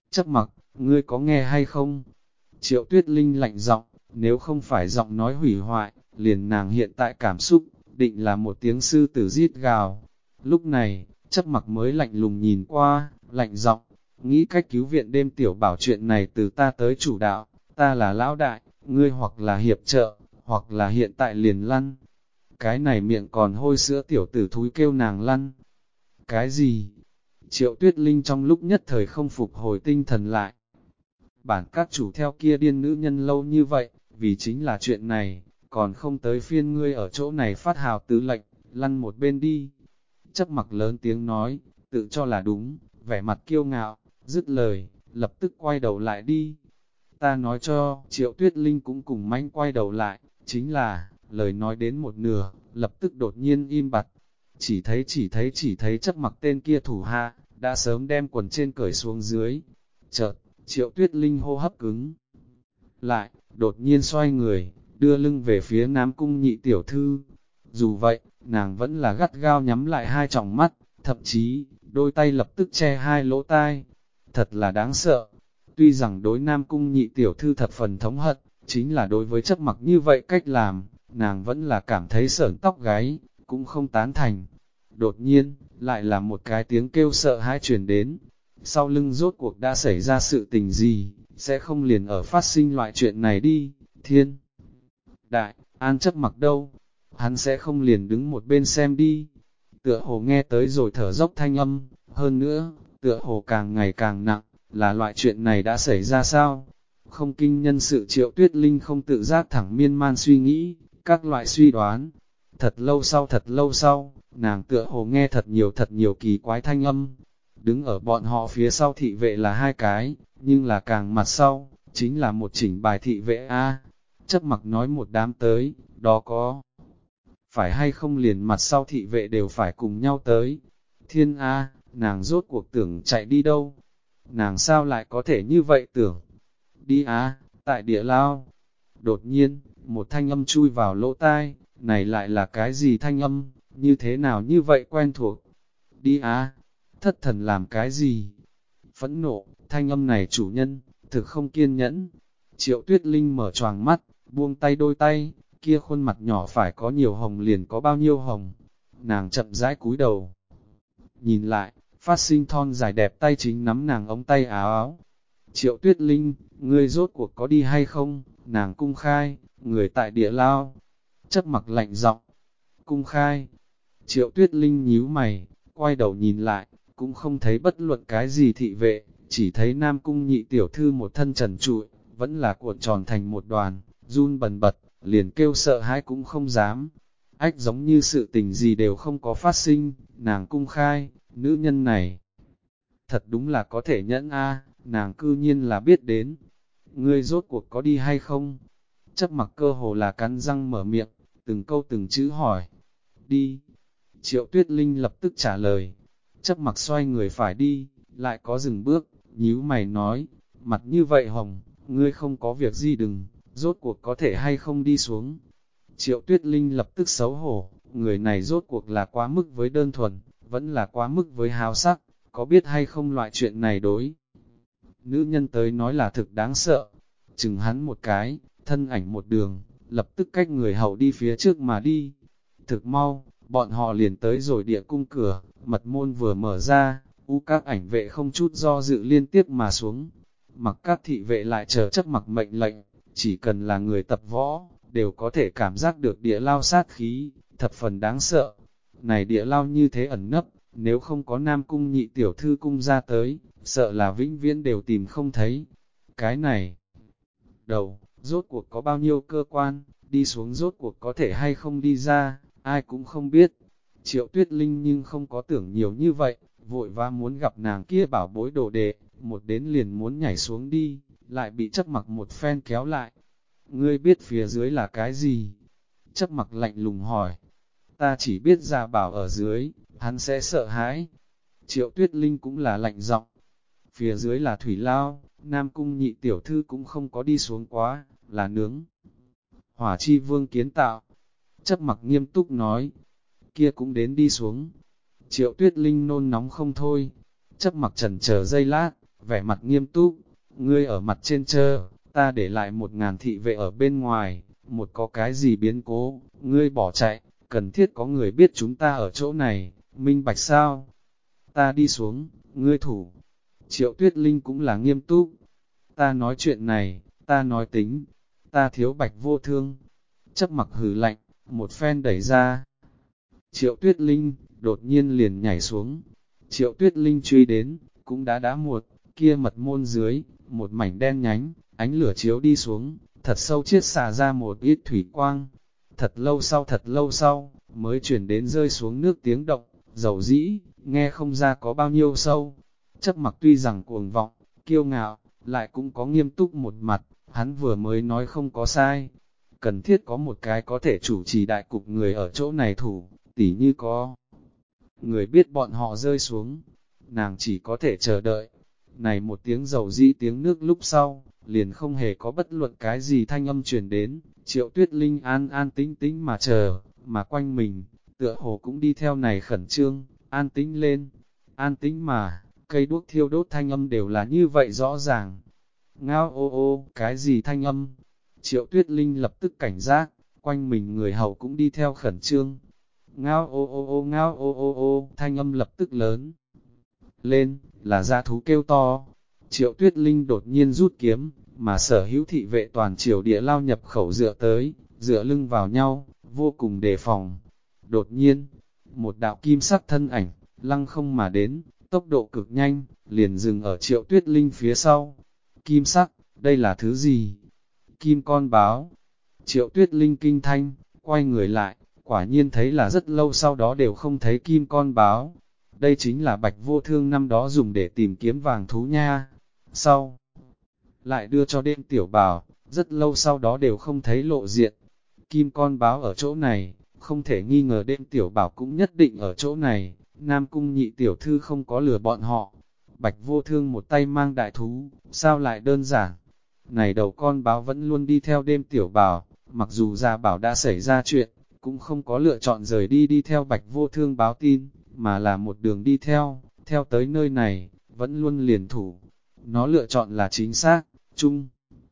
Chấp mặc, ngươi có nghe hay không? Triệu Tuyết Linh lạnh giọng, nếu không phải giọng nói hủy hoại, liền nàng hiện tại cảm xúc, định là một tiếng sư tử rít gào. Lúc này, chấp mặc mới lạnh lùng nhìn qua, lạnh giọng, nghĩ cách cứu viện đêm tiểu bảo chuyện này từ ta tới chủ đạo, ta là lão đại, ngươi hoặc là hiệp trợ, hoặc là hiện tại liền lăn. Cái này miệng còn hôi sữa tiểu tử thúi kêu nàng lăn. Cái gì? Triệu Tuyết Linh trong lúc nhất thời không phục hồi tinh thần lại. Bản các chủ theo kia điên nữ nhân lâu như vậy, vì chính là chuyện này, còn không tới phiên ngươi ở chỗ này phát hào tứ lệnh, lăn một bên đi. Chấp mặc lớn tiếng nói, tự cho là đúng, vẻ mặt kiêu ngạo, dứt lời, lập tức quay đầu lại đi. Ta nói cho, Triệu Tuyết Linh cũng cùng manh quay đầu lại, chính là, lời nói đến một nửa, lập tức đột nhiên im bặt. Chỉ thấy chấp mặc tên kia thủ hạ, đã sớm đem quần trên cởi xuống dưới. Chợt, Triệu Tuyết Linh hô hấp cứng lại, đột nhiên xoay người, đưa lưng về phía Nam Cung Nhị tiểu thư. Dù vậy, nàng vẫn là gắt gao nhắm lại hai tròng mắt, thậm chí, đôi tay lập tức che hai lỗ tai. Thật là đáng sợ. Tuy rằng đối Nam Cung Nhị tiểu thư thập phần thống hận, chính là đối với chấp mặc như vậy cách làm, nàng vẫn là cảm thấy sởn tóc gáy, cũng không tán thành. Đột nhiên, lại là một cái tiếng kêu sợ hãi truyền đến. Sau lưng rốt cuộc đã xảy ra sự tình gì, sẽ không liền ở phát sinh loại chuyện này đi, thiên. Đại, An chấp mặc đâu? Hắn sẽ không liền đứng một bên xem đi. Tựa hồ nghe tới rồi thở dốc thanh âm, hơn nữa, tựa hồ càng ngày càng nặng, là loại chuyện này đã xảy ra sao? Không kinh nhân sự Triệu Tuyết Linh không tự giác thẳng miên man suy nghĩ, các loại suy đoán. Thật lâu sau, nàng tựa hồ nghe thật nhiều kỳ quái thanh âm. Đứng ở bọn họ phía sau thị vệ là hai cái, nhưng là càng mặt sau, chính là một chỉnh bài thị vệ A. Chấp mặc nói một đám tới, đó có phải hay không liền mặt sau thị vệ đều phải cùng nhau tới. Thiên A, nàng rốt cuộc tưởng chạy đi đâu? Nàng sao lại có thể như vậy tưởng? Đi A, tại địa lao. Đột nhiên, một thanh âm chui vào lỗ tai, này lại là cái gì thanh âm, như thế nào như vậy quen thuộc? Đi A, thất thần làm cái gì? Phẫn nộ, thanh âm này chủ nhân, thực không kiên nhẫn. Triệu Tuyết Linh mở choàng mắt, buông tay đôi tay, kia khuôn mặt nhỏ phải có nhiều hồng liền có bao nhiêu hồng. Nàng chậm rãi cúi đầu. Nhìn lại, phát sinh thon dài đẹp tay chính nắm nàng ống tay áo áo. Triệu Tuyết Linh, ngươi rốt cuộc có đi hay không? Nàng cung khai, người tại địa lao. Chấp mặc lạnh giọng. Cung khai. Triệu Tuyết Linh nhíu mày, quay đầu nhìn lại, cũng không thấy bất luận cái gì thị vệ, chỉ thấy Nam Cung Nhị tiểu thư một thân trần trụi, vẫn là cuộn tròn thành một đoàn, run bần bật, liền kêu sợ hãi cũng không dám. Ách giống như sự tình gì đều không có phát sinh, nàng cung khai, nữ nhân này. Thật đúng là có thể nhẫn a, nàng cư nhiên là biết đến. Ngươi rốt cuộc có đi hay không? Chấp mặc cơ hồ là cắn răng mở miệng, từng câu từng chữ hỏi. Đi. Triệu Tuyết Linh lập tức trả lời. Chấp mặc xoay người phải đi, lại có dừng bước, nhíu mày nói, mặt như vậy hồng, ngươi không có việc gì đừng, rốt cuộc có thể hay không đi xuống. Triệu Tuyết Linh lập tức xấu hổ, người này rốt cuộc là quá mức với đơn thuần, vẫn là quá mức với háo sắc, có biết hay không loại chuyện này đối. Nữ nhân tới nói là thực đáng sợ, chừng hắn một cái, thân ảnh một đường, lập tức cách người hậu đi phía trước mà đi. Thực mau, bọn họ liền tới rồi địa cung cửa, mật môn vừa mở ra, các ảnh vệ không chút do dự liên tiếp mà xuống. Mặc các thị vệ lại chờ chấp mặc mệnh lệnh, chỉ cần là người tập võ, đều có thể cảm giác được địa lao sát khí, thập phần đáng sợ. Này địa lao như thế ẩn nấp, nếu không có Nam Cung Nhị tiểu thư cung ra tới, sợ là vĩnh viễn đều tìm không thấy. Cái này, đầu, rốt cuộc có bao nhiêu cơ quan, đi xuống rốt cuộc có thể hay không đi ra, ai cũng không biết. Triệu Tuyết Linh nhưng không có tưởng nhiều như vậy, vội vã muốn gặp nàng kia bảo bối đồ đệ, một đến liền muốn nhảy xuống đi, lại bị chấp mặc một phen kéo lại. Ngươi biết phía dưới là cái gì? Chấp mặc lạnh lùng hỏi. Ta chỉ biết ra bảo ở dưới, hắn sẽ sợ hãi. Triệu Tuyết Linh cũng là lạnh giọng. Phía dưới là thủy lao, Nam Cung Nhị tiểu thư cũng không có đi xuống quá, là nướng. Hỏa chi vương kiến tạo. Chấp mặc nghiêm túc nói. Kia cũng đến đi xuống. Triệu Tuyết Linh nôn nóng không thôi. Chấp mặc chần chờ giây lát, vẻ mặt nghiêm túc, ngươi ở mặt trên chờ, ta để lại 1000 thị vệ ở bên ngoài, một có cái gì biến cố, ngươi bỏ chạy, cần thiết có người biết chúng ta ở chỗ này, minh bạch sao? Ta đi xuống, ngươi thủ. Triệu Tuyết Linh cũng là nghiêm túc. Ta nói chuyện này, ta nói tính, ta thiếu Bạch Vô Thương. Chấp mặc hừ lạnh, một phen đẩy ra. Triệu Tuyết Linh, đột nhiên liền nhảy xuống. Triệu Tuyết Linh truy đến, cũng đã muộn, kia mật môn dưới, một mảnh đen nhánh, ánh lửa chiếu đi xuống, thật sâu chiết xả ra một ít thủy quang. Thật lâu sau, mới chuyển đến rơi xuống nước tiếng động, dầu dĩ, nghe không ra có bao nhiêu sâu. Chấp mặc tuy rằng cuồng vọng, kiêu ngạo, lại cũng có nghiêm túc một mặt, hắn vừa mới nói không có sai. Cần thiết có một cái có thể chủ trì đại cục người ở chỗ này thủ, tỉ như có người biết bọn họ rơi xuống, nàng chỉ có thể chờ đợi. Này một tiếng dầu dĩ tiếng nước lúc sau, liền không hề có bất luận cái gì thanh âm truyền đến, Triệu Tuyết Linh an an tĩnh tĩnh mà chờ, mà quanh mình, tựa hồ cũng đi theo này khẩn trương, an tĩnh lên, an tĩnh mà, cây đuốc thiêu đốt thanh âm đều là như vậy rõ ràng. Ngao ô ô, cái gì thanh âm? Triệu Tuyết Linh lập tức cảnh giác, quanh mình người hầu cũng đi theo khẩn trương. Ngao ô ô ô, ngao ô ô ô, thanh âm lập tức lớn lên, là dã thú kêu to. Triệu Tuyết Linh đột nhiên rút kiếm, mà sở hữu thị vệ toàn triều địa lao nhập khẩu dựa tới, dựa lưng vào nhau, vô cùng đề phòng. Đột nhiên, một đạo kim sắc thân ảnh, lăng không mà đến, tốc độ cực nhanh, liền dừng ở Triệu Tuyết Linh phía sau. Kim sắc, đây là thứ gì? Kim con báo. Triệu Tuyết Linh kinh thanh, quay người lại, quả nhiên thấy là rất lâu sau đó đều không thấy kim con báo. Đây chính là Bạch Vô Thương năm đó dùng để tìm kiếm vàng thú nha. Sau, lại đưa cho đêm tiểu bảo, rất lâu sau đó đều không thấy lộ diện. Kim con báo ở chỗ này, không thể nghi ngờ đêm tiểu bảo cũng nhất định ở chỗ này. Nam cung nhị tiểu thư không có lừa bọn họ. Bạch Vô Thương một tay mang đại thú, sao lại đơn giản? Này đầu con báo vẫn luôn đi theo đêm tiểu bảo, mặc dù gia bảo đã xảy ra chuyện, cũng không có lựa chọn rời đi theo Bạch Vô Thương báo tin, mà là một đường đi theo tới nơi này, vẫn luôn liền thủ. Nó lựa chọn là chính xác, chung.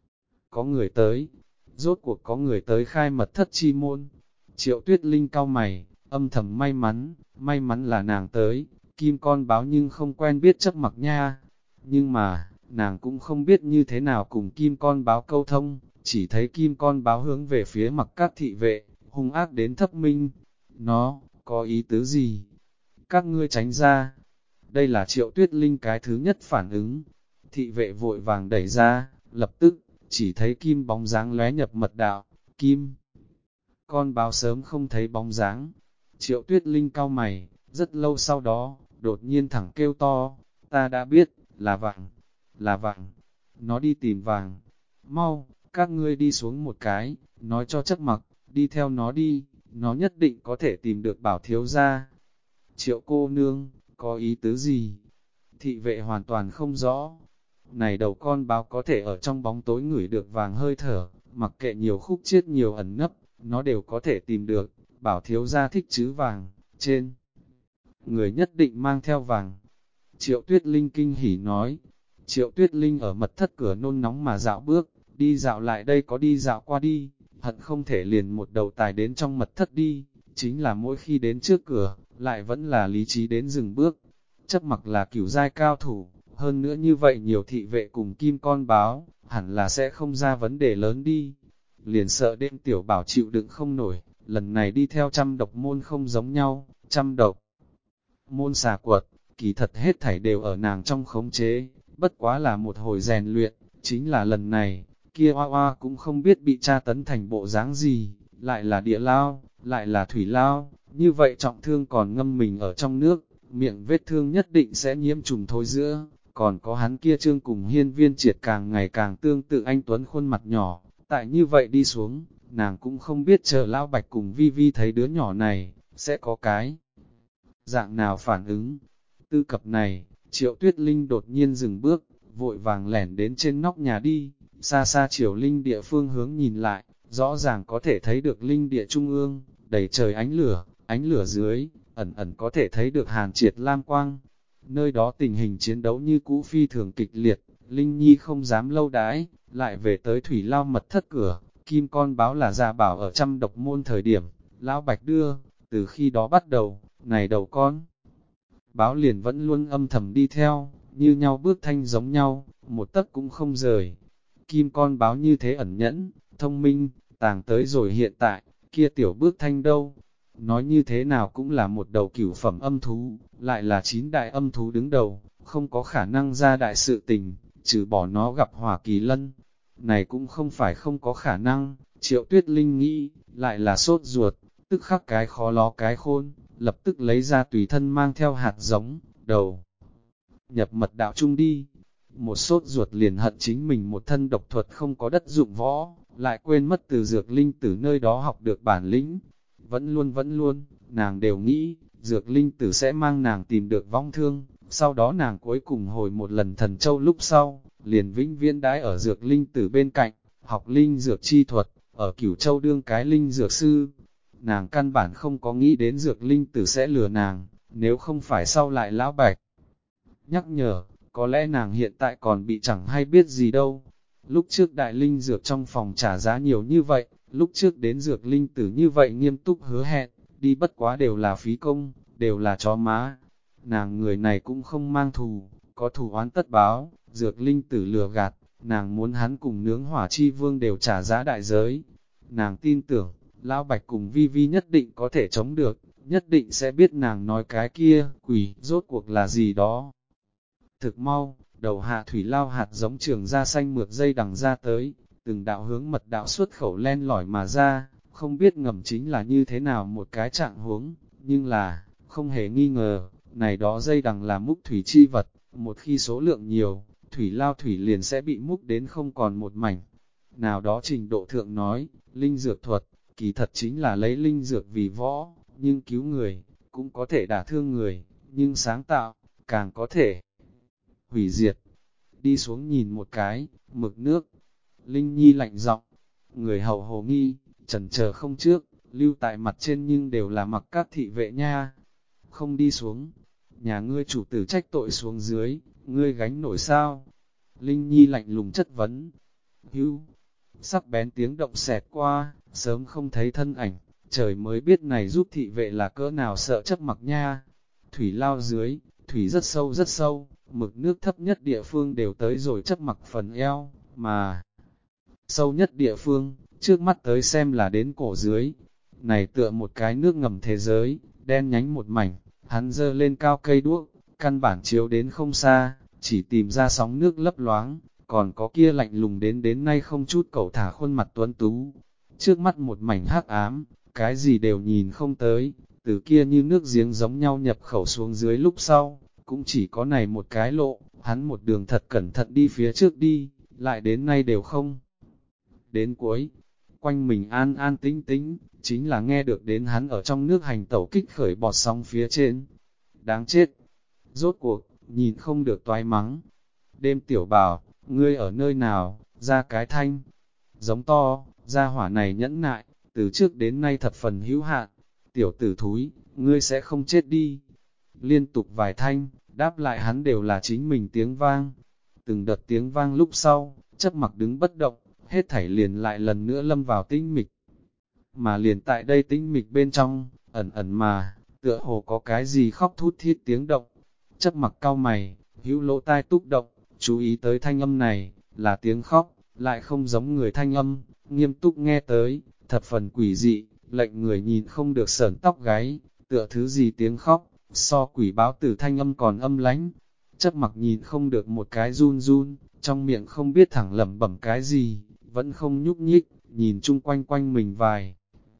Có người tới, rốt cuộc có người tới khai mật thất chi môn. Triệu Tuyết Linh cau mày, âm thầm may mắn là nàng tới, kim con báo nhưng không quen biết chấp mặc nha. Nhưng mà, nàng cũng không biết như thế nào cùng kim con báo câu thông, chỉ thấy kim con báo hướng về phía mặc các thị vệ, hung ác đến thấp minh. Nó, có ý tứ gì? Các ngươi tránh ra. Đây là Triệu Tuyết Linh cái thứ nhất phản ứng. Thị vệ vội vàng đẩy ra, lập tức, chỉ thấy kim bóng dáng lóe nhập mật đạo, kim. Con báo sớm không thấy bóng dáng. Triệu Tuyết Linh cau mày, rất lâu sau đó, đột nhiên thẳng kêu to, ta đã biết, là vàng. Nó đi tìm vàng. Mau, các ngươi đi xuống một cái, nói cho Chấp Mặc, đi theo nó đi, nó nhất định có thể tìm được Bảo thiếu gia. Triệu cô nương, có ý tứ gì? Thị vệ hoàn toàn không rõ. Này đầu con báo có thể ở trong bóng tối ngửi được vàng hơi thở, mặc kệ nhiều khúc chiết nhiều ẩn nấp, nó đều có thể tìm được. Bảo thiếu gia thích chứ vàng, trên người nhất định mang theo vàng. Triệu Tuyết Linh kinh hỉ nói. Triệu Tuyết Linh ở mật thất cửa nôn nóng mà dạo bước, đi dạo lại đây có đi dạo qua đi, hận không thể liền một đầu tài đến trong mật thất đi, chính là mỗi khi đến trước cửa, lại vẫn là lý trí đến dừng bước. Chấp Mặc là cửu giai cao thủ, hơn nữa như vậy nhiều thị vệ cùng kim con báo, hẳn là sẽ không ra vấn đề lớn đi. Liền sợ đêm tiểu bảo chịu đựng không nổi, lần này đi theo trăm độc môn không giống nhau, trăm độc môn xà quật, kỳ thật hết thảy đều ở nàng trong khống chế, bất quá là một hồi rèn luyện, chính là lần này, kia oa oa cũng không biết bị tra tấn thành bộ dáng gì, lại là địa lao, lại là thủy lao, như vậy trọng thương còn ngâm mình ở trong nước, miệng vết thương nhất định sẽ nhiễm trùng thối giữa, còn có hắn kia trương cùng Hiên Viên Triệt càng ngày càng tương tự anh Tuấn khuôn mặt nhỏ, tại như vậy đi xuống, nàng cũng không biết chờ lão Bạch cùng Vi Vi thấy đứa nhỏ này, sẽ có cái dạng nào phản ứng. Tư cập này, Triệu Tuyết Linh đột nhiên dừng bước, vội vàng lẻn đến trên nóc nhà đi, xa xa Triều Linh địa phương hướng nhìn lại, rõ ràng có thể thấy được Linh địa trung ương, đầy trời ánh lửa dưới, ẩn ẩn có thể thấy được hàn triệt lam quang. nơi đó tình hình chiến đấu như cũ phi thường kịch liệt, Linh Nhi không dám lâu đãi, lại về tới thủy lao mật thất cửa, kim con báo là gia bảo ở trăm độc môn thời điểm, lão Bạch đưa, từ khi đó bắt đầu, này đầu con. Báo liền vẫn luôn âm thầm đi theo, như nhau bước thanh giống nhau, một tấc cũng không rời. Kim con báo như thế ẩn nhẫn, thông minh, tàng tới rồi hiện tại, kia tiểu bước thanh đâu. Nói như thế nào cũng là một đầu cửu phẩm âm thú, lại là 9 đại âm thú đứng đầu, không có khả năng ra đại sự tình, trừ bỏ nó gặp hỏa kỳ lân. Này cũng không phải không có khả năng, Triệu Tuyết Linh nghĩ, lại là sốt ruột, tức khắc cái khó ló cái khôn, lập tức lấy ra tùy thân mang theo hạt giống, đầu. Nhập mật đạo chung đi, một sốt ruột liền hận chính mình một thân độc thuật không có đất dụng võ, lại quên mất từ dược linh tử nơi đó học được bản lĩnh. Vẫn luôn, nàng đều nghĩ, dược linh tử sẽ mang nàng tìm được vong thương, sau đó nàng cuối cùng hồi một lần thần châu lúc sau, liền vĩnh viễn đãi ở dược linh tử bên cạnh, học linh dược chi thuật, ở Cửu Châu đương cái linh dược sư. Nàng căn bản không có nghĩ đến dược linh tử sẽ lừa nàng, nếu không phải sau lại lão Bạch nhắc nhở, có lẽ nàng hiện tại còn bị chẳng hay biết gì đâu. Lúc trước đại linh dược trong phòng trả giá nhiều như vậy, lúc trước đến dược linh tử như vậy nghiêm túc hứa hẹn, đi bất quá đều là phí công, đều là chó má. Nàng người này cũng không mang thù, có thù oán tất báo, dược linh tử lừa gạt, nàng muốn hắn cùng nướng hỏa chi vương đều trả giá đại giới. Nàng tin tưởng, Lão Bạch cùng Vi Vi nhất định có thể chống được, nhất định sẽ biết nàng nói cái kia, quỷ, rốt cuộc là gì đó. Thực mau, đầu hạ thủy lao hạt giống trường ra xanh mượt dây đằng ra tới, từng đạo hướng mật đạo xuất khẩu len lỏi mà ra, không biết ngầm chính là như thế nào một cái trạng huống, nhưng là, không hề nghi ngờ, này đó dây đằng là múc thủy chi vật, một khi số lượng nhiều, thủy lao thủy liền sẽ bị múc đến không còn một mảnh. Nào đó trình độ thượng nói, linh dược thuật, kỳ thật chính là lấy linh dược vì võ, nhưng cứu người, cũng có thể đả thương người, nhưng sáng tạo, càng có thể hủy diệt. Đi xuống nhìn một cái, mực nước. Linh Nhi lạnh giọng, người hậu hồ nghi, chần chờ không trước, lưu tại mặt trên nhưng đều là mặc các thị vệ nha. Không đi xuống, nhà ngươi chủ tử trách tội xuống dưới, ngươi gánh nổi sao? Linh Nhi lạnh lùng chất vấn. Hưu, sắc bén tiếng động xẹt qua, sớm không thấy thân ảnh, trời mới biết này giúp thị vệ là cỡ nào sợ chấp mặc nha. Thủy lao dưới, thủy rất sâu, mực nước thấp nhất địa phương đều tới rồi chấp mặc phần eo, mà sâu nhất địa phương, trước mắt tới xem là đến cổ dưới. Này tựa một cái nước ngầm thế giới, đen nhánh một mảnh, hắn dơ lên cao cây đuốc, căn bản chiếu đến không xa, chỉ tìm ra sóng nước lấp loáng, còn có kia lạnh lùng đến nay không chút cẩu thả khuôn mặt tuấn tú. Trước mắt một mảnh hắc ám, cái gì đều nhìn không tới, từ kia như nước giếng giống nhau nhập khẩu xuống dưới lúc sau, cũng chỉ có này một cái lộ, hắn một đường thật cẩn thận đi phía trước đi, lại đến nay đều không. Đến cuối, quanh mình an an tĩnh tĩnh, chính là nghe được đến hắn ở trong nước hành tẩu kích khởi bọt sóng phía trên. Đáng chết! Rốt cuộc, nhìn không được toái mắng. Đêm tiểu bảo, ngươi ở nơi nào, ra cái thanh. Giống to, ra hỏa này nhẫn nại, từ trước đến nay thập phần hữu hạn. Tiểu tử thúi, ngươi sẽ không chết đi. Liên tục vài thanh, đáp lại hắn đều là chính mình tiếng vang. Từng đợt tiếng vang lúc sau, chấp mặc đứng bất động, hết thảy liền lại lần nữa lâm vào tĩnh mịch. Mà liền tại đây tĩnh mịch bên trong, ẩn ẩn mà, tựa hồ có cái gì khóc thút thít tiếng động. Chấp mặc cau mày, hữu lỗ tai túc động, chú ý tới thanh âm này, là tiếng khóc, lại không giống người thanh âm, nghiêm túc nghe tới, thập phần quỷ dị, lệnh người nhìn không được sởn tóc gáy, tựa thứ gì tiếng khóc, so quỷ báo tử thanh âm còn âm lánh. Chấp mặc nhìn không được một cái run run, trong miệng không biết thẳng lẩm bẩm cái gì, vẫn không nhúc nhích, nhìn chung quanh quanh mình vài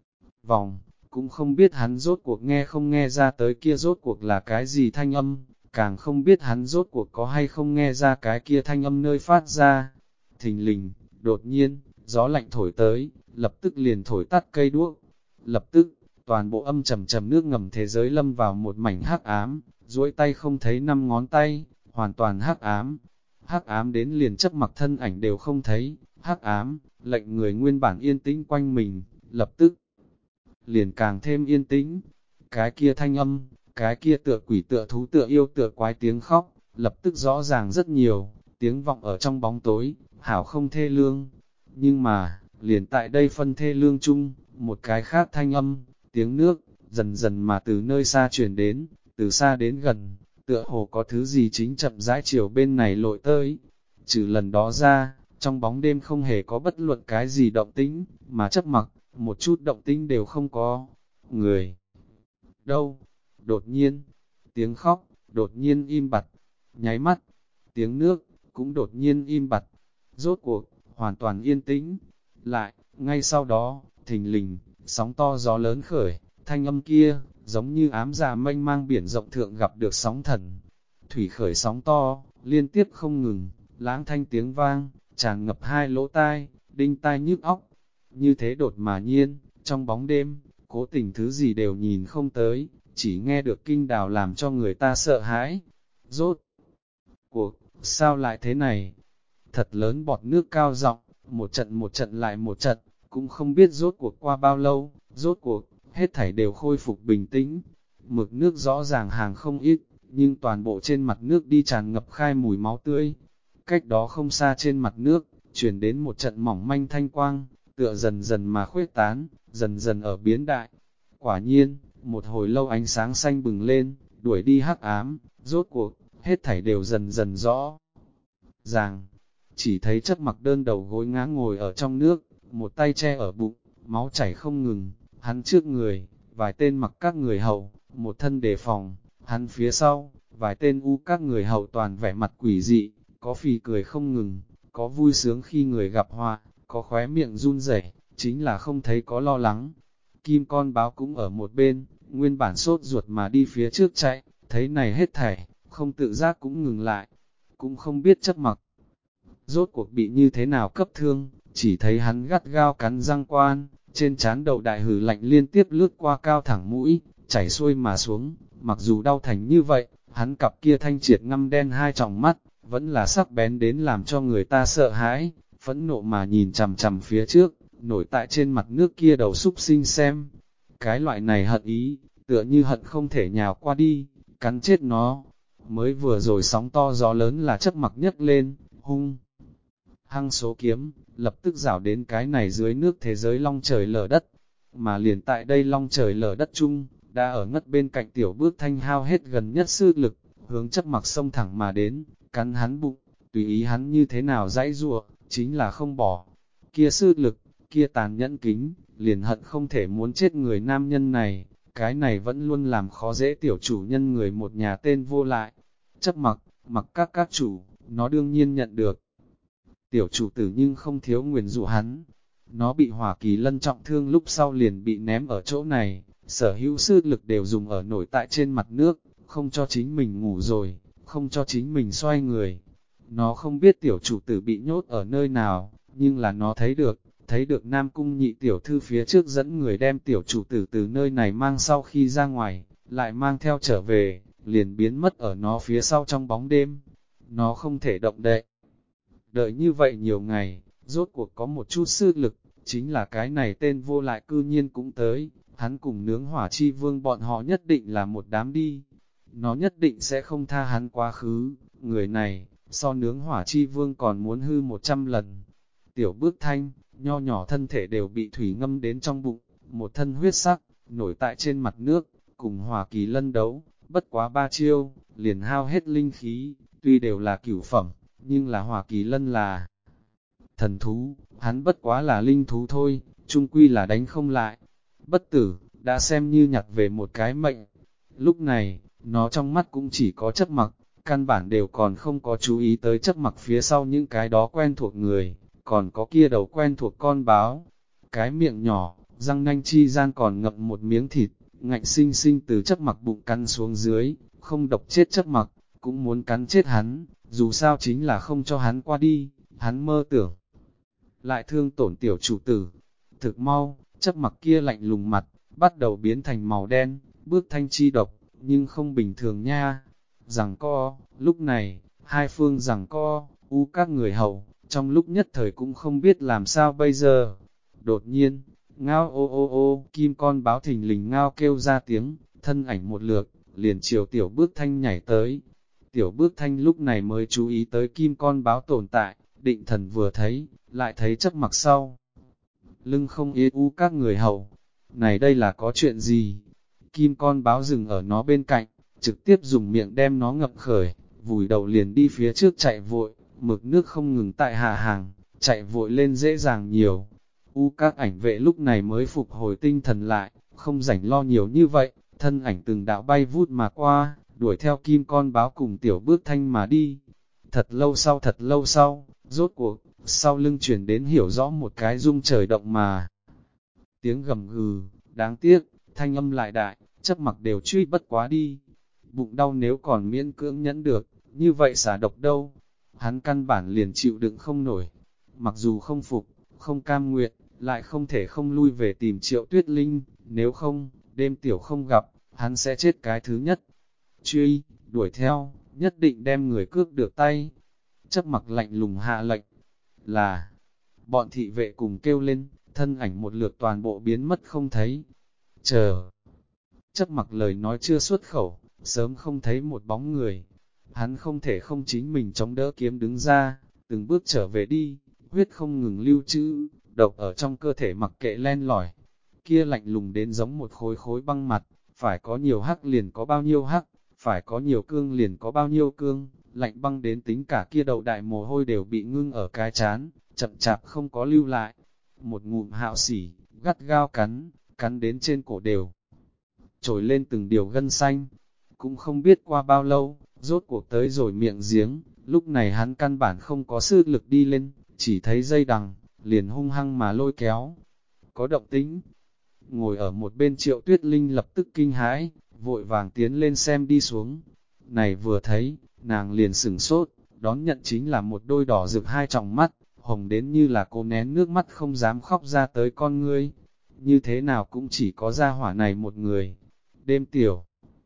vòng, cũng không biết hắn rốt cuộc nghe không nghe ra tới kia rốt cuộc là cái gì thanh âm, càng không biết hắn rốt cuộc có hay không nghe ra cái kia thanh âm nơi phát ra. Thình lình, đột nhiên, gió lạnh thổi tới, lập tức liền thổi tắt cây đuốc. Lập tức, toàn bộ âm trầm trầm nước ngầm thế giới lâm vào một mảnh hắc ám, duỗi tay không thấy năm ngón tay, hoàn toàn hắc ám. Hắc ám đến liền chấp mặc thân ảnh đều không thấy, hắc ám, lệnh người nguyên bản yên tĩnh quanh mình, lập tức liền càng thêm yên tĩnh. Cái kia thanh âm, cái kia tựa quỷ tựa thú tựa yêu tựa quái tiếng khóc, lập tức rõ ràng rất nhiều, tiếng vọng ở trong bóng tối, hảo không thê lương. Nhưng mà, liền tại đây phân thê lương chung, một cái khác thanh âm, tiếng nước, dần dần mà từ nơi xa truyền đến, từ xa đến gần, tựa hồ có thứ gì chính chậm rãi chiều bên này lội tới. Trừ lần đó ra, trong bóng đêm không hề có bất luận cái gì động tĩnh, mà chấp mặc, một chút động tĩnh đều không có. Người đâu? Đột nhiên, tiếng khóc, đột nhiên im bặt, nháy mắt, tiếng nước, cũng đột nhiên im bặt. Rốt cuộc, hoàn toàn yên tĩnh. Lại, ngay sau đó, thình lình, sóng to gió lớn khởi, thanh âm kia, giống như ám dạ mênh mang biển rộng thượng gặp được sóng thần. Thủy khởi sóng to, liên tiếp không ngừng, lãng thanh tiếng vang, tràn ngập hai lỗ tai, đinh tai nhức óc. Như thế đột mà nhiên, trong bóng đêm, cố tình thứ gì đều nhìn không tới, chỉ nghe được kinh đào làm cho người ta sợ hãi. Rốt cuộc, sao lại thế này? Thật lớn bọt nước cao rộng, một trận lại một trận, cũng không biết rốt cuộc qua bao lâu, rốt cuộc, hết thảy đều khôi phục bình tĩnh. Mực nước rõ ràng hàng không ít, nhưng toàn bộ trên mặt nước đi tràn ngập khai mùi máu tươi. Cách đó không xa trên mặt nước, truyền đến một trận mỏng manh thanh quang, tựa dần dần mà khuếch tán, dần dần ở biến đại. Quả nhiên, một hồi lâu ánh sáng xanh bừng lên, đuổi đi hắc ám, rốt cuộc, hết thảy đều dần dần rõ ràng. Chỉ thấy Chấp Mặc đơn đầu gối ngã ngồi ở trong nước, một tay che ở bụng, máu chảy không ngừng, hắn trước người, vài tên mặc các người hậu, một thân đề phòng, hắn phía sau, vài tên u các người hậu toàn vẻ mặt quỷ dị, có phì cười không ngừng, có vui sướng khi người gặp họa, có khóe miệng run rẩy, chính là không thấy có lo lắng. Kim con báo cũng ở một bên, nguyên bản sốt ruột mà đi phía trước chạy, thấy này hết thảy, không tự giác cũng ngừng lại, cũng không biết Chấp Mặc rốt cuộc bị như thế nào cấp thương, chỉ thấy hắn gắt gao cắn răng quan, trên trán đầu đại hử lạnh liên tiếp lướt qua cao thẳng mũi, chảy xuôi mà xuống, mặc dù đau thành như vậy, hắn cặp kia thanh triệt ngăm đen hai tròng mắt, vẫn là sắc bén đến làm cho người ta sợ hãi, phẫn nộ mà nhìn chằm chằm phía trước, nổi tại trên mặt nước kia đầu súc sinh xem. Cái loại này hận ý, tựa như hận không thể nhào qua đi, cắn chết nó. Mới vừa rồi sóng to gió lớn là Chấp Mặc nhấc lên, hung hăng số kiếm, lập tức rảo đến cái này dưới nước thế giới long trời lở đất. Mà liền tại đây long trời lở đất chung, đã ở ngất bên cạnh Tiểu Bước Thanh hao hết gần nhất sư lực, hướng Chấp Mặc xông thẳng mà đến, cắn hắn bụng, tùy ý hắn như thế nào dãy giụa, chính là không bỏ. Kia sư lực, kia tàn nhẫn kính, liền hận không thể muốn chết người nam nhân này, cái này vẫn luôn làm khó dễ tiểu chủ nhân người một nhà tên vô lại. Chấp Mặc, mặc các chủ, nó đương nhiên nhận được. Tiểu chủ tử nhưng không thiếu nguyền rủa hắn. Nó bị Hỏa Kỳ Lân trọng thương lúc sau liền bị ném ở chỗ này, sở hữu sư lực đều dùng ở nổi tại trên mặt nước, không cho chính mình ngủ rồi, không cho chính mình xoay người. Nó không biết tiểu chủ tử bị nhốt ở nơi nào, nhưng là nó thấy được Nam Cung nhị tiểu thư phía trước dẫn người đem tiểu chủ tử từ nơi này mang sau khi ra ngoài, lại mang theo trở về, liền biến mất ở nó phía sau trong bóng đêm. Nó không thể động đậy. Đợi như vậy nhiều ngày, rốt cuộc có một chút sư lực, chính là cái này tên vô lại cư nhiên cũng tới, hắn cùng nướng hỏa chi vương bọn họ nhất định là một đám đi. Nó nhất định sẽ không tha hắn quá khứ, người này, so nướng hỏa chi vương còn muốn hư 100 lần. Tiểu Bước Thanh, nho nhỏ thân thể đều bị thủy ngâm đến trong bụng, một thân huyết sắc, nổi tại trên mặt nước, cùng Hỏa Kỳ Lân đấu, bất quá 3 chiêu, liền hao hết linh khí, tuy đều là cửu phẩm, nhưng là Hỏa Kỳ Lân là thần thú, hắn bất quá là linh thú thôi, chung quy là đánh không lại. Bất tử, đã xem như nhặt về một cái mệnh. Lúc này, nó trong mắt cũng chỉ có Chấp Mặc, căn bản đều còn không có chú ý tới Chấp Mặc phía sau những cái đó quen thuộc người, còn có kia đầu quen thuộc con báo. Cái miệng nhỏ, răng nanh chi gian còn ngậm một miếng thịt, ngạnh sinh sinh từ Chấp Mặc bụng cắn xuống dưới, không độc chết Chấp Mặc, cũng muốn cắn chết hắn, dù sao chính là không cho hắn qua đi, hắn mơ tưởng. Lại thương tổn tiểu chủ tử, thực mau, Chấp Mặc kia lạnh lùng mặt, bắt đầu biến thành màu đen, Bước Thanh chi độc, nhưng không bình thường nha. Rằng co, lúc này, hai phương rằng co, các người hậu, trong lúc nhất thời cũng không biết làm sao bây giờ. Đột nhiên, ngao ô ô ô, kim con báo thình lình ngao kêu ra tiếng, thân ảnh một lượt, liền chiều Tiểu Bước Thanh nhảy tới. Tiểu Bước Thanh lúc này mới chú ý tới kim con báo tồn tại, định thần vừa thấy, lại thấy Chấp Mặc sau. Lưng không yên u các người hầu, này đây là có chuyện gì? Kim con báo dừng ở nó bên cạnh, trực tiếp dùng miệng đem nó ngập khởi, vùi đầu liền đi phía trước chạy vội, mực nước không ngừng tại hạ hàng, chạy vội lên dễ dàng nhiều. Các ảnh vệ lúc này mới phục hồi tinh thần lại, không rảnh lo nhiều như vậy, thân ảnh từng đạo bay vút mà qua, đuổi theo kim con báo cùng Tiểu Bước Thanh mà đi. Thật lâu sau, rốt cuộc, sau lưng chuyển đến hiểu rõ một cái rung trời động mà. Tiếng gầm gừ, đáng tiếc, thanh âm lại đại, Chấp Mặc đều truy bất quá đi. Bụng đau nếu còn miễn cưỡng nhẫn được, như vậy xả độc đâu. Hắn căn bản liền chịu đựng không nổi. Mặc dù không phục, không cam nguyện, lại không thể không lui về tìm Triệu Tuyết Linh, nếu không, đêm tiểu không gặp, hắn sẽ chết cái thứ nhất. Truy, đuổi theo, nhất định đem người cướp được tay. Chấp Mặc lạnh lùng hạ lệnh, là, bọn thị vệ cùng kêu lên, thân ảnh một lượt toàn bộ biến mất không thấy. Chờ, Chấp Mặc lời nói chưa xuất khẩu, sớm không thấy một bóng người. Hắn không thể không chính mình chống đỡ kiếm đứng ra, từng bước trở về đi, huyết không ngừng lưu trữ, độc ở trong cơ thể mặc kệ len lỏi. Kia lạnh lùng đến giống một khối khối băng mặt, phải có nhiều hắc liền có bao nhiêu hắc, phải có nhiều cương liền có bao nhiêu cương, lạnh băng đến tính cả kia đầu đại mồ hôi đều bị ngưng ở cái chán, chậm chạp không có lưu lại. Một ngụm hạo sỉ, gắt gao cắn, cắn đến trên cổ đều trồi lên từng điều gân xanh. Cũng không biết qua bao lâu, rốt cuộc tới rồi miệng giếng, lúc này hắn căn bản không có sức lực đi lên, chỉ thấy dây đằng, liền hung hăng mà lôi kéo. Có động tĩnh, ngồi ở một bên Triệu Tuyết Linh lập tức kinh hãi, vội vàng tiến lên xem đi xuống. Này vừa thấy, nàng liền sửng sốt, đón nhận chính là một đôi đỏ rực hai tròng mắt, hồng đến như là cô nén nước mắt không dám khóc ra tới con ngươi. Như thế nào cũng chỉ có gia hỏa này một người. Đêm tiểu,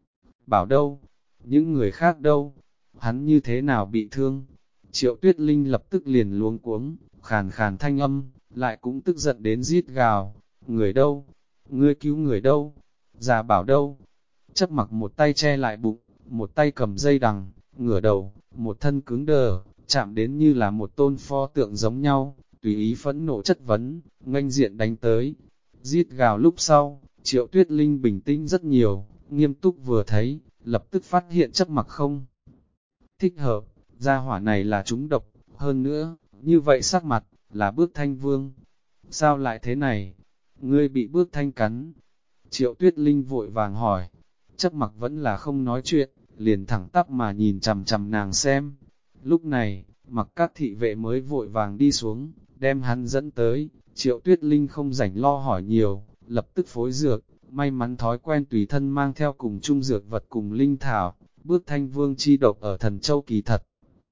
bảo đâu, những người khác đâu, hắn như thế nào bị thương. Triệu Tuyết Linh lập tức liền luống cuống, khàn khàn thanh âm, lại cũng tức giận đến rít gào. Người đâu? Ngươi cứu người đâu? Già bảo đâu? Chấp Mặc một tay che lại bụng, một tay cầm dây đằng, ngửa đầu, một thân cứng đờ, chạm đến như là một tôn pho tượng giống nhau, tùy ý phẫn nộ chất vấn, nghênh diện đánh tới. Rít gào lúc sau, Triệu Tuyết Linh bình tĩnh rất nhiều, nghiêm túc vừa thấy, lập tức phát hiện Chấp Mặc không thích hợp, gia hỏa này là trúng độc, hơn nữa, như vậy sắc mặt, là Bước Thanh Vương. Sao lại thế này? Ngươi bị Bước Thanh cắn. Triệu Tuyết Linh vội vàng hỏi, Chấp Mặc vẫn là không nói chuyện, liền thẳng tắp mà nhìn chằm chằm nàng xem. Lúc này, mặc các thị vệ mới vội vàng đi xuống, đem hắn dẫn tới. Triệu Tuyết Linh không rảnh lo hỏi nhiều, lập tức phối dược, may mắn thói quen tùy thân mang theo cùng chung dược vật cùng linh thảo. Bước Thanh Vương chi độc ở Thần Châu kỳ thật,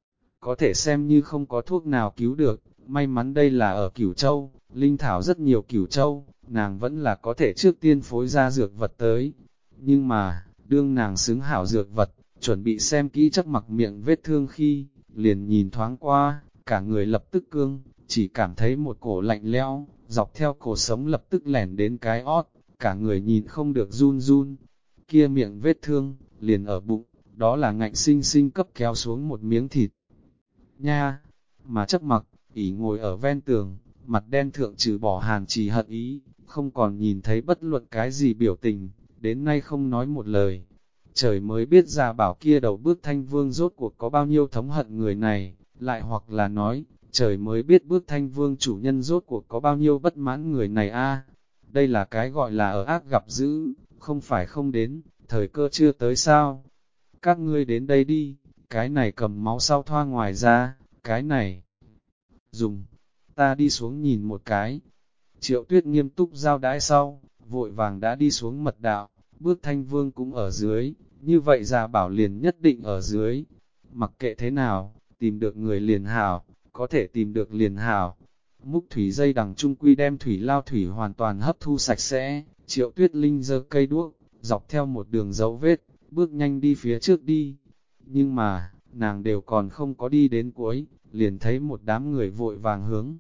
có thể xem như không có thuốc nào cứu được, may mắn đây là ở Cửu Châu, linh thảo rất nhiều Cửu Châu, nàng vẫn là có thể trước tiên phối ra dược vật tới. Nhưng mà, đương nàng xứng hảo dược vật, chuẩn bị xem kỹ Chấp Mặc miệng vết thương khi, liền nhìn thoáng qua, cả người lập tức cương, chỉ cảm thấy một cổ lạnh lẽo, dọc theo cổ sống lập tức lẻn đến cái ót, cả người nhìn không được run run. Kia miệng vết thương, liền ở bụng, đó là ngạnh sinh sinh cấp kéo xuống một miếng thịt. Nha, mà Chấp Mặc, ỉ ngồi ở ven tường, mặt đen thượng trừ bỏ hàn trì hận ý, không còn nhìn thấy bất luận cái gì biểu tình, đến nay không nói một lời. Trời mới biết ra bảo kia đầu Bước Thanh Vương rốt cuộc có bao nhiêu thống hận người này, lại hoặc là nói, trời mới biết Bước Thanh Vương chủ nhân rốt cuộc có bao nhiêu bất mãn người này a. Đây là cái gọi là ở ác gặp dữ, không phải không đến, thời cơ chưa tới sao. Các ngươi đến đây đi, cái này cầm máu sau thoa ngoài ra, cái này dùng, ta đi xuống nhìn một cái. Triệu Tuyết nghiêm túc giao đãi sau, vội vàng đã đi xuống mật đạo, Bước Thanh Vương cũng ở dưới, như vậy già bảo liền nhất định ở dưới. Mặc kệ thế nào, tìm được người liền hảo, có thể tìm được liền hảo. Múc thủy dây đằng trung quy đem thủy lao thủy hoàn toàn hấp thu sạch sẽ, Triệu Tuyết Linh giơ cây đuốc, dọc theo một đường dấu vết, bước nhanh đi phía trước đi. Nhưng mà, nàng đều còn không có đi đến cuối, liền thấy một đám người vội vàng hướng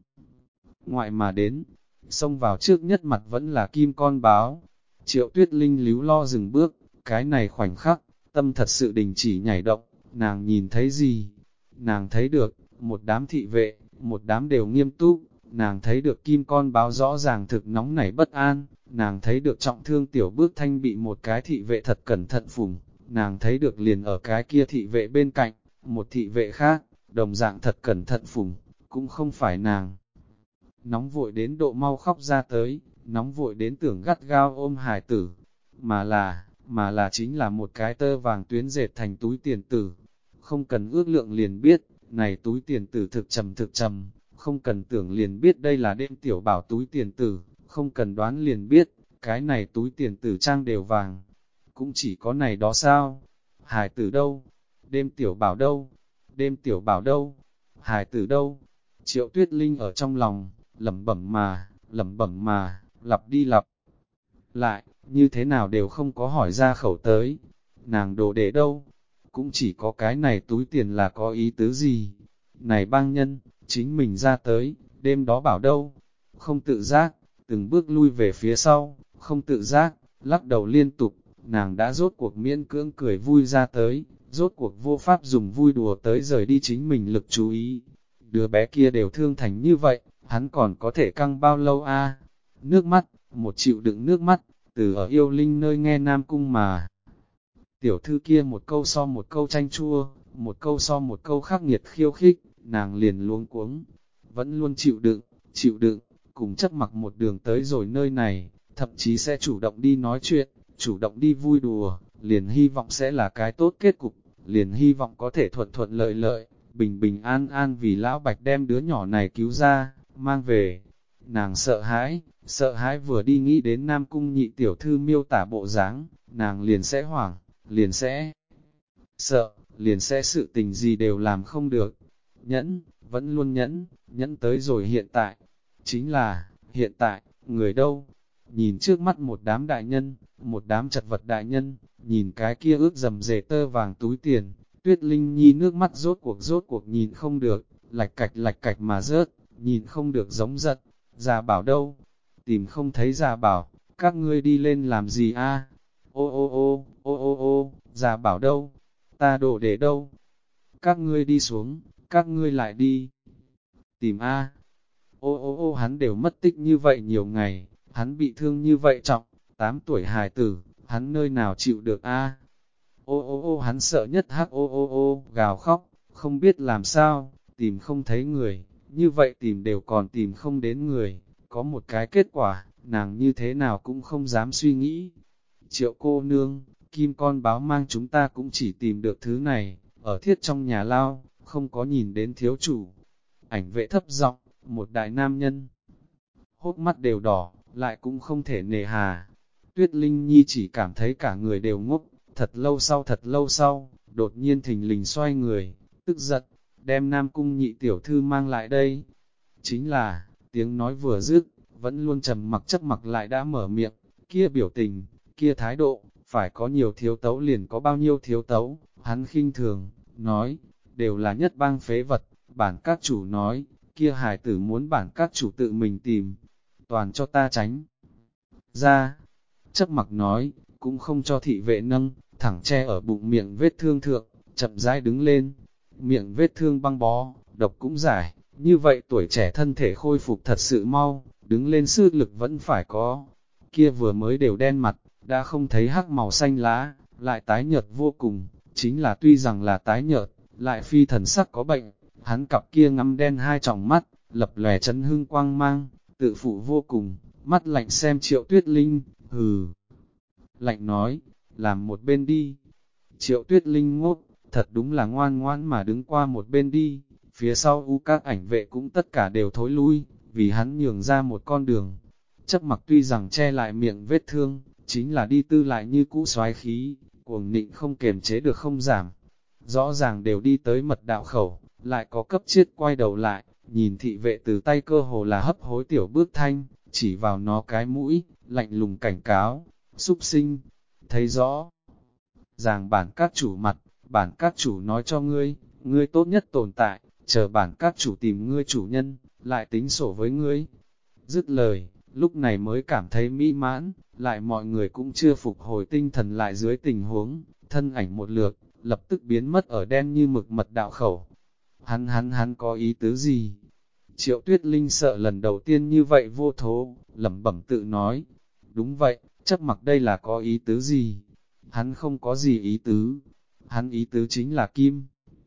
ngoại mà đến, xông vào trước nhất mặt vẫn là kim con báo. Triệu Tuyết Linh líu lo dừng bước, cái này khoảnh khắc, tâm thật sự đình chỉ nhảy động, nàng nhìn thấy gì? Nàng thấy được, một đám thị vệ, một đám đều nghiêm túc, nàng thấy được kim con báo rõ ràng thực nóng nảy bất an, nàng thấy được trọng thương tiểu bước thanh bị một cái thị vệ thật cẩn thận phủng, nàng thấy được liền ở cái kia thị vệ bên cạnh, một thị vệ khác, đồng dạng thật cẩn thận phủng, cũng không phải nàng. Nóng vội đến độ mau khóc ra tới, nóng vội đến tưởng gắt gao ôm hài tử, mà là chính là một cái tơ vàng tuyến dệt thành túi tiền tử. Không cần ước lượng liền biết, này túi tiền tử thực trầm, không cần tưởng liền biết đây là đêm tiểu bảo túi tiền tử, không cần đoán liền biết, cái này túi tiền tử trang đều vàng. Cũng chỉ có này đó sao? Hài tử đâu? Đêm tiểu bảo đâu? Đêm tiểu bảo đâu? Hài tử đâu? Triệu Tuyết Linh ở trong lòng, lẩm bẩm mà, lặp đi lặp lại, như thế nào đều không có hỏi ra khẩu tới. Nàng đồ để đâu? Cũng chỉ có cái này túi tiền là có ý tứ gì? Này bang nhân, chính mình ra tới, đêm đó bảo đâu? Không tự giác, từng bước lui về phía sau, không tự giác, lắc đầu liên tục, nàng đã rốt cuộc miễn cưỡng cười vui ra tới, rốt cuộc vô pháp dùng vui đùa tới rời đi chính mình lực chú ý. Đứa bé kia đều thương thành như vậy, hắn còn có thể căng bao lâu a? Nước mắt, một chịu đựng nước mắt, từ ở yêu linh nơi nghe Nam Cung mà. Tiểu thư kia một câu so một câu chanh chua, một câu so một câu khắc nghiệt khiêu khích, nàng liền luống cuống, vẫn luôn chịu đựng, cùng chấp mặc một đường tới rồi nơi này, thậm chí sẽ chủ động đi nói chuyện, chủ động đi vui đùa, liền hy vọng sẽ là cái tốt kết cục, liền hy vọng có thể thuận thuận lợi lợi, bình bình an an vì lão bạch đem đứa nhỏ này cứu ra, mang về. Nàng sợ hãi vừa đi nghĩ đến Nam Cung nhị tiểu thư miêu tả bộ dáng, nàng liền sẽ hoảng, liền sẽ sợ, liền sẽ sự tình gì đều làm không được. Nhẫn, vẫn luôn nhẫn tới rồi hiện tại. Chính là, hiện tại, người đâu? Nhìn trước mắt một đám đại nhân, một đám chật vật đại nhân, nhìn cái kia ướt dầm dề tơ vàng túi tiền, Tuyết Linh Nhi nước mắt rốt cuộc nhìn không được, lạch cạch mà rớt, nhìn không được giống giận. Già bảo đâu? Tìm không thấy già bảo, các ngươi đi lên làm gì a? Ô, già bảo đâu? Ta đổ để đâu? Các ngươi đi xuống, các ngươi lại đi. Tìm a. Ô, hắn đều mất tích như vậy nhiều ngày, hắn bị thương như vậy trọng, 8 tuổi hài tử, hắn nơi nào chịu được a? Ô, hắn sợ nhất hắc ô, gào khóc, không biết làm sao, tìm không thấy người, như vậy tìm đều còn tìm không đến người, có một cái kết quả, nàng như thế nào cũng không dám suy nghĩ. Triệu cô nương, kim con báo mang chúng ta cũng chỉ tìm được thứ này, ở thiết trong nhà lao, không có nhìn đến thiếu chủ. Ảnh vệ thấp giọng, một đại nam nhân, hốc mắt đều đỏ, lại cũng không thể nề hà. Tuyết Linh Nhi chỉ cảm thấy cả người đều ngốc, thật lâu sau, đột nhiên thình lình xoay người, tức giận, đem Nam Cung nhị tiểu thư mang lại đây. Chính là, tiếng nói vừa dứt, vẫn luôn trầm mặc chấp mặc lại đã mở miệng, kia biểu tình, kia thái độ, phải có nhiều thiếu tấu liền có bao nhiêu thiếu tấu, hắn khinh thường, nói, đều là nhất bang phế vật, bản các chủ nói, kia hài tử muốn bản các chủ tự mình tìm, toàn cho ta tránh ra. Chấp mặc nói, cũng không cho thị vệ nâng, thẳng che ở bụng miệng vết thương thượng, chậm rãi đứng lên, miệng vết thương băng bó, độc cũng giải, như vậy tuổi trẻ thân thể khôi phục thật sự mau, đứng lên sức lực vẫn phải có. Kia vừa mới đều đen mặt, đã không thấy hắc màu xanh lá, lại tái nhợt vô cùng, chính là tuy rằng là tái nhợt, lại phi thần sắc có bệnh, hắn cặp kia ngắm đen hai tròng mắt, lập lòe chấn hưng quang mang, tự phụ vô cùng, mắt lạnh xem Triệu Tuyết Linh, hừ. Lạnh nói, làm một bên đi. Triệu Tuyết Linh ngốc, thật đúng là ngoan ngoãn mà đứng qua một bên đi, phía sau các ảnh vệ cũng tất cả đều thối lui, vì hắn nhường ra một con đường. Chấp mặc tuy rằng che lại miệng vết thương, chính là đi tư lại như cũ soái khí, cuồng nịnh không kềm chế được không giảm. Rõ ràng đều đi tới mật đạo khẩu, lại có cấp chiết quay đầu lại, nhìn thị vệ từ tay cơ hồ là hấp hối tiểu bước thanh, chỉ vào nó cái mũi, lạnh lùng cảnh cáo, súc sinh, thấy rõ. Ràng bản các chủ mặt, bản các chủ nói cho ngươi, ngươi tốt nhất tồn tại, chờ bản các chủ tìm ngươi chủ nhân, lại tính sổ với ngươi. Dứt lời, lúc này mới cảm thấy mỹ mãn, lại mọi người cũng chưa phục hồi tinh thần lại dưới tình huống, thân ảnh một lượt, lập tức biến mất ở đen như mực mật đạo khẩu. Hắn có ý tứ gì? Triệu Tuyết Linh sợ lần đầu tiên như vậy vô thố, lẩm bẩm tự nói. Đúng vậy, chấp mặc đây là có ý tứ gì? Hắn không có gì ý tứ. Hắn ý tứ chính là Kim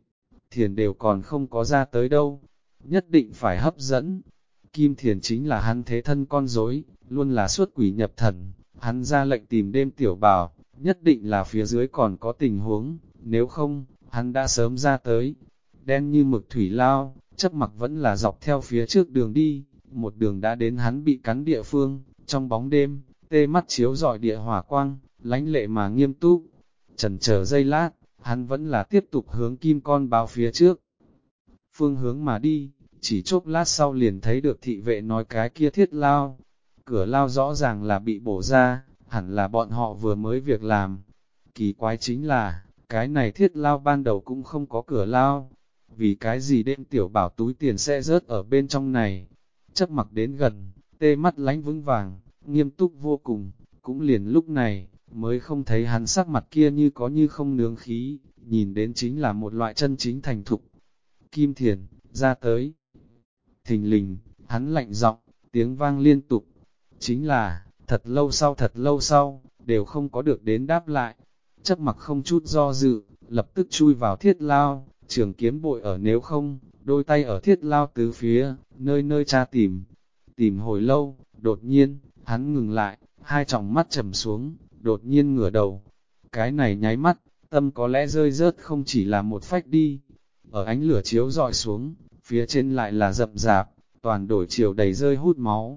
Thiền đều còn không có ra tới đâu. Nhất định phải hấp dẫn. Kim Thiền chính là hắn thế thân con rối, luôn là xuất quỷ nhập thần. Hắn ra lệnh tìm đêm tiểu bảo, nhất định là phía dưới còn có tình huống. Nếu không, hắn đã sớm ra tới. Đen như mực thủy lao, chấp mặc vẫn là dọc theo phía trước đường đi, một đường đã đến hắn bị cắn địa phương, trong bóng đêm, tê mắt chiếu rọi địa hỏa quang, lánh lệ mà nghiêm túc. Chần chờ giây lát, hắn vẫn là tiếp tục hướng kim con báo phía trước. Phương hướng mà đi, chỉ chốc lát sau liền thấy được thị vệ nói cái kia thiết lao. Cửa lao rõ ràng là bị bổ ra, hẳn là bọn họ vừa mới việc làm. Kỳ quái chính là, cái này thiết lao ban đầu cũng không có cửa lao. Vì cái gì đêm tiểu bảo túi tiền sẽ rớt ở bên trong này? Chấp mặc đến gần, tê mắt lánh vững vàng, nghiêm túc vô cùng, cũng liền lúc này, mới không thấy hắn sắc mặt kia như có như không nướng khí, nhìn đến chính là một loại chân chính thành thục. Kim Thiền, ra tới. Thình lình, hắn lạnh giọng, tiếng vang liên tục. Chính là, thật lâu sau, đều không có được đến đáp lại. Chấp mặc không chút do dự, lập tức chui vào thiết lao, trường kiếm bội ở nếu không, đôi tay ở thiết lao tứ phía, nơi nơi tra tìm. Tìm hồi lâu, đột nhiên, hắn ngừng lại, hai tròng mắt trầm xuống, đột nhiên ngửa đầu. Cái này nháy mắt, tâm có lẽ rơi rớt không chỉ là một phách đi. Ở ánh lửa chiếu dọi xuống, phía trên lại là rậm rạp, toàn đổi chiều đầy rơi hút máu.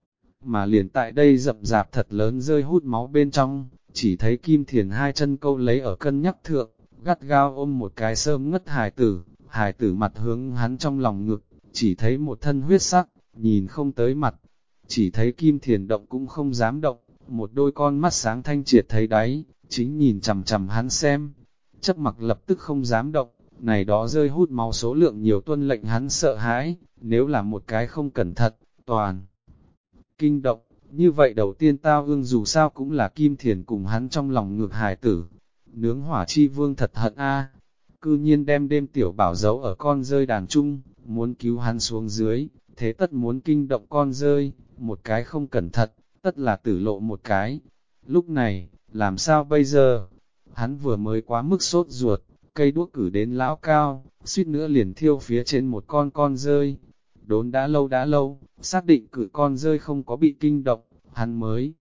Mà liền tại đây rậm rạp thật lớn rơi hút máu bên trong, chỉ thấy Kim Thiền hai chân câu lấy ở cân nhắc thượng, gắt gao ôm một cái sơm ngất hài tử mặt hướng hắn trong lòng ngực, chỉ thấy một thân huyết sắc, nhìn không tới mặt, chỉ thấy Kim Thiền động cũng không dám động, một đôi con mắt sáng thanh triệt thấy đáy, chính nhìn chằm chằm hắn xem. Chấp mặc lập tức không dám động, này đó rơi hút máu số lượng nhiều tuân lệnh hắn sợ hãi, nếu là một cái không cẩn thận, toàn kinh động, như vậy đầu tiên tao ương dù sao cũng là Kim Thiền cùng hắn trong lòng ngược hài tử. Nướng hỏa chi vương thật hận a, cư nhiên đem đêm tiểu bảo giấu ở con rơi đàn trung, muốn cứu hắn xuống dưới, thế tất muốn kinh động con rơi, một cái không cẩn thận, tất là tử lộ một cái. Lúc này, làm sao bây giờ? Hắn vừa mới quá mức sốt ruột, cây đuốc cử đến lão cao, suýt nữa liền thiêu phía trên một con rơi. Đốn đã lâu, xác định cử con rơi không có bị kinh động, hắn mới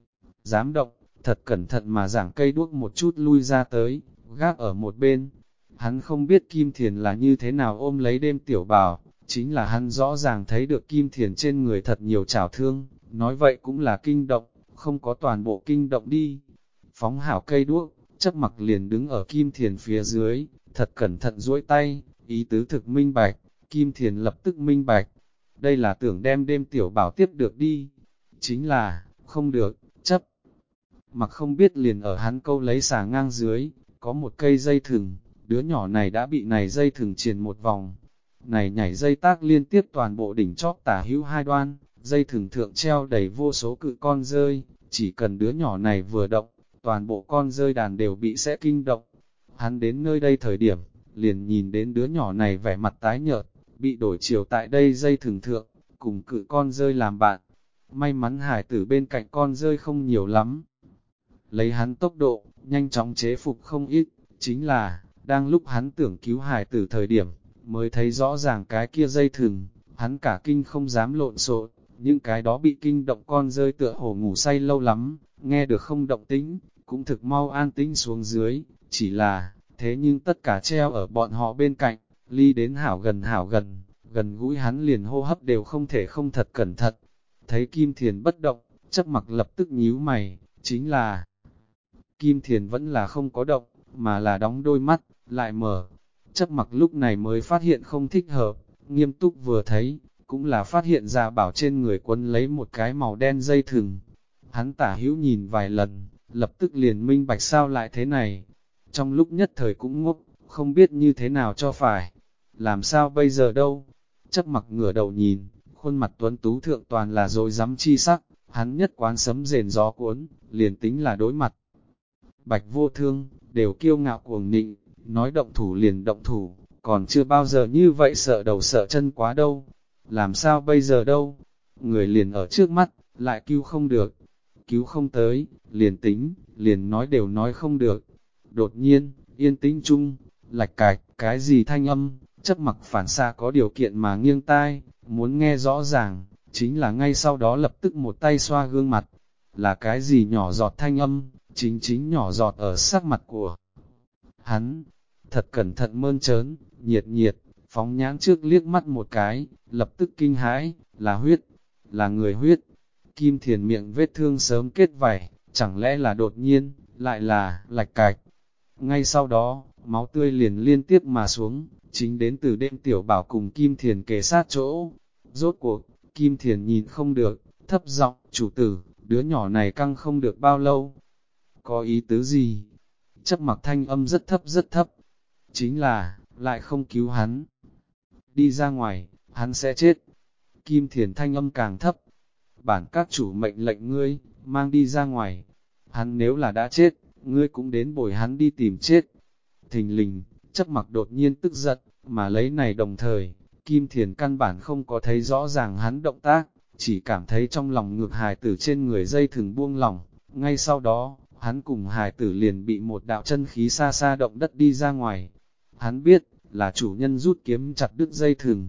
dám động, thật cẩn thận mà giảng cây đuốc một chút lui ra tới, gác ở một bên. Hắn không biết Kim Thiền là như thế nào ôm lấy đêm tiểu bảo, chính là hắn rõ ràng thấy được Kim Thiền trên người thật nhiều chảo thương, nói vậy cũng là kinh động, không có toàn bộ kinh động đi. Phóng hảo cây đuốc, chấp mặc liền đứng ở Kim Thiền phía dưới, thật cẩn thận duỗi tay, ý tứ thực minh bạch, Kim Thiền lập tức minh bạch. Đây là tưởng đem đêm tiểu bảo tiếp được đi. Chính là, không được, chấp. Mặc không biết liền ở hắn câu lấy xà ngang dưới, có một cây dây thừng, đứa nhỏ này đã bị này dây thừng triền một vòng. Này nhảy dây tác liên tiếp toàn bộ đỉnh chóp tả hữu hai đoan, dây thừng thượng treo đầy vô số cự con rơi, chỉ cần đứa nhỏ này vừa động, toàn bộ con rơi đàn đều bị sẽ kinh động. Hắn đến nơi đây thời điểm, liền nhìn đến đứa nhỏ này vẻ mặt tái nhợt, bị đổi chiều tại đây dây thừng thượng, cùng cự con rơi làm bạn. May mắn hải tử bên cạnh con rơi không nhiều lắm. Lấy hắn tốc độ, nhanh chóng chế phục không ít, chính là, đang lúc hắn tưởng cứu hải tử thời điểm, mới thấy rõ ràng cái kia dây thừng, hắn cả kinh không dám lộn xộn, những cái đó bị kinh động con rơi tựa hồ ngủ say lâu lắm, nghe được không động tĩnh, cũng thực mau an tĩnh xuống dưới, chỉ là, thế nhưng tất cả treo ở bọn họ bên cạnh, ly đến hảo gần, gần gũi hắn liền hô hấp đều không thể không thật cẩn thận. Thấy Kim Thiền bất động, chấp mặc lập tức nhíu mày, chính là Kim Thiền vẫn là không có động, mà là đóng đôi mắt, lại mở. Chấp mặc lúc này mới phát hiện không thích hợp, nghiêm túc vừa thấy, cũng là phát hiện ra bảo trên người quấn lấy một cái màu đen dây thừng. Hắn tả hữu nhìn vài lần, lập tức liền minh bạch sao lại thế này. Trong lúc nhất thời cũng ngốc, không biết như thế nào cho phải. Làm sao bây giờ đâu? Chấp mặc ngửa đầu nhìn, khuôn mặt tuấn tú thượng toàn là rồi dám chi sắc, hắn nhất quán sấm rền gió cuốn, liền tính là đối mặt. Bạch vô thương, đều kiêu ngạo cuồng nịnh, nói động thủ liền động thủ, còn chưa bao giờ như vậy sợ đầu sợ chân quá đâu. Làm sao bây giờ đâu? Người liền ở trước mắt, lại cứu không được. Cứu không tới, liền tính, liền nói đều nói không được. Đột nhiên, yên tĩnh chung, lạch cạch, cái gì thanh âm, chấp mặc phản xạ có điều kiện mà nghiêng tai, muốn nghe rõ ràng, chính là ngay sau đó lập tức một tay xoa gương mặt. Là cái gì nhỏ giọt thanh âm, chính nhỏ giọt ở sắc mặt của hắn. Thật cẩn thận mơn trớn, nhiệt nhiệt, phóng nhãn trước liếc mắt một cái, lập tức kinh hãi, là huyết, là người huyết. Kim Thiền miệng vết thương sớm kết vảy, chẳng lẽ là đột nhiên, lại là lạch cạch. Ngay sau đó, máu tươi liền liên tiếp mà xuống, chính đến từ đêm tiểu bảo cùng Kim Thiền kề sát chỗ. Rốt cuộc, Kim Thiền nhìn không được, thấp giọng, chủ tử, đứa nhỏ này căng không được bao lâu. Có ý tứ gì? Chấp mặc thanh âm rất thấp. Chính là, lại không cứu hắn. Đi ra ngoài, hắn sẽ chết. Kim Thiền thanh âm càng thấp. Bản các chủ mệnh lệnh ngươi, mang đi ra ngoài. Hắn nếu là đã chết, ngươi cũng đến bồi hắn đi tìm chết. Thình lình, chấp mặc đột nhiên tức giận, mà lấy này đồng thời, Kim Thiền căn bản không có thấy rõ ràng hắn động tác, chỉ cảm thấy trong lòng ngược hài tử trên người dây thừng buông lỏng. Ngay sau đó, hắn cùng hài tử liền bị một đạo chân khí xa xa động đất đi ra ngoài. Hắn biết, là chủ nhân rút kiếm chặt đứt dây thừng.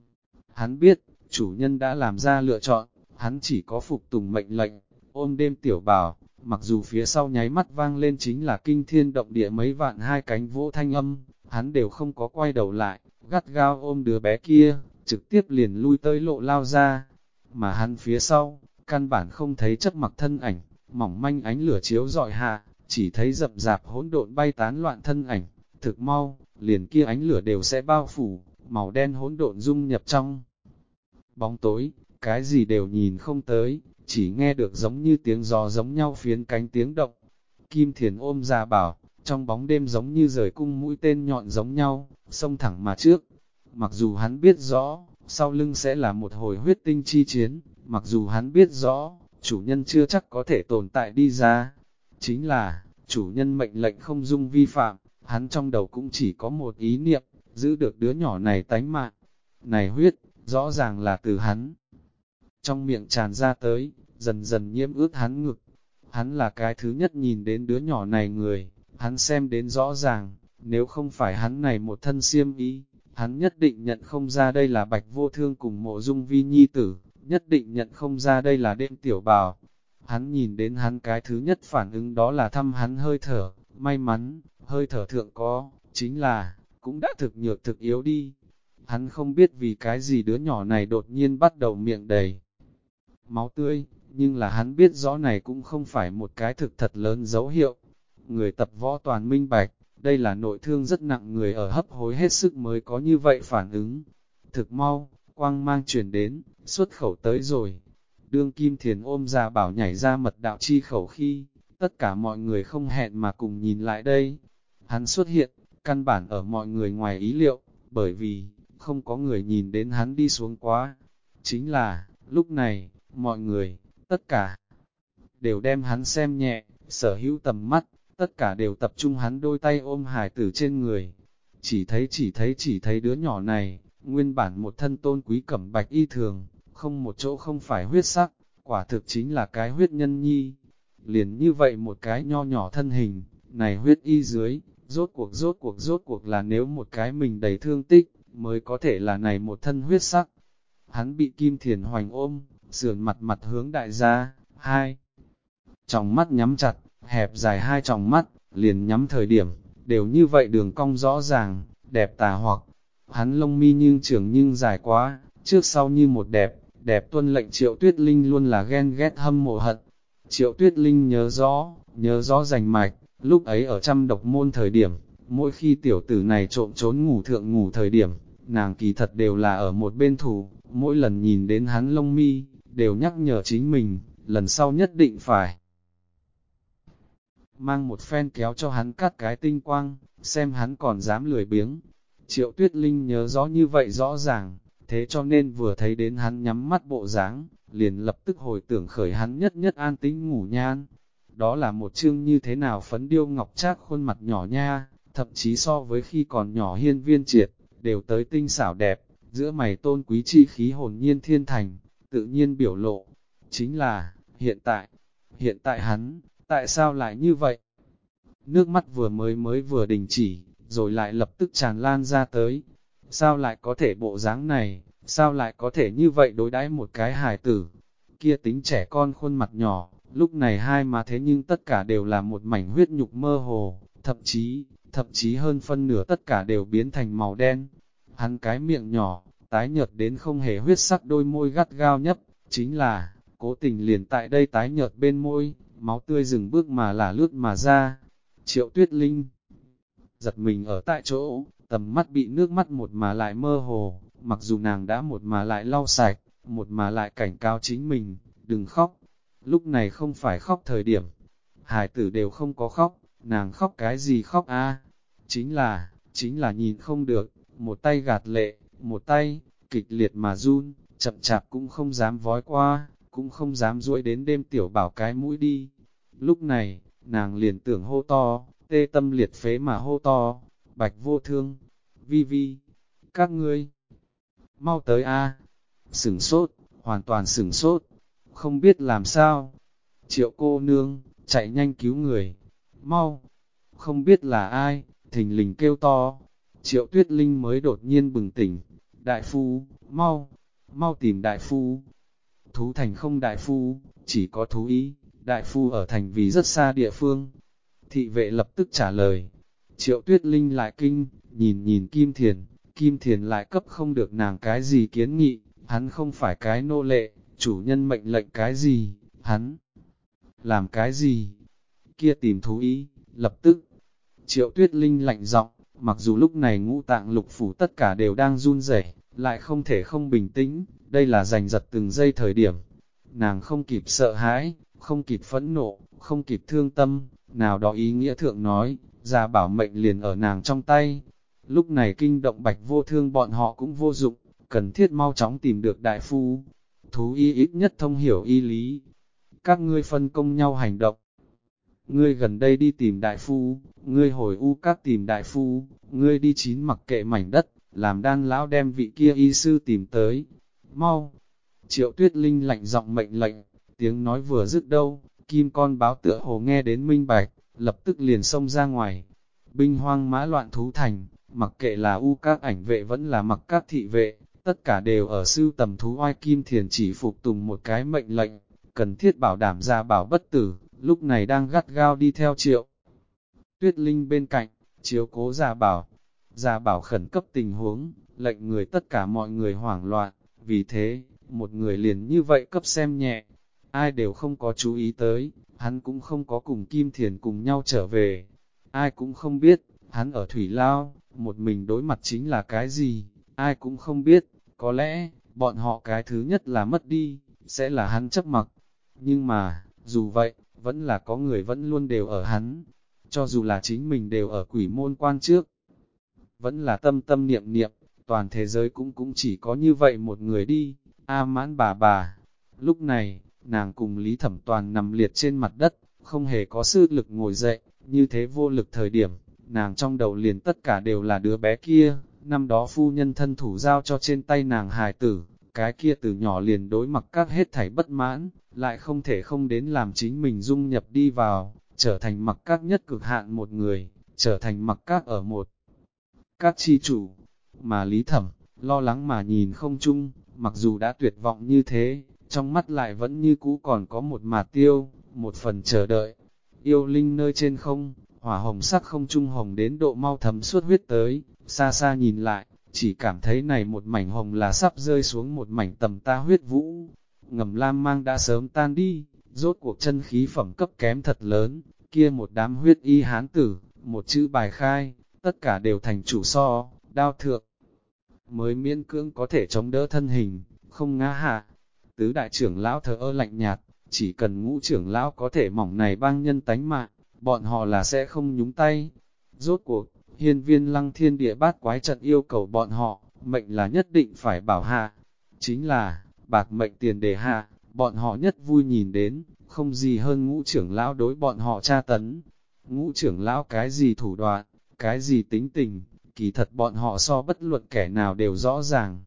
Hắn biết, chủ nhân đã làm ra lựa chọn, hắn chỉ có phục tùng mệnh lệnh, ôm đêm tiểu bảo, mặc dù phía sau nháy mắt vang lên chính là kinh thiên động địa mấy vạn hai cánh vỗ thanh âm, hắn đều không có quay đầu lại, gắt gao ôm đứa bé kia, trực tiếp liền lui tới lộ lao ra, mà hắn phía sau, căn bản không thấy chấp mặc thân ảnh, mỏng manh ánh lửa chiếu rọi hạ, chỉ thấy rậm rạp hỗn độn bay tán loạn thân ảnh, thực mau, liền kia ánh lửa đều sẽ bao phủ, màu đen hỗn độn dung nhập trong bóng tối, cái gì đều nhìn không tới, chỉ nghe được giống như tiếng gió giống nhau phiến cánh tiếng động. Kim Thiền ôm ra bảo, trong bóng đêm giống như rời cung mũi tên nhọn giống nhau, xông thẳng mà trước. Mặc dù hắn biết rõ, sau lưng sẽ là một hồi huyết tinh chi chiến, mặc dù hắn biết rõ, chủ nhân chưa chắc có thể tồn tại đi ra. Chính là, chủ nhân mệnh lệnh không dung vi phạm, hắn trong đầu cũng chỉ có một ý niệm, giữ được đứa nhỏ này tánh mạng. Này huyết, rõ ràng là từ hắn trong miệng tràn ra tới, dần dần nhiễm ướt hắn ngực. Hắn là cái thứ nhất nhìn đến đứa nhỏ này người, hắn xem đến rõ ràng, nếu không phải hắn này một thân xiêm ý, hắn nhất định nhận không ra đây là Bạch Vô Thương cùng Mộ Dung Vi nhi tử, nhất định nhận không ra đây là đêm tiểu bào. Hắn nhìn đến hắn cái thứ nhất phản ứng đó là thăm hắn hơi thở, may mắn, hơi thở thượng có, chính là, cũng đã thực nhược thực yếu đi. Hắn không biết vì cái gì đứa nhỏ này đột nhiên bắt đầu miệng đầy máu tươi, nhưng là hắn biết rõ này cũng không phải một cái thực thật lớn dấu hiệu. Người tập võ toàn minh bạch, đây là nội thương rất nặng, người ở hấp hối hết sức mới có như vậy phản ứng. Thực mau, quang mang chuyển đến, xuất khẩu tới rồi. Đương Kim Thiền ôm ra bảo nhảy ra mật đạo chi khẩu khi, tất cả mọi người không hẹn mà cùng nhìn lại đây. Hắn xuất hiện, căn bản ở mọi người ngoài ý liệu, bởi vì, không có người nhìn đến hắn đi xuống quá. Chính là, lúc này, mọi người, tất cả, đều đem hắn xem nhẹ, sở hữu tầm mắt, tất cả đều tập trung hắn đôi tay ôm hài tử trên người. Chỉ thấy đứa nhỏ này, nguyên bản một thân tôn quý cẩm bạch y thường, không một chỗ không phải huyết sắc, quả thực chính là cái huyết nhân nhi. Liền như vậy một cái nho nhỏ thân hình, này huyết y dưới, rốt cuộc là nếu một cái mình đầy thương tích, mới có thể là này một thân huyết sắc. Hắn bị Kim Thiền hoành ôm, sườn mặt hướng đại gia, hai tròng mắt nhắm chặt, hẹp dài hai tròng mắt, liền nhắm thời điểm, đều như vậy đường cong rõ ràng, đẹp tà hoặc. Hắn lông mi nhưng trưởng nhưng dài quá, trước sau như một đẹp tuân lệnh Triệu Tuyết Linh luôn là ghen ghét hâm mộ hận. Triệu Tuyết Linh nhớ rõ rành mạch, lúc ấy ở trăm độc môn thời điểm, mỗi khi tiểu tử này trộm trốn ngủ thượng ngủ thời điểm, nàng kỳ thật đều là ở một bên thủ, mỗi lần nhìn đến hắn lông mi, đều nhắc nhở chính mình, lần sau nhất định phải mang một phen kéo cho hắn cắt cái tinh quang, xem hắn còn dám lười biếng. Triệu Tuyết Linh nhớ rõ như vậy rõ ràng, thế cho nên vừa thấy đến hắn nhắm mắt bộ dáng, liền lập tức hồi tưởng khởi hắn nhất nhất an tĩnh ngủ nhan. đó là một chương như thế nào phấn điêu ngọc trác khuôn mặt nhỏ nha, thậm chí so với khi còn nhỏ Hiên Viên Triệt, đều tới tinh xảo đẹp, giữa mày tôn quý chi khí hồn nhiên thiên thành, tự nhiên biểu lộ. Chính là, hiện tại hắn, tại sao lại như vậy? Nước mắt mới vừa đình chỉ, rồi lại lập tức tràn lan ra tới. Sao lại có thể bộ dáng này, sao lại có thể như vậy đối đãi một cái hài tử? Kia tính trẻ con khuôn mặt nhỏ, lúc này hai má thế nhưng tất cả đều là một mảnh huyết nhục mơ hồ, thậm chí hơn phân nửa tất cả đều biến thành màu đen. Hắn cái miệng nhỏ, tái nhợt đến không hề huyết sắc, đôi môi gắt gao nhấp, chính là, cố tình liền tại đây tái nhợt bên môi, máu tươi dừng bước mà là lướt mà ra. Triệu Tuyết Linh giật mình ở tại chỗ, tầm mắt bị nước mắt một mà lại mơ hồ, mặc dù nàng đã một mà lại lau sạch, một mà lại cảnh cáo chính mình, đừng khóc. Lúc này không phải khóc thời điểm, hài tử đều không có khóc, nàng khóc cái gì khóc a? Chính là nhìn không được, một tay gạt lệ, một tay, kịch liệt mà run, chậm chạp cũng không dám vói qua, cũng không dám duỗi đến đêm tiểu bảo cái mũi đi. Lúc này, nàng liền tưởng hô to, tê tâm liệt phế mà hô to, Bạch Vô Thương, Vi Vi, các ngươi, mau tới a! Sửng sốt, hoàn toàn sửng sốt, không biết làm sao. Triệu cô nương, chạy nhanh cứu người, mau, không biết là ai, thình lình kêu to. Triệu Tuyết Linh mới đột nhiên bừng tỉnh, đại phu, mau tìm đại phu. Thú thành không đại phu, chỉ có thú ý, đại phu ở thành vì rất xa địa phương. Thị vệ lập tức trả lời. Triệu Tuyết Linh lại kinh, nhìn Kim Thiền lại cấp không được nàng cái gì kiến nghị, hắn không phải cái nô lệ, chủ nhân mệnh lệnh cái gì, hắn làm cái gì, kia tìm thú ý, lập tức. Triệu Tuyết Linh lạnh giọng, mặc dù lúc này ngũ tạng lục phủ tất cả đều đang run rẩy, lại không thể không bình tĩnh, đây là giành giật từng giây thời điểm. Nàng không kịp sợ hãi, không kịp phẫn nộ, không kịp thương tâm, nào đó ý nghĩa thượng nói, gia bảo mệnh liền ở nàng trong tay. Lúc này kinh động Bạch Vô Thương bọn họ cũng vô dụng, cần thiết mau chóng tìm được đại phu. Thú y ít nhất thông hiểu y lý. Các ngươi phân công nhau hành động. Ngươi gần đây đi tìm đại phu, ngươi hồi u các tìm đại phu, ngươi đi chín mặc kệ mảnh đất, làm đan lão đem vị kia y sư tìm tới. Mau! Triệu Tuyết Linh lạnh giọng mệnh lệnh, tiếng nói vừa dứt đâu, kim con báo tựa hồ nghe đến minh bạch, lập tức liền xông ra ngoài. Binh hoang mã loạn thú thành, mặc kệ là u các ảnh vệ vẫn là mặc các thị vệ, tất cả đều ở sưu tầm thú oai. Kim Thiền chỉ phục tùng một cái mệnh lệnh, cần thiết bảo đảm gia bảo bất tử, lúc này đang gắt gao đi theo Triệu Tuyết Linh bên cạnh, chiếu cố gia bảo. Gia bảo khẩn cấp tình huống, lệnh người tất cả mọi người hoảng loạn, vì thế, một người liền như vậy cấp xem nhẹ, ai đều không có chú ý tới, hắn cũng không có cùng Kim Thiền cùng nhau trở về, ai cũng không biết, hắn ở Thủy Lao, một mình đối mặt chính là cái gì, ai cũng không biết, có lẽ, bọn họ cái thứ nhất là mất đi, sẽ là hắn chấp mặc, nhưng mà, dù vậy, vẫn là có người vẫn luôn đều ở hắn, cho dù là chính mình đều ở quỷ môn quan trước, vẫn là tâm tâm niệm niệm, toàn thế giới cũng chỉ có như vậy một người đi. A Mãn bà. Lúc này, nàng cùng Lý Thẩm Toàn nằm liệt trên mặt đất, không hề có sức lực ngồi dậy, như thế vô lực thời điểm, nàng trong đầu liền tất cả đều là đứa bé kia, năm đó phu nhân thân thủ giao cho trên tay nàng hài tử, cái kia từ nhỏ liền đối mặt các hết thảy bất mãn, lại không thể không đến làm chính mình dung nhập đi vào, trở thành mặc các nhất cực hạn một người, trở thành mặc các ở một các chi chủ, mà Lý Thẩm, lo lắng mà nhìn không chung, mặc dù đã tuyệt vọng như thế, trong mắt lại vẫn như cũ còn có một mạt tiêu, một phần chờ đợi. Yêu linh nơi trên không, hỏa hồng sắc không trung hồng đến độ mau thấm suốt huyết tới, xa xa nhìn lại, chỉ cảm thấy này một mảnh hồng là sắp rơi xuống một mảnh tầm ta huyết vũ. Ngầm lam mang đã sớm tan đi, rốt cuộc chân khí phẩm cấp kém thật lớn, kia một đám huyết y hán tử, một chữ bài khai, tất cả đều thành chủ so, đao thượng. Mới miễn cưỡng có thể chống đỡ thân hình, không ngã hạ. Tứ đại trưởng lão thờ ơ lạnh nhạt, chỉ cần ngũ trưởng lão có thể mỏng này bang nhân tánh mạng, bọn họ là sẽ không nhúng tay. Rốt cuộc, hiên viên lăng thiên địa bát quái trận yêu cầu bọn họ, mệnh là nhất định phải bảo hạ. Chính là, bạc mệnh tiền đề hạ, bọn họ nhất vui nhìn đến, không gì hơn ngũ trưởng lão đối bọn họ tra tấn. Ngũ trưởng lão cái gì thủ đoạn, cái gì tính tình, kỳ thật bọn họ so bất luận kẻ nào đều rõ ràng.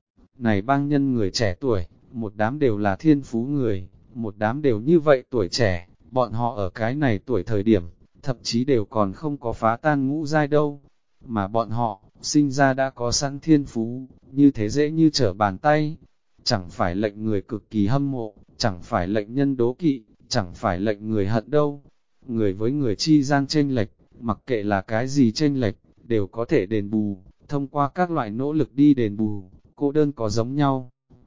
Này bang nhân người trẻ tuổi, một đám đều là thiên phú người, một đám đều như vậy tuổi trẻ, bọn họ ở cái này tuổi thời điểm, thậm chí đều còn không có phá tan ngũ giai đâu. Mà bọn họ, sinh ra đã có sẵn thiên phú, như thế dễ như trở bàn tay. Chẳng phải lệnh người cực kỳ hâm mộ, chẳng phải lệnh nhân đố kỵ, chẳng phải lệnh người hận đâu. Người với người chi gian chênh lệch, mặc kệ là cái gì chênh lệch, đều có thể đền bù, thông qua các loại nỗ lực đi đền bù, cô đơn có giống nhau.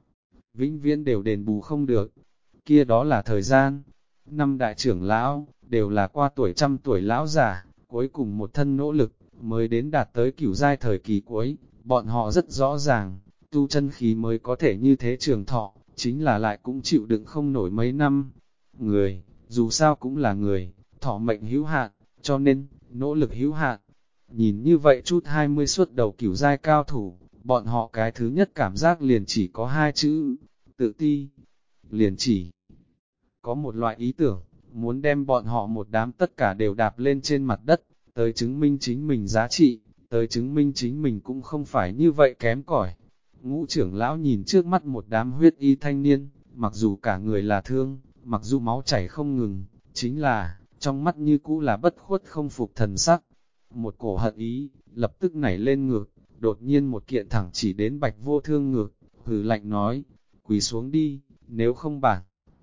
Vĩnh viễn đều đền bù không được, kia đó là thời gian. Năm đại trưởng lão, đều là qua tuổi trăm tuổi lão già, cuối cùng một thân nỗ lực, mới đến đạt tới cửu giai thời kỳ cuối, bọn họ rất rõ ràng, tu chân khí mới có thể như thế trường thọ, chính là lại cũng chịu đựng không nổi mấy năm. Người, dù sao cũng là người, thọ mệnh hữu hạn, cho nên, nỗ lực hữu hạn. Nhìn như vậy chút 20 suất đầu cửu giai cao thủ, bọn họ cái thứ nhất cảm giác liền chỉ có hai chữ, tự ti. Liền chỉ có một loại ý tưởng, muốn đem bọn họ một đám tất cả đều đạp lên trên mặt đất, tới chứng minh chính mình giá trị, tới chứng minh chính mình cũng không phải như vậy kém cỏi. Ngũ trưởng lão nhìn trước mắt một đám huyết y thanh niên, mặc dù cả người là thương, mặc dù máu chảy không ngừng, chính là, trong mắt như cũ là bất khuất không phục thần sắc. Một cổ hận ý, lập tức nảy lên ngược, đột nhiên một kiện thẳng chỉ đến Bạch Vô Thương ngược, hừ lạnh nói, quỳ xuống đi, nếu không bản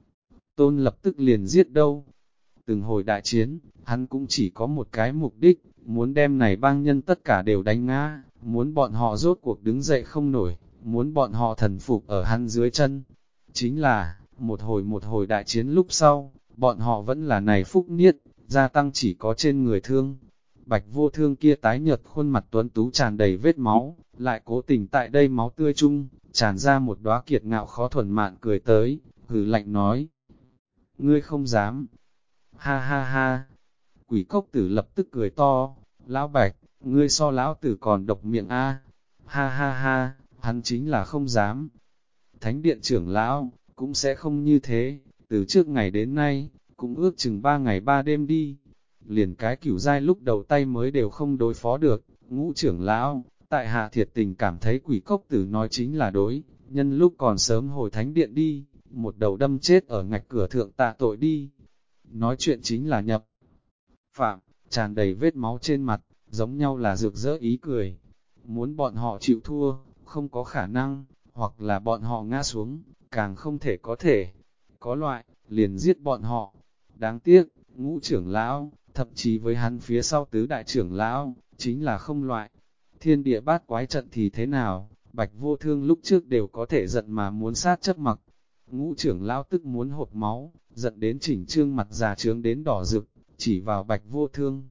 tôn lập tức liền giết đâu. Từng hồi đại chiến, hắn cũng chỉ có một cái mục đích, muốn đem này bang nhân tất cả đều đánh ngã, muốn bọn họ rốt cuộc đứng dậy không nổi, muốn bọn họ thần phục ở hắn dưới chân. Chính là, một hồi đại chiến lúc sau, bọn họ vẫn là này phúc niết, gia tăng chỉ có trên người thương. Bạch Vô Thương kia tái nhợt khuôn mặt tuấn tú tràn đầy vết máu, lại cố tình tại đây máu tươi chung, tràn ra một đóa kiệt ngạo khó thuần mạn cười tới, hừ lạnh nói. Ngươi không dám. Ha ha ha. Quỷ cốc tử lập tức cười to, lão Bạch, ngươi so lão tử còn độc miệng a. Ha ha ha, hắn chính là không dám. Thánh điện trưởng lão, cũng sẽ không như thế, từ trước ngày đến nay, cũng ước chừng 3 ngày 3 đêm đi. Liền cái cửu giai lúc đầu tay mới đều không đối phó được, ngũ trưởng lão, tại hạ thiệt tình cảm thấy quỷ cốc tử nói chính là đối, nhân lúc còn sớm hồi thánh điện đi, một đầu đâm chết ở ngạch cửa thượng tạ tội đi. Nói chuyện chính là nhập phạm, tràn đầy vết máu trên mặt, giống nhau là rực rỡ ý cười. Muốn bọn họ chịu thua, không có khả năng, hoặc là bọn họ ngã xuống, càng không thể có thể. Có loại, liền giết bọn họ. Đáng tiếc, ngũ trưởng lão, thậm chí với hắn phía sau tứ đại trưởng lão, chính là không loại. Thiên địa bát quái trận thì thế nào, Bạch Vô Thương lúc trước đều có thể giận mà muốn sát chấp mặc. Ngũ trưởng lão tức muốn hột máu, giận đến chỉnh trương mặt già trướng đến đỏ rực, chỉ vào Bạch Vô Thương.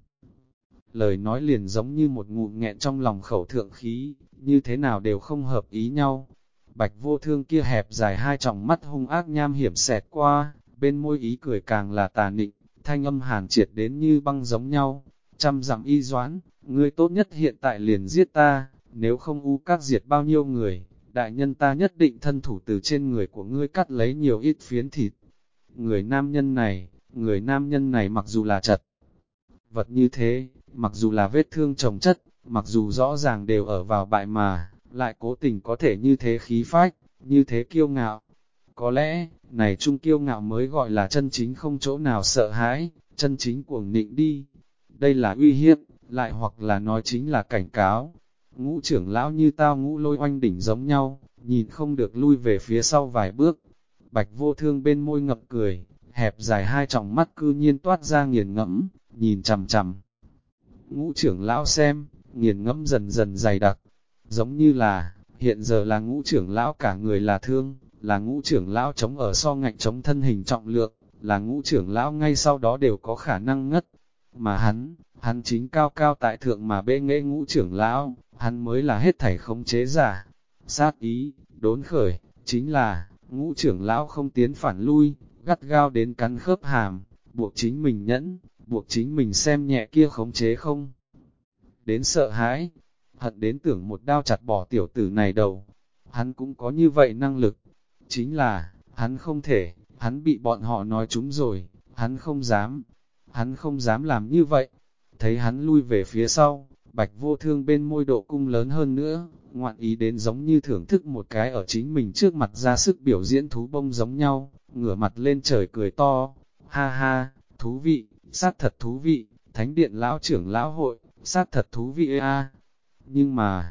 Lời nói liền giống như một ngụm nghẹn trong lòng khẩu thượng khí, như thế nào đều không hợp ý nhau. Bạch Vô Thương kia hẹp dài hai tròng mắt hung ác nham hiểm xẹt qua, bên môi ý cười càng là tà nịnh, thanh âm hàn triệt đến như băng giống nhau. Trăm dặm y doãn, ngươi tốt nhất hiện tại liền giết ta, nếu không u các diệt bao nhiêu người, đại nhân ta nhất định thân thủ từ trên người của ngươi cắt lấy nhiều ít phiến thịt. Người nam nhân này mặc dù là chật vật như thế, mặc dù là vết thương chồng chất, mặc dù rõ ràng đều ở vào bại mà, lại cố tình có thể như thế khí phách, như thế kiêu ngạo. Có lẽ, này trung kiêu ngạo mới gọi là chân chính không chỗ nào sợ hãi, chân chính cuồng nịnh đi. Đây là uy hiếp, lại hoặc là nói chính là cảnh cáo. Ngũ trưởng lão như tao ngũ lôi oanh đỉnh giống nhau, nhìn không được lui về phía sau vài bước. Bạch Vô Thương bên môi ngập cười, hẹp dài hai tròng mắt cư nhiên toát ra nghiền ngẫm, nhìn chằm chằm. Ngũ trưởng lão xem, nghiền ngẫm dần dần dày đặc, giống như là, hiện giờ là ngũ trưởng lão cả người là thương, là ngũ trưởng lão chống ở so ngạnh chống thân hình trọng lượng, là ngũ trưởng lão ngay sau đó đều có khả năng ngất. Mà hắn chính cao cao tại thượng mà bệ nghệ ngũ trưởng lão, hắn mới là hết thảy khống chế giả. Sát ý, đốn khởi, chính là, ngũ trưởng lão không tiến phản lui, gắt gao đến cắn khớp hàm, buộc chính mình nhẫn, buộc chính mình xem nhẹ kia khống chế không. Đến sợ hãi, hận đến tưởng một đao chặt bỏ tiểu tử này đầu. Hắn cũng có như vậy năng lực, chính là, hắn hắn bị bọn họ nói trúng rồi, hắn không dám làm như vậy. Thấy hắn lui về phía sau, Bạch Vô Thương bên môi độ cung lớn hơn nữa, ngoạn ý đến giống như thưởng thức một cái ở chính mình trước mặt ra sức biểu diễn thú bông giống nhau, ngửa mặt lên trời cười to, ha ha, thú vị, sát thật thú vị, thánh điện lão trưởng lão hội, sát thật thú vị a. Nhưng mà,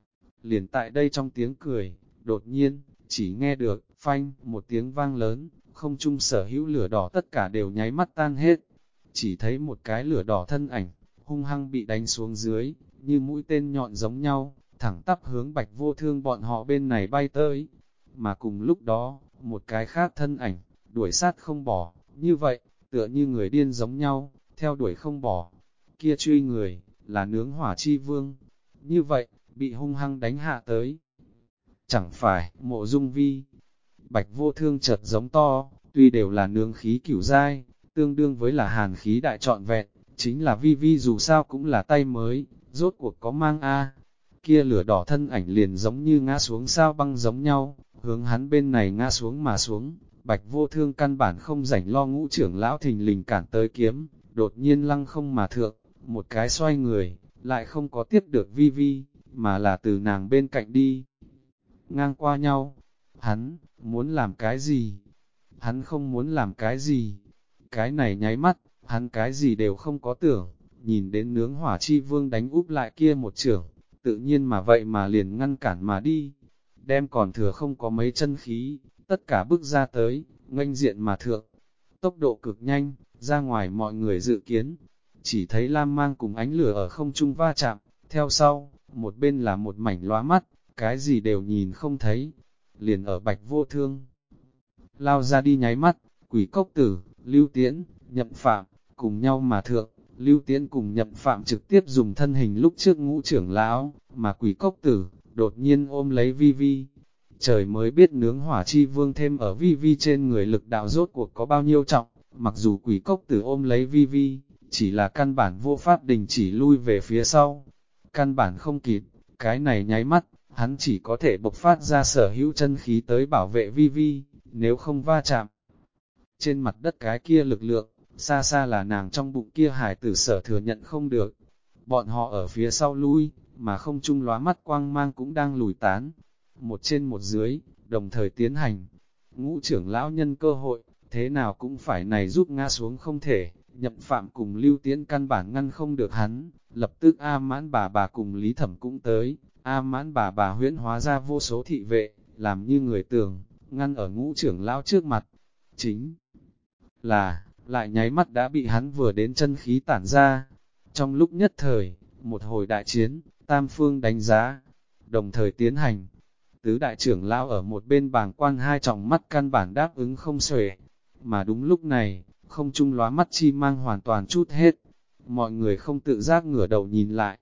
liền tại đây trong tiếng cười, đột nhiên, chỉ nghe được, phanh, một tiếng vang lớn, không trung sở hữu lửa đỏ tất cả đều nháy mắt tan hết, chỉ thấy một cái lửa đỏ thân ảnh, hung hăng bị đánh xuống dưới, như mũi tên nhọn giống nhau, thẳng tắp hướng Bạch Vô Thương bọn họ bên này bay tới. Mà cùng lúc đó, một cái khác thân ảnh, đuổi sát không bỏ, như vậy, tựa như người điên giống nhau, theo đuổi không bỏ. Kia truy người, là nướng hỏa chi vương. Như vậy, bị hung hăng đánh hạ tới. Chẳng phải, Mộ Dung Vi. Bạch Vô Thương chợt giống to, tuy đều là nướng khí cửu giai, tương đương với là hàn khí đại trọn vẹn, chính là Vi Vi dù sao cũng là tay mới, rốt cuộc có mang a. Kia lửa đỏ thân ảnh liền giống như ngã xuống sao băng giống nhau, hướng hắn bên này ngã xuống mà xuống. Bạch Vô Thương căn bản không rảnh lo Ngũ trưởng lão thình lình cản tới kiếm, đột nhiên lăng không mà thượng, một cái xoay người, lại không có tiếp được Vi Vi, mà là từ nàng bên cạnh đi. Ngang qua nhau, hắn, muốn làm cái gì? Hắn không muốn làm cái gì? Cái này nháy mắt, hắn cái gì đều không có tưởng, nhìn đến nướng hỏa chi vương đánh úp lại kia một trưởng, tự nhiên mà vậy mà liền ngăn cản mà đi, đem còn thừa không có mấy chân khí, tất cả bước ra tới, nghênh diện mà thượng, tốc độ cực nhanh, ra ngoài mọi người dự kiến, chỉ thấy lam mang cùng ánh lửa ở không trung va chạm, theo sau, một bên là một mảnh lóa mắt, cái gì đều nhìn không thấy, liền ở Bạch Vô Thương. Lao ra đi nháy mắt, Quỷ Cốc Tử, Lưu Tiễn, Nhậm Phạm, cùng nhau mà thượng, Lưu Tiễn cùng Nhậm Phạm trực tiếp dùng thân hình lúc trước Ngũ trưởng lão, mà Quỷ Cốc Tử, đột nhiên ôm lấy Vi Vi. Trời mới biết nướng hỏa chi vương thêm ở Vi Vi trên người lực đạo rốt cuộc có bao nhiêu trọng, mặc dù Quỷ Cốc Tử ôm lấy Vi Vi, chỉ là căn bản vô pháp đình chỉ lui về phía sau. Căn bản không kịp, cái này nháy mắt, hắn chỉ có thể bộc phát ra sở hữu chân khí tới bảo vệ Vi Vi, nếu không va chạm. Trên mặt đất cái kia lực lượng, xa xa là nàng trong bụng kia hải tử sở thừa nhận không được. Bọn họ ở phía sau lui, mà không trung lóa mắt quang mang cũng đang lùi tán. Một trên một dưới, đồng thời tiến hành. Ngũ trưởng lão nhân cơ hội, thế nào cũng phải này giúp ngã xuống không thể. Nhậm Phạm cùng Lưu Tiễn căn bản ngăn không được hắn, lập tức A Mãn bà cùng Lý Thẩm cũng tới. A Mãn bà huyễn hóa ra vô số thị vệ, làm như người tường, ngăn ở Ngũ trưởng lão trước mặt. Chính là, lại nháy mắt đã bị hắn vừa đến chân khí tản ra. Trong lúc nhất thời, một hồi đại chiến, tam phương đánh giá, đồng thời tiến hành. Tứ đại trưởng lão ở một bên bàng quan hai tròng mắt căn bản đáp ứng không xuể. Mà đúng lúc này, không trung lóa mắt chi mang hoàn toàn chút hết. Mọi người không tự giác ngửa đầu nhìn lại,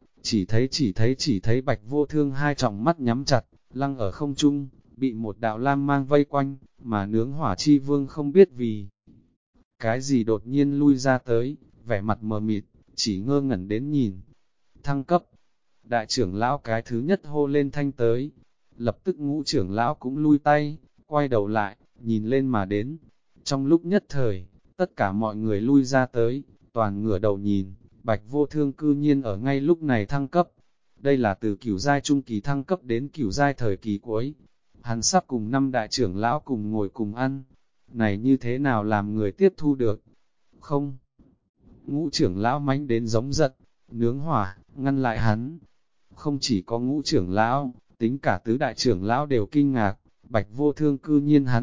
chỉ thấy Bạch Vô Thương hai tròng mắt nhắm chặt, lăng ở không trung, bị một đạo lam mang vây quanh, mà nướng hỏa chi vương không biết vì cái gì đột nhiên lui ra tới, vẻ mặt mờ mịt, chỉ ngơ ngẩn đến nhìn. Thăng cấp, đại trưởng lão cái thứ nhất hô lên thanh tới, lập tức Ngũ trưởng lão cũng lui tay, quay đầu lại, nhìn lên mà đến. Trong lúc nhất thời, tất cả mọi người lui ra tới, toàn ngửa đầu nhìn, Bạch Vô Thương cư nhiên ở ngay lúc này thăng cấp. Đây là từ cửu giai trung kỳ thăng cấp đến cửu giai thời kỳ cuối. Hắn sắp cùng năm đại trưởng lão cùng ngồi cùng ăn. Này như thế nào làm người tiếp thu được? Không. Ngũ trưởng lão mánh đến giống giận, nướng hỏa, ngăn lại hắn. Không chỉ có Ngũ trưởng lão, tính cả tứ đại trưởng lão đều kinh ngạc. Bạch Vô Thương cư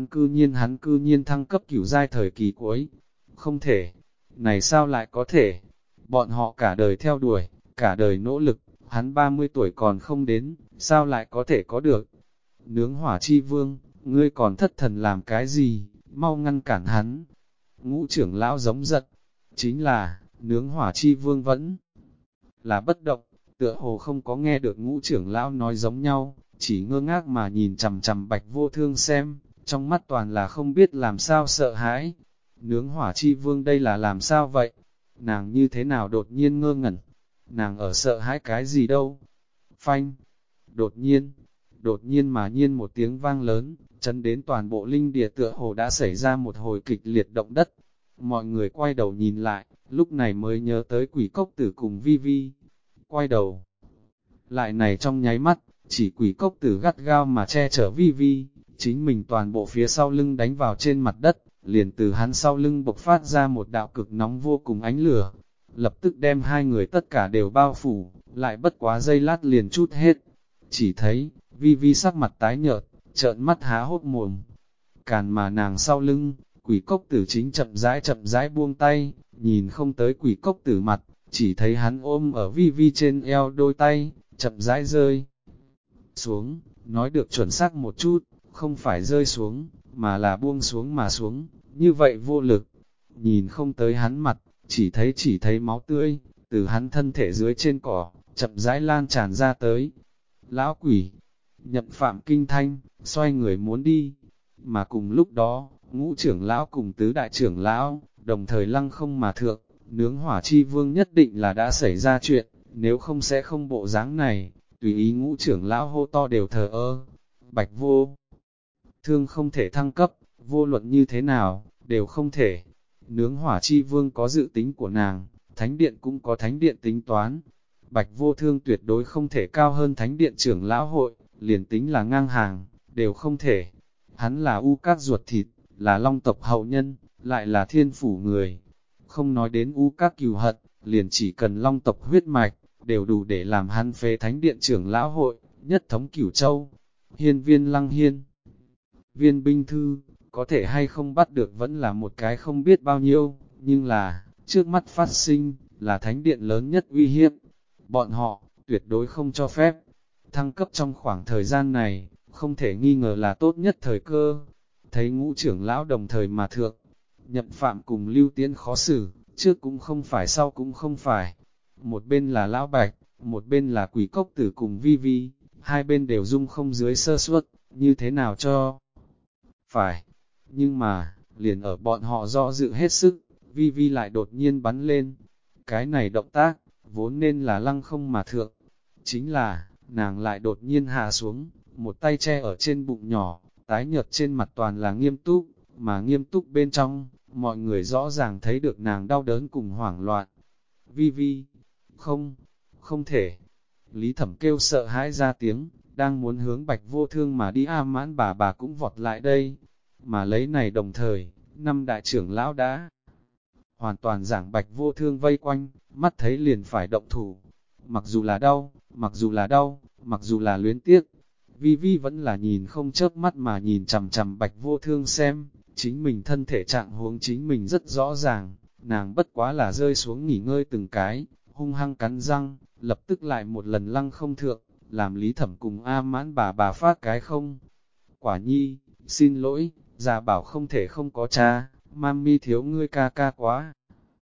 nhiên thăng cấp cửu giai thời kỳ cuối. Không thể. Này sao lại có thể? Bọn họ cả đời theo đuổi, cả đời nỗ lực, hắn 30 tuổi còn không đến, sao lại có thể có được? Nướng hỏa chi vương, ngươi còn thất thần làm cái gì, mau ngăn cản hắn. Ngũ trưởng lão giống giận, chính là, nướng hỏa chi vương vẫn là bất động, tựa hồ không có nghe được Ngũ trưởng lão nói giống nhau, chỉ ngơ ngác mà nhìn chằm chằm Bạch Vô Thương xem, trong mắt toàn là không biết làm sao sợ hãi. Nướng hỏa chi vương đây là làm sao vậy? Nàng như thế nào đột nhiên ngơ ngẩn? Nàng ở sợ hãi cái gì đâu? Phanh! Đột nhiên mà nhiên một tiếng vang lớn, chấn đến toàn bộ linh địa tựa hồ đã xảy ra một hồi kịch liệt động đất. Mọi người quay đầu nhìn lại, lúc này mới nhớ tới quỷ cốc tử cùng Vi Vi. Quay đầu lại này trong nháy mắt, chỉ quỷ cốc tử gắt gao mà che chở Vi Vi, chính mình toàn bộ phía sau lưng đánh vào trên mặt đất, liền từ hắn sau lưng bộc phát ra một đạo cực nóng vô cùng ánh lửa, lập tức đem hai người tất cả đều bao phủ, lại bất quá giây lát liền chút hết. Chỉ thấy, Vi Vi sắc mặt tái nhợt, trợn mắt há hốt mồm. Càn mà nàng sau lưng, quỷ cốc tử chính chậm rãi buông tay, nhìn không tới quỷ cốc tử mặt, chỉ thấy hắn ôm ở Vi Vi trên eo đôi tay, chậm rãi rơi xuống, nói được chuẩn xác một chút, không phải rơi xuống, mà là buông xuống mà xuống, như vậy vô lực. Nhìn không tới hắn mặt, chỉ thấy máu tươi, từ hắn thân thể dưới trên cỏ, chậm rãi lan tràn ra tới. Lão quỷ, Nhậm Phạm kinh thanh, xoay người muốn đi, mà cùng lúc đó, ngũ trưởng lão cùng tứ đại trưởng lão, đồng thời lăng không mà thượng, nướng hỏa chi vương nhất định là đã xảy ra chuyện, nếu không sẽ không bộ dáng này, tùy ý ngũ trưởng lão hô to đều thờ ơ. Bạch vô thương không thể thăng cấp, vô luận như thế nào, đều không thể. Nướng hỏa chi vương có dự tính của nàng, thánh điện cũng có thánh điện tính toán. Bạch vô thương tuyệt đối không thể cao hơn thánh điện trưởng lão hội, liền tính là ngang hàng, đều không thể. Hắn là u các ruột thịt, là long tộc hậu nhân, lại là thiên phủ người. Không nói đến u các cừu hận, liền chỉ cần long tộc huyết mạch, đều đủ để làm hắn phế thánh điện trưởng lão hội, nhất thống Cửu Châu. Hiên viên lăng hiên. Viên binh thư, có thể hay không bắt được vẫn là một cái không biết bao nhiêu, nhưng là, trước mắt phát sinh, là thánh điện lớn nhất uy hiếp. Bọn họ, tuyệt đối không cho phép. Thăng cấp trong khoảng thời gian này, không thể nghi ngờ là tốt nhất thời cơ. Thấy ngũ trưởng lão đồng thời mà thượng, Nhậm Phạm cùng Lưu Tiễn khó xử, trước cũng không phải sau cũng không phải. Một bên là lão Bạch, một bên là quỷ cốc tử cùng Vi Vi, hai bên đều dung không dưới sơ suất, như thế nào cho phải. Nhưng mà, liền ở bọn họ do dự hết sức, Vi Vi lại đột nhiên bắn lên. Cái này động tác, vốn nên là lăng không mà thượng. Chính là, nàng lại đột nhiên hạ xuống, một tay che ở trên bụng nhỏ, tái nhợt trên mặt toàn là nghiêm túc, mà nghiêm túc bên trong, mọi người rõ ràng thấy được nàng đau đớn cùng hoảng loạn. Vi Vi, không thể. Lý Thẩm kêu sợ hãi ra tiếng, đang muốn hướng Bạch Vô Thương mà đi. A Mãn bà cũng vọt lại đây, mà lấy này đồng thời, năm đại trưởng lão đã hoàn toàn giảng Bạch Vô Thương vây quanh, mắt thấy liền phải động thủ. Mặc dù là đau, mặc dù là luyến tiếc, Vi Vi vẫn là nhìn không chớp mắt mà nhìn chằm chằm Bạch Vô Thương xem, chính mình thân thể trạng huống chính mình rất rõ ràng, nàng bất quá là rơi xuống nghỉ ngơi từng cái, hung hăng cắn răng, lập tức lại một lần lăng không thượng, làm Lý Thẩm cùng A Mãn bà phát cái không. Quả nhi, xin lỗi, già bảo không thể không có cha, mami thiếu ngươi ca ca quá.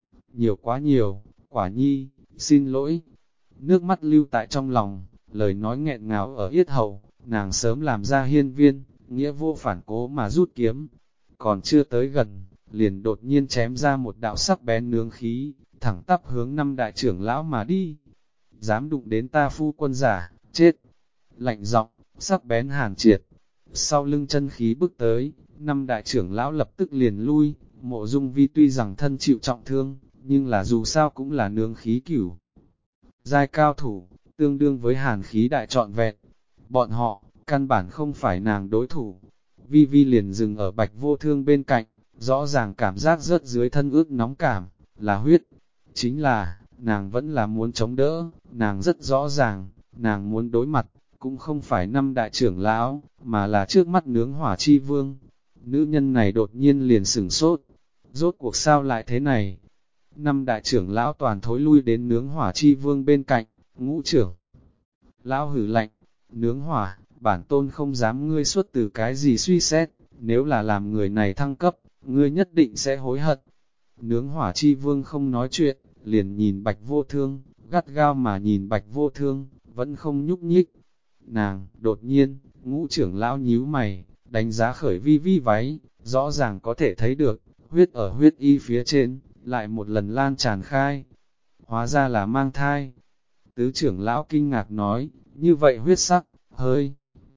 Quá nhiều, quả nhi, xin lỗi. Nước mắt lưu tại trong lòng, lời nói nghẹn ngào ở yết hầu, nàng sớm làm ra hiên viên, nghĩa vô phản cố mà rút kiếm. Còn chưa tới gần, liền đột nhiên chém ra một đạo sắc bén nướng khí, thẳng tắp hướng năm đại trưởng lão mà đi. Dám đụng đến ta phu quân giả, chết. Lạnh giọng, sắc bén hàn triệt. Sau lưng chân khí bước tới, năm đại trưởng lão lập tức liền lui. Mộ Dung Vi tuy rằng thân chịu trọng thương, nhưng là dù sao cũng là nướng khí cửu giai cao thủ, tương đương với hàn khí đại trọn vẹn. Bọn họ, căn bản không phải nàng đối thủ. Vi Vi liền dừng ở Bạch Vô Thương bên cạnh, rõ ràng cảm giác rớt dưới thân ướt nóng cảm, là huyết. Chính là, nàng vẫn là muốn chống đỡ, nàng rất rõ ràng, nàng muốn đối mặt, cũng không phải năm đại trưởng lão, mà là trước mắt nướng hỏa chi vương. Nữ nhân này đột nhiên liền sửng sốt, rốt cuộc sao lại thế này? Năm đại trưởng lão toàn thối lui đến nướng hỏa chi vương bên cạnh, ngũ trưởng. Lão hử lạnh, nướng hỏa, bản tôn không dám ngươi xuất từ cái gì suy xét, nếu là làm người này thăng cấp, ngươi nhất định sẽ hối hận. Nướng hỏa chi vương không nói chuyện, liền nhìn Bạch Vô Thương, gắt gao mà nhìn Bạch Vô Thương, vẫn không nhúc nhích. Nàng, đột nhiên, ngũ trưởng lão nhíu mày, đánh giá khởi Vi Vi váy, rõ ràng có thể thấy được, huyết ở huyết y phía trên, lại một lần lan tràn khai. Hóa ra là mang thai. Tứ trưởng lão kinh ngạc nói, như vậy huyết sắc, hơi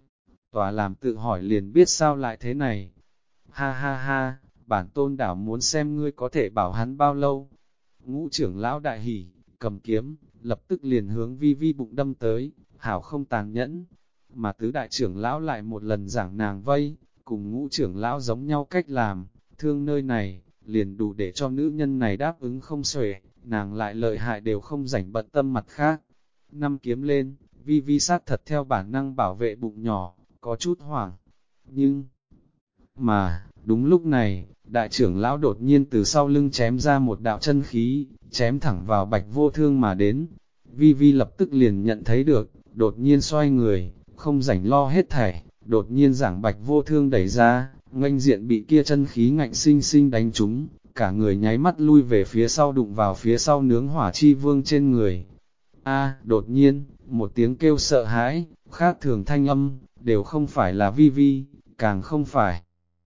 Tòa làm tự hỏi liền biết sao lại thế này. Ha ha ha, bản tôn đảo muốn xem ngươi có thể bảo hắn bao lâu. Ngũ trưởng lão đại hỉ, cầm kiếm, lập tức liền hướng Vi Vi bụng đâm tới, hảo không tàn nhẫn. Mà tứ đại trưởng lão lại một lần giảng nàng vây, cùng ngũ trưởng lão giống nhau cách làm, thương nơi này, liền đủ để cho nữ nhân này đáp ứng không xuể, nàng lại lợi hại đều không rảnh bận tâm mặt khác. Năm kiếm lên, Vi Vi sát thật theo bản năng bảo vệ bụng nhỏ, có chút hoảng. Nhưng mà, đúng lúc này, đại trưởng lão đột nhiên từ sau lưng chém ra một đạo chân khí, chém thẳng vào Bạch Vô Thương mà đến. Vi Vi lập tức liền nhận thấy được, đột nhiên xoay người, không rảnh lo hết thảy, đột nhiên giảng Bạch Vô Thương đẩy ra, nghênh diện bị kia chân khí ngạnh sinh sinh đánh trúng, cả người nháy mắt lui về phía sau đụng vào phía sau nướng hỏa chi vương trên người. Đột nhiên, một tiếng kêu sợ hãi, khác thường thanh âm, đều không phải là Vi Vi, càng không phải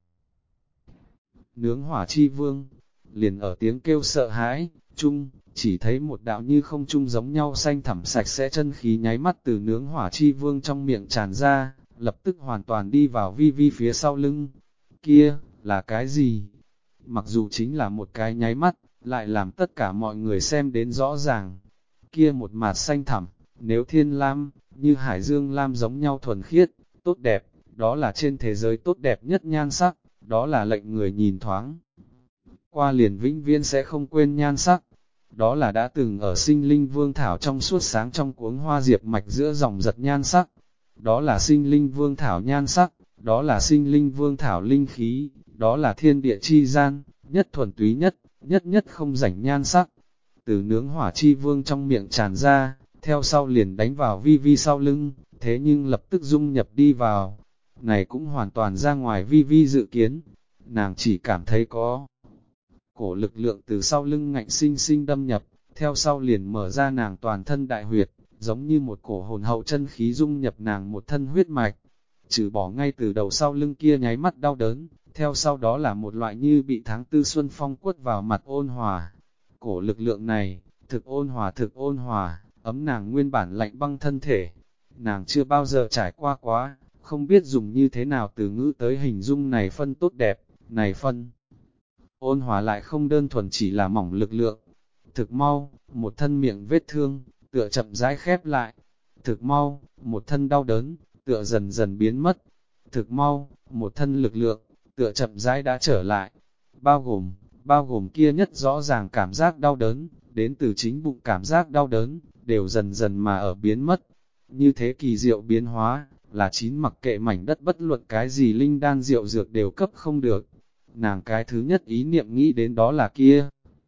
nướng hỏa chi vương. Liền ở tiếng kêu sợ hãi, chung, chỉ thấy một đạo như không chung giống nhau xanh thẳm sạch sẽ chân khí nháy mắt từ nướng hỏa chi vương trong miệng tràn ra, lập tức hoàn toàn đi vào Vi Vi phía sau lưng. Kia, là cái gì? Mặc dù chính là một cái nháy mắt, lại làm tất cả mọi người xem đến rõ ràng. Kia một mạt xanh thẳm, nếu thiên lam, như hải dương lam giống nhau thuần khiết, tốt đẹp, đó là trên thế giới tốt đẹp nhất nhan sắc, đó là lệnh người nhìn thoáng qua liền vĩnh viễn sẽ không quên nhan sắc. Đó là đã từng ở sinh linh vương thảo trong suốt sáng trong cuống hoa diệp mạch giữa dòng giật nhan sắc. Đó là sinh linh vương thảo nhan sắc, đó là sinh linh vương thảo linh khí, đó là thiên địa chi gian, nhất thuần túy nhất, nhất không rảnh nhan sắc. Từ nướng hỏa chi vương trong miệng tràn ra, theo sau liền đánh vào Vi Vi sau lưng, thế nhưng lập tức dung nhập đi vào. Này cũng hoàn toàn ra ngoài Vi Vi dự kiến, nàng chỉ cảm thấy có cổ lực lượng từ sau lưng ngạnh sinh sinh đâm nhập, theo sau liền mở ra nàng toàn thân đại huyệt, giống như một cổ hồn hậu chân khí dung nhập nàng một thân huyết mạch. Trừ bỏ ngay từ đầu sau lưng kia nháy mắt đau đớn, theo sau đó là một loại như bị tháng tư xuân phong quất vào mặt ôn hòa. Cổ lực lượng này, thực ôn hòa, ấm nàng nguyên bản lạnh băng thân thể. Nàng chưa bao giờ trải qua quá, không biết dùng như thế nào từ ngữ tới hình dung này phân tốt đẹp, này phân. Ôn hòa lại không đơn thuần chỉ là mỏng lực lượng. Thực mau, một thân miệng vết thương, tựa chậm rãi khép lại. Thực mau, một thân đau đớn, tựa dần dần biến mất. Thực mau, một thân lực lượng, tựa chậm rãi đã trở lại. Bao gồm kia nhất rõ ràng cảm giác đau đớn, đến từ chính bụng cảm giác đau đớn, đều dần dần mà ở biến mất. Như thế kỳ diệu biến hóa, là chín mặc kệ mảnh đất bất luận cái gì linh đan diệu dược đều cấp không được. Nàng cái thứ nhất ý niệm nghĩ đến đó là kia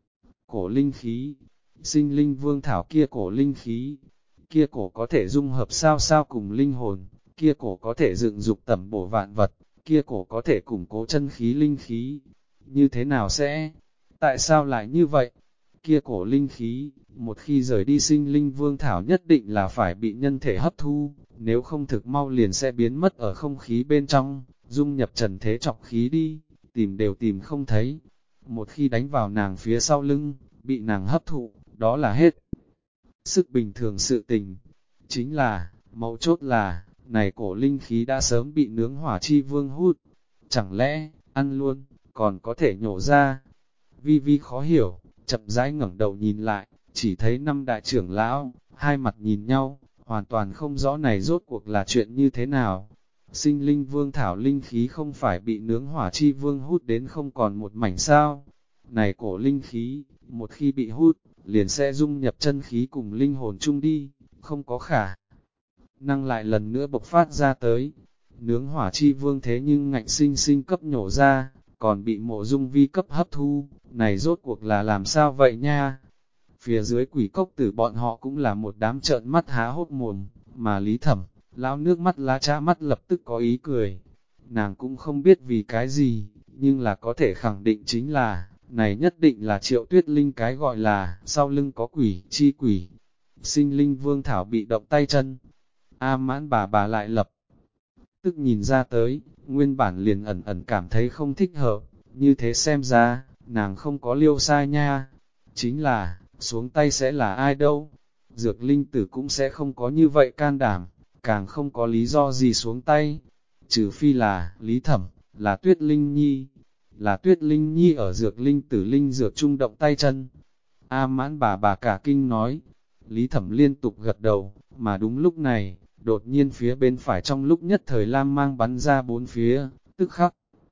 cổ linh khí, sinh linh vương thảo kia cổ linh khí, kia cổ có thể dung hợp sao cùng linh hồn, kia cổ có thể dựng dục tẩm bổ vạn vật, kia cổ có thể củng cố chân khí linh khí. Như thế nào sẽ? Tại sao lại như vậy? Kia cổ linh khí, một khi rời đi sinh linh vương thảo nhất định là phải bị nhân thể hấp thu, nếu không thực mau liền sẽ biến mất ở không khí bên trong, dung nhập trần thế trọc khí đi, tìm đều tìm không thấy. Một khi đánh vào nàng phía sau lưng, bị nàng hấp thụ, đó là hết sức bình thường sự tình. Chính là, mấu chốt là, này cổ linh khí đã sớm bị nướng hỏa chi vương hút. Chẳng lẽ, ăn luôn, còn có thể nhổ ra? Vi Vi khó hiểu, chậm rãi ngẩng đầu nhìn lại, chỉ thấy năm đại trưởng lão, hai mặt nhìn nhau, hoàn toàn không rõ này rốt cuộc là chuyện như thế nào. Sinh linh vương thảo linh khí không phải bị nướng hỏa chi vương hút đến không còn một mảnh sao? Này cổ linh khí, một khi bị hút, liền sẽ dung nhập chân khí cùng linh hồn chung đi, không có khả năng lại lần nữa bộc phát ra tới. Nướng hỏa chi vương thế nhưng ngạnh sinh sinh cấp nhổ ra, còn bị Mộ Dung Vi cấp hấp thu, này rốt cuộc là làm sao vậy nha? Phía dưới quỷ cốc tử bọn họ cũng là một đám trợn mắt há hốc mồm, mà Lý Thẩm, lão nước mắt lá trá mắt lập tức có ý cười. Nàng cũng không biết vì cái gì, nhưng là có thể khẳng định chính là, này nhất định là Triệu Tuyết Linh cái gọi là, sau lưng có quỷ, chi quỷ. Sinh linh vương thảo bị động tay chân. A Mãn bà lại lập tức nhìn ra tới, nguyên bản liền ẩn ẩn cảm thấy không thích hợp, như thế xem ra, nàng không có liêu sai nha. Chính là, xuống tay sẽ là ai đâu? Dược linh tử cũng sẽ không có như vậy can đảm, càng không có lý do gì xuống tay. trừ phi là Lý Thẩm, là Tuyết Linh Nhi, là Tuyết Linh Nhi ở dược linh tử linh dược trung động tay chân. A Mãn bà cả kinh nói, Lý Thẩm liên tục gật đầu, mà đúng lúc này, đột nhiên phía bên phải trong lúc nhất thời lam mang bắn ra bốn phía, tức khắc.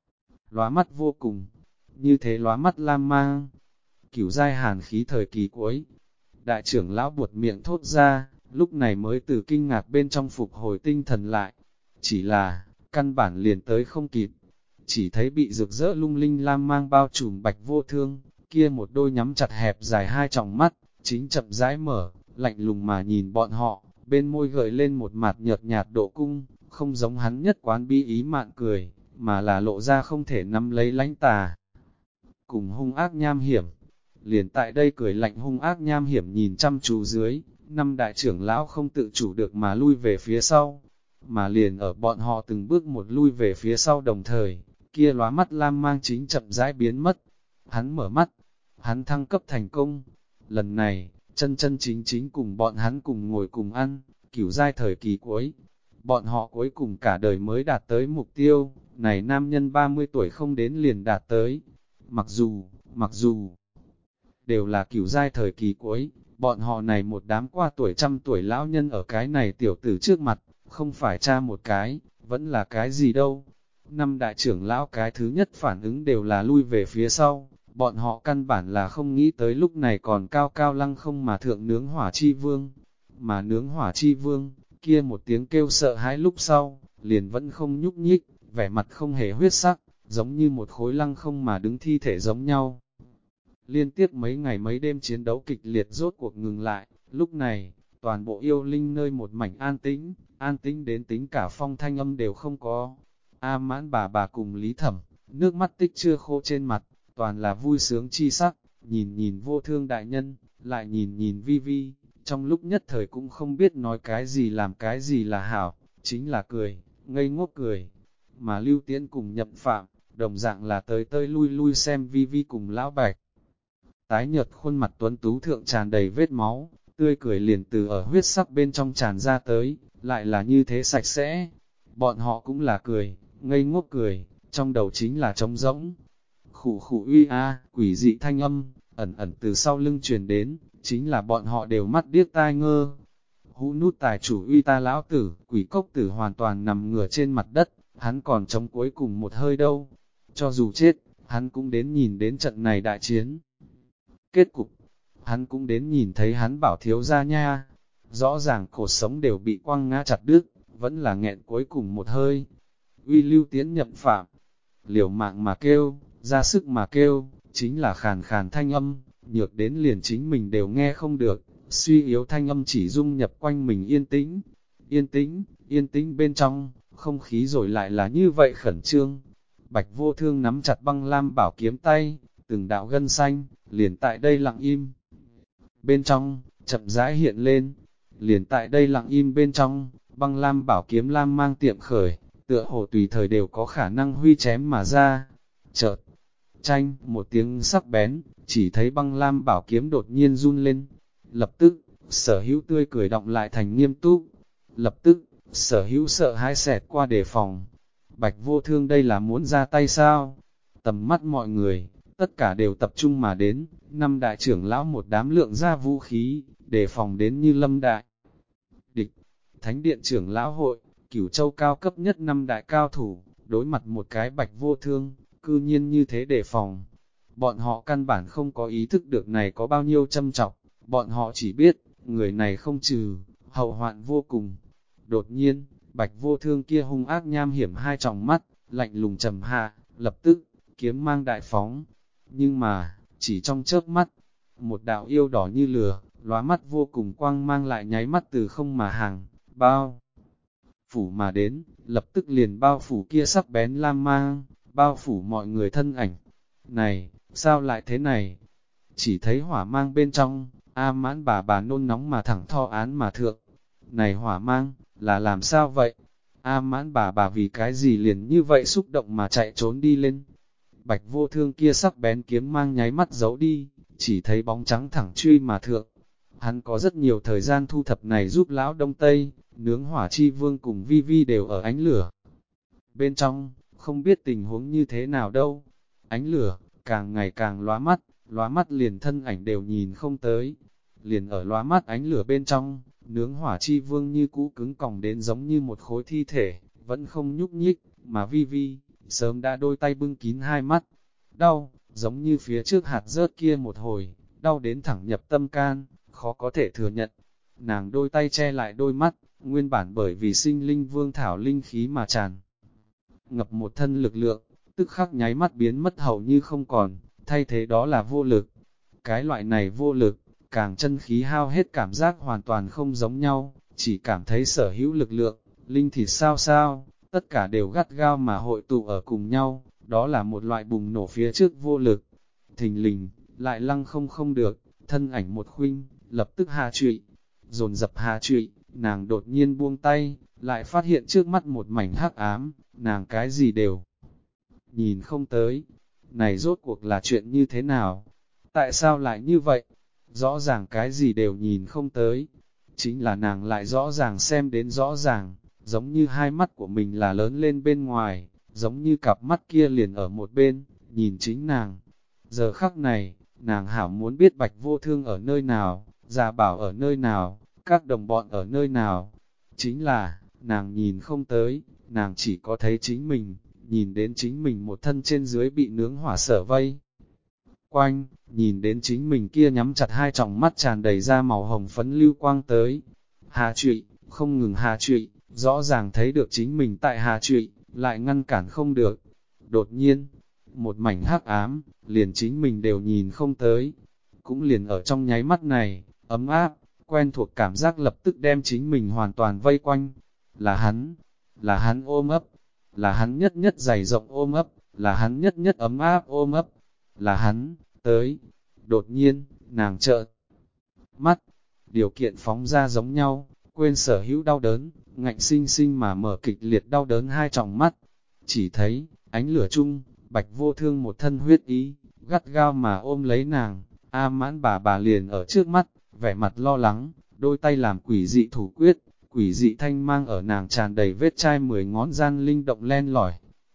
Lóa mắt vô cùng, như thế lóa mắt lam mang, cửu giai hàn khí thời kỳ cuối. Đại trưởng lão buột miệng thốt ra, lúc này mới từ kinh ngạc bên trong phục hồi tinh thần lại. Chỉ là, căn bản liền tới không kịp, chỉ thấy bị rực rỡ lung linh lam mang bao trùm Bạch Vô Thương, kia một đôi nhắm chặt hẹp dài hai tròng mắt, chính chậm rãi mở, lạnh lùng mà nhìn bọn họ, bên môi gợi lên một mặt nhợt nhạt độ cung, không giống hắn nhất quán bi ý mạn cười, mà là lộ ra không thể nắm lấy lãnh tà. Cùng hung ác nham hiểm, liền tại đây cười lạnh hung ác nham hiểm nhìn chăm chú dưới, năm đại trưởng lão không tự chủ được mà lui về phía sau, mà liền ở bọn họ từng bước một lui về phía sau đồng thời, kia lóa mắt lam mang chính chậm rãi biến mất. Hắn mở mắt, hắn thăng cấp thành công. Lần này, chân chân chính chính cùng bọn hắn cùng ngồi cùng ăn, cửu giai thời kỳ cuối. Bọn họ cuối cùng cả đời mới đạt tới mục tiêu, này nam nhân 30 tuổi không đến liền đạt tới. Mặc dù, đều là cửu giai thời kỳ cuối, bọn họ này một đám qua tuổi trăm tuổi lão nhân ở cái này tiểu tử trước mặt, không phải cha một cái, vẫn là cái gì đâu. Năm đại trưởng lão cái thứ nhất phản ứng đều là lui về phía sau, bọn họ căn bản là không nghĩ tới lúc này còn cao cao lăng không mà thượng nướng hỏa chi vương. Mà nướng hỏa chi vương, kia một tiếng kêu sợ hãi lúc sau, liền vẫn không nhúc nhích, vẻ mặt không hề huyết sắc, giống như một khối lăng không mà đứng thi thể giống nhau. Liên tiếp mấy ngày mấy đêm chiến đấu kịch liệt rốt cuộc ngừng lại, lúc này, toàn bộ yêu linh nơi một mảnh an tĩnh đến tính cả phong thanh âm đều không có. A Mãn bà cùng Lý Thẩm, nước mắt tích chưa khô trên mặt, toàn là vui sướng chi sắc, nhìn Vô Thương đại nhân, lại nhìn Vi Vi, trong lúc nhất thời cũng không biết nói cái gì làm cái gì là hảo, chính là cười, ngây ngốc cười. Mà Lưu Tiễn cùng Nhậm Phạm, đồng dạng là tới lui xem Vi Vi cùng Lão Bạch. Tái nhợt khuôn mặt tuấn tú thượng tràn đầy vết máu, tươi cười liền từ ở huyết sắc bên trong tràn ra tới, lại là như thế sạch sẽ. Bọn họ cũng là cười, ngây ngốc cười, trong đầu chính là trống rỗng. Khủ khủ uy a, quỷ dị thanh âm, ẩn từ sau lưng truyền đến, chính là bọn họ đều mắt điếc tai ngơ. Hũ nút tài chủ uy ta lão tử, quỷ cốc tử hoàn toàn nằm ngửa trên mặt đất, hắn còn chống cuối cùng một hơi đâu. Cho dù chết, hắn cũng đến nhìn đến trận này đại chiến. Kết cục, hắn cũng đến nhìn thấy hắn bảo thiếu ra nha. Rõ ràng cột sống đều bị quăng ngã chặt đứt, vẫn là nghẹn cuối cùng một hơi. Uy Lưu Tiễn Nhậm Phạm, liều mạng mà kêu, ra sức mà kêu, chính là khàn khàn thanh âm, nhược đến liền chính mình đều nghe không được, suy yếu thanh âm chỉ dung nhập quanh mình yên tĩnh bên trong, không khí rồi lại là như vậy khẩn trương. Bạch Vô Thương nắm chặt băng lam bảo kiếm tay, từng đạo gân xanh, liền tại đây lặng im. Bên trong, chậm rãi hiện lên, liền tại đây lặng im bên trong, băng lam bảo kiếm lam mang tiệm khởi, tựa hồ tùy thời đều có khả năng huy chém mà ra. Chợt, chanh, một tiếng sắc bén, chỉ thấy băng lam bảo kiếm đột nhiên run lên. Lập tức, sở hữu tươi cười động lại thành nghiêm túc. Lập tức, sở hữu sợ hãi xẹt qua đề phòng. Bạch Vô Thương đây là muốn ra tay sao? Tầm mắt mọi người, tất cả đều tập trung mà đến, năm đại trưởng lão một đám lượng ra vũ khí, đề phòng đến như lâm đại. Địch, Thánh điện trưởng lão hội, Cửu Châu cao cấp nhất năm đại cao thủ, đối mặt một cái Bạch Vô Thương, cư nhiên như thế đề phòng. Bọn họ căn bản không có ý thức được này có bao nhiêu châm trọng, bọn họ chỉ biết, người này không trừ, hậu hoạn vô cùng. Đột nhiên, Bạch Vô Thương kia hung ác nham hiểm hai tròng mắt, lạnh lùng trầm hạ, lập tức, kiếm mang đại phóng. Nhưng mà, chỉ trong chớp mắt, một đạo yêu đỏ như lửa, lóa mắt vô cùng quang mang lại nháy mắt từ không mà hàng, bao phủ mà đến, lập tức liền bao phủ kia sắc bén lam mang, bao phủ mọi người thân ảnh. Này, sao lại thế này? Chỉ thấy hỏa mang bên trong, A Mãn bà nôn nóng mà thẳng tho án mà thượng. Này hỏa mang, là làm sao vậy? A Mãn bà vì cái gì liền như vậy xúc động mà chạy trốn đi lên. Bạch Vô Thương kia sắc bén kiếm mang nháy mắt giấu đi, chỉ thấy bóng trắng thẳng truy mà thượng. Hắn có rất nhiều thời gian thu thập này giúp lão Đông Tây, nướng hỏa chi vương cùng Vi Vi đều ở ánh lửa. bên trong, không biết tình huống như thế nào đâu. Ánh lửa, càng ngày càng lóa mắt liền thân ảnh đều nhìn không tới. Liền ở lóa mắt ánh lửa bên trong, nướng hỏa chi vương như cũ cứng còng đến giống như một khối thi thể, vẫn không nhúc nhích, mà vi vi, sớm đã đôi tay bưng kín hai mắt. Đau, giống như phía trước hạt rớt kia một hồi, đau đến thẳng nhập tâm can, khó có thể thừa nhận. Nàng đôi tay che lại đôi mắt, nguyên bản bởi vì sinh linh vương thảo linh khí mà tràn ngập một thân lực lượng, tức khắc nháy mắt biến mất hầu như không còn, thay thế đó là vô lực. Cái loại này vô lực, càng chân khí hao hết cảm giác hoàn toàn không giống nhau, chỉ cảm thấy sở hữu lực lượng, linh thịt sao sao, tất cả đều gắt gao mà hội tụ ở cùng nhau, đó là một loại bùng nổ phía trước vô lực. Thình lình, lại lăng không được, thân ảnh một khuynh, lập tức hạ trụy, dồn dập hạ trụy, nàng đột nhiên buông tay, lại phát hiện trước mắt một mảnh hắc ám, nàng cái gì đều nhìn không tới. Này rốt cuộc là chuyện như thế nào? Tại sao lại như vậy? Rõ ràng cái gì đều nhìn không tới. Chính là nàng lại rõ ràng xem đến rõ ràng, giống như hai mắt của mình là lớn lên bên ngoài, giống như cặp mắt kia liền ở một bên, nhìn chính nàng. Giờ khắc này, nàng hảo muốn biết Bạch Vô Thương ở nơi nào, Gia Bảo ở nơi nào, các đồng bọn ở nơi nào. Chính là, nàng nhìn không tới, nàng chỉ có thấy chính mình, nhìn đến chính mình một thân trên dưới bị nướng hỏa sở vây quanh, nhìn đến chính mình kia nhắm chặt hai tròng mắt tràn đầy ra màu hồng phấn lưu quang tới. Hà trụy, không ngừng hà trụy, rõ ràng thấy được chính mình tại hà trụy, lại ngăn cản không được. Đột nhiên, một mảnh hắc ám, liền chính mình đều nhìn không tới. Cũng liền ở trong nháy mắt này, ấm áp, quen thuộc cảm giác lập tức đem chính mình hoàn toàn vây quanh. Là hắn ôm ấp, là hắn nhất nhất dày rộng ôm ấp, là hắn nhất nhất ấm áp ôm ấp, là hắn, tới. Đột nhiên, nàng trợn mắt, điều kiện phóng ra giống nhau, quên sở hữu đau đớn, ngạnh sinh sinh mà mở kịch liệt đau đớn hai tròng mắt. Chỉ thấy, ánh lửa chung, Bạch Vô Thương một thân huyết ý, gắt gao mà ôm lấy nàng, A Mãn bà liền ở trước mắt, vẻ mặt lo lắng, đôi tay làm quỷ dị thủ quyết, quỷ dị thanh mang ở nàng tràn đầy vết chai 10 ngón gian linh động len lỏi.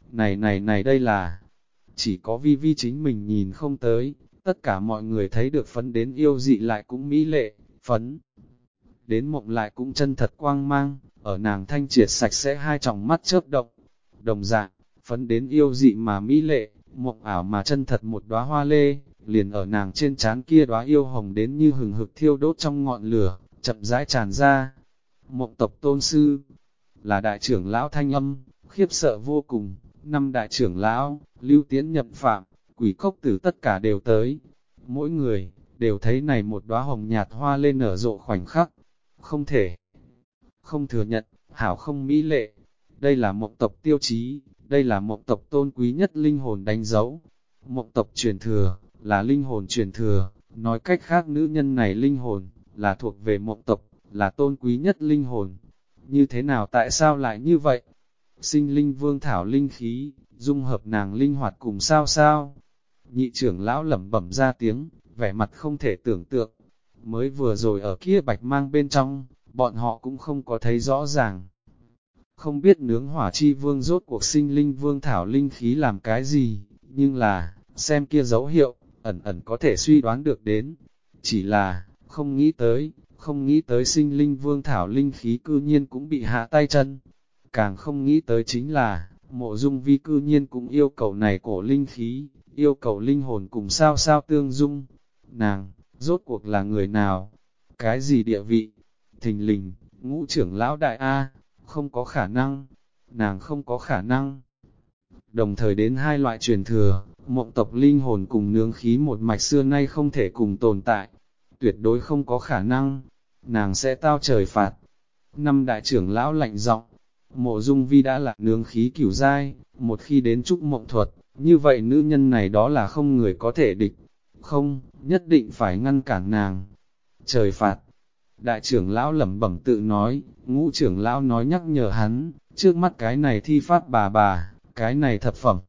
Này đây là, chỉ có vi vi chính mình nhìn không tới, tất cả mọi người thấy được phấn đến yêu dị lại cũng mỹ lệ, phấn đến mộng lại cũng chân thật quang mang, ở nàng thanh triệt sạch sẽ hai tròng mắt chớp động. Đồng dạng, phấn đến yêu dị mà mỹ lệ, mộng ảo mà chân thật một đóa hoa lê, liền ở nàng trên trán kia đóa yêu hồng đến như hừng hực thiêu đốt trong ngọn lửa, chậm rãi tràn ra. Mộng tộc tôn sư, là đại trưởng lão thanh âm, khiếp sợ vô cùng, năm đại trưởng lão, Lưu Tiến Nhậm Phạm, Quỷ Cốc Tử tất cả đều tới. Mỗi người, đều thấy này một đóa hồng nhạt hoa lên nở rộ khoảnh khắc, không thể không thừa nhận, hảo không mỹ lệ. Đây là mộng tộc tiêu chí, đây là mộng tộc tôn quý nhất linh hồn đánh dấu. Mộng tộc truyền thừa, là linh hồn truyền thừa, nói cách khác nữ nhân này linh hồn, là thuộc về mộng tộc, là tôn quý nhất linh hồn. Như thế nào tại sao lại như vậy? Sinh linh vương thảo linh khí, dung hợp nàng linh hoạt cùng sao sao. Nhị trưởng lão lẩm bẩm ra tiếng, vẻ mặt không thể tưởng tượng. Mới vừa rồi ở kia bạch mang bên trong, bọn họ cũng không có thấy rõ ràng. Không biết nướng hỏa chi vương rốt cuộc sinh linh vương thảo linh khí làm cái gì, nhưng là, xem kia dấu hiệu, ẩn ẩn có thể suy đoán được đến. Chỉ là, không nghĩ tới sinh linh vương thảo linh khí cư nhiên cũng bị hạ tay chân. Càng không nghĩ tới chính là, mộ dung vi cư nhiên cũng yêu cầu này cổ linh khí, yêu cầu linh hồn cùng sao sao tương dung. Nàng, rốt cuộc là người nào? Cái gì địa vị? Thình lình, ngũ trưởng lão đại A, không có khả năng, nàng không có khả năng. Đồng thời đến hai loại truyền thừa, mộng tộc linh hồn cùng nướng khí một mạch xưa nay không thể cùng tồn tại. Tuyệt đối không có khả năng, nàng sẽ tao trời phạt. Năm đại trưởng lão lạnh giọng, mộ dung vi đã là nướng khí cửu giai, một khi đến trúc mộng thuật, như vậy nữ nhân này đó là không người có thể địch. Không, nhất định phải ngăn cản nàng. Trời phạt. Đại trưởng lão lẩm bẩm tự nói, ngũ trưởng lão nói nhắc nhở hắn, trước mắt cái này thi pháp bà, cái này thập phẩm.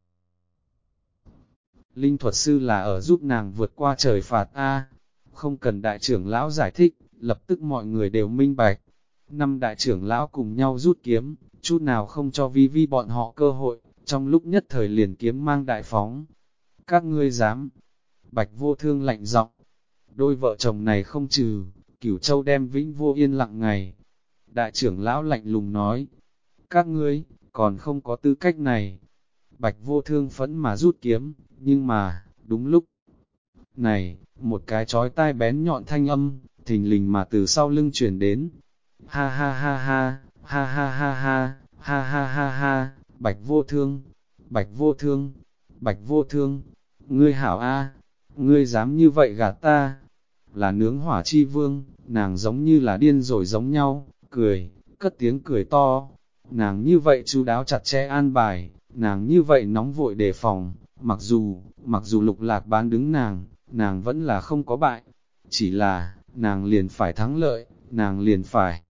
Linh thuật sư là ở giúp nàng vượt qua trời phạt A. Không cần đại trưởng lão giải thích, lập tức mọi người đều minh bạch. Năm đại trưởng lão cùng nhau rút kiếm, chút nào không cho vi vi bọn họ cơ hội, trong lúc nhất thời liền kiếm mang đại phóng. Các ngươi dám? Bạch Vô Thương lạnh giọng. Đôi vợ chồng này không trừ, Cửu Châu đem vĩnh vô yên lặng ngày. Đại trưởng lão lạnh lùng nói, các ngươi, còn không có tư cách này. Bạch Vô Thương phẫn mà rút kiếm, nhưng mà, đúng lúc này, một cái chói tai bén nhọn thanh âm, thình lình mà từ sau lưng truyền đến. Ha ha ha ha, ha ha ha ha, ha ha ha ha, Bạch Vô Thương, Bạch Vô Thương, Bạch Vô Thương, ngươi hảo a, ngươi dám như vậy gạt ta? Là nướng hỏa chi vương, nàng giống như là điên rồi giống nhau, cười, cất tiếng cười to. Nàng như vậy chu đáo chặt chẽ an bài, nàng như vậy nóng vội đề phòng, mặc dù Lục Lạc bán đứng nàng vẫn là không có bại. Chỉ là, nàng liền phải thắng lợi, nàng liền phải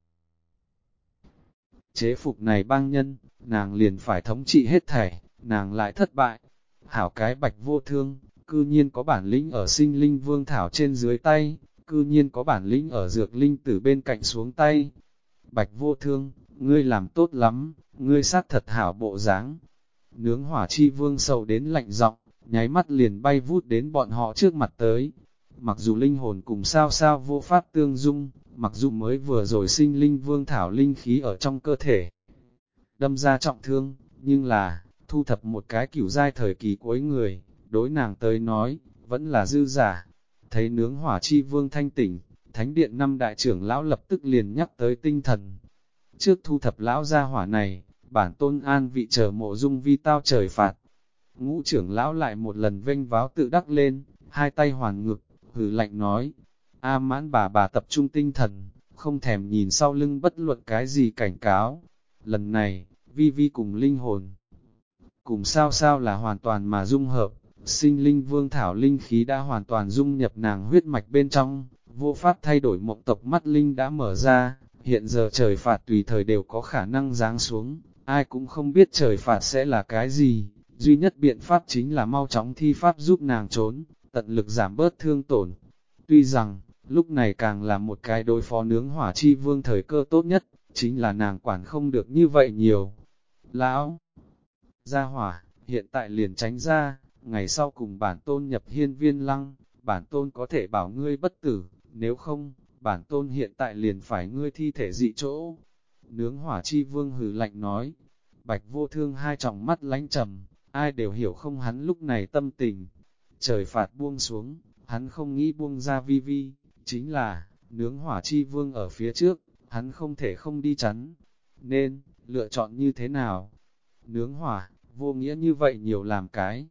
chế phục này bang nhân, nàng liền phải thống trị hết thảy, nàng lại thất bại. Hảo cái Bạch Vô Thương, cư nhiên có bản lĩnh ở sinh linh vương thảo trên dưới tay, cư nhiên có bản lĩnh ở dược linh tử bên cạnh xuống tay. Bạch Vô Thương, ngươi làm tốt lắm, ngươi xác thật hảo bộ dáng. Nướng hỏa chi vương sầu đến lạnh giọng, nháy mắt liền bay vút đến bọn họ trước mặt tới. Mặc dù linh hồn cùng sao sao vô pháp tương dung, mặc dù mới vừa rồi sinh linh vương thảo linh khí ở trong cơ thể đâm ra trọng thương, nhưng là, thu thập một cái cửu giai thời kỳ cuối người, đối nàng tới nói, vẫn là dư giả. Thấy nướng hỏa chi vương thanh tỉnh, thánh điện năm đại trưởng lão lập tức liền nhắc tới tinh thần. Trước thu thập lão gia hỏa này, bản tôn an vị chờ mộ dung vi tao trời phạt. Ngũ trưởng lão lại một lần vênh váo tự đắc lên, hai tay hoàn ngực, hừ lạnh nói. A Mãn bà tập trung tinh thần, không thèm nhìn sau lưng bất luận cái gì cảnh cáo. Lần này, vi vi cùng linh hồn, cùng sao sao là hoàn toàn mà dung hợp, sinh linh vương thảo linh khí đã hoàn toàn dung nhập nàng huyết mạch bên trong, vô pháp thay đổi mộng tộc mắt linh đã mở ra, hiện giờ trời phạt tùy thời đều có khả năng giáng xuống, ai cũng không biết trời phạt sẽ là cái gì, duy nhất biện pháp chính là mau chóng thi pháp giúp nàng trốn, tận lực giảm bớt thương tổn. Tuy rằng, lúc này càng là một cái đối phó nướng hỏa chi vương thời cơ tốt nhất, chính là nàng quản không được như vậy nhiều. Lão gia hỏa, hiện tại liền tránh ra, ngày sau cùng bản tôn nhập hiên viên lăng, bản tôn có thể bảo ngươi bất tử, nếu không, bản tôn hiện tại liền phải ngươi thi thể dị chỗ. Nướng hỏa chi vương hừ lạnh nói, Bạch Vô Thương hai tròng mắt lánh trầm, ai đều hiểu không hắn lúc này tâm tình. Trời phạt buông xuống, hắn không nghĩ buông ra vi vi, chính là, nướng hỏa chi vương ở phía trước, hắn không thể không đi chắn. Nên, lựa chọn như thế nào? Nướng hỏa, vô nghĩa như vậy nhiều làm cái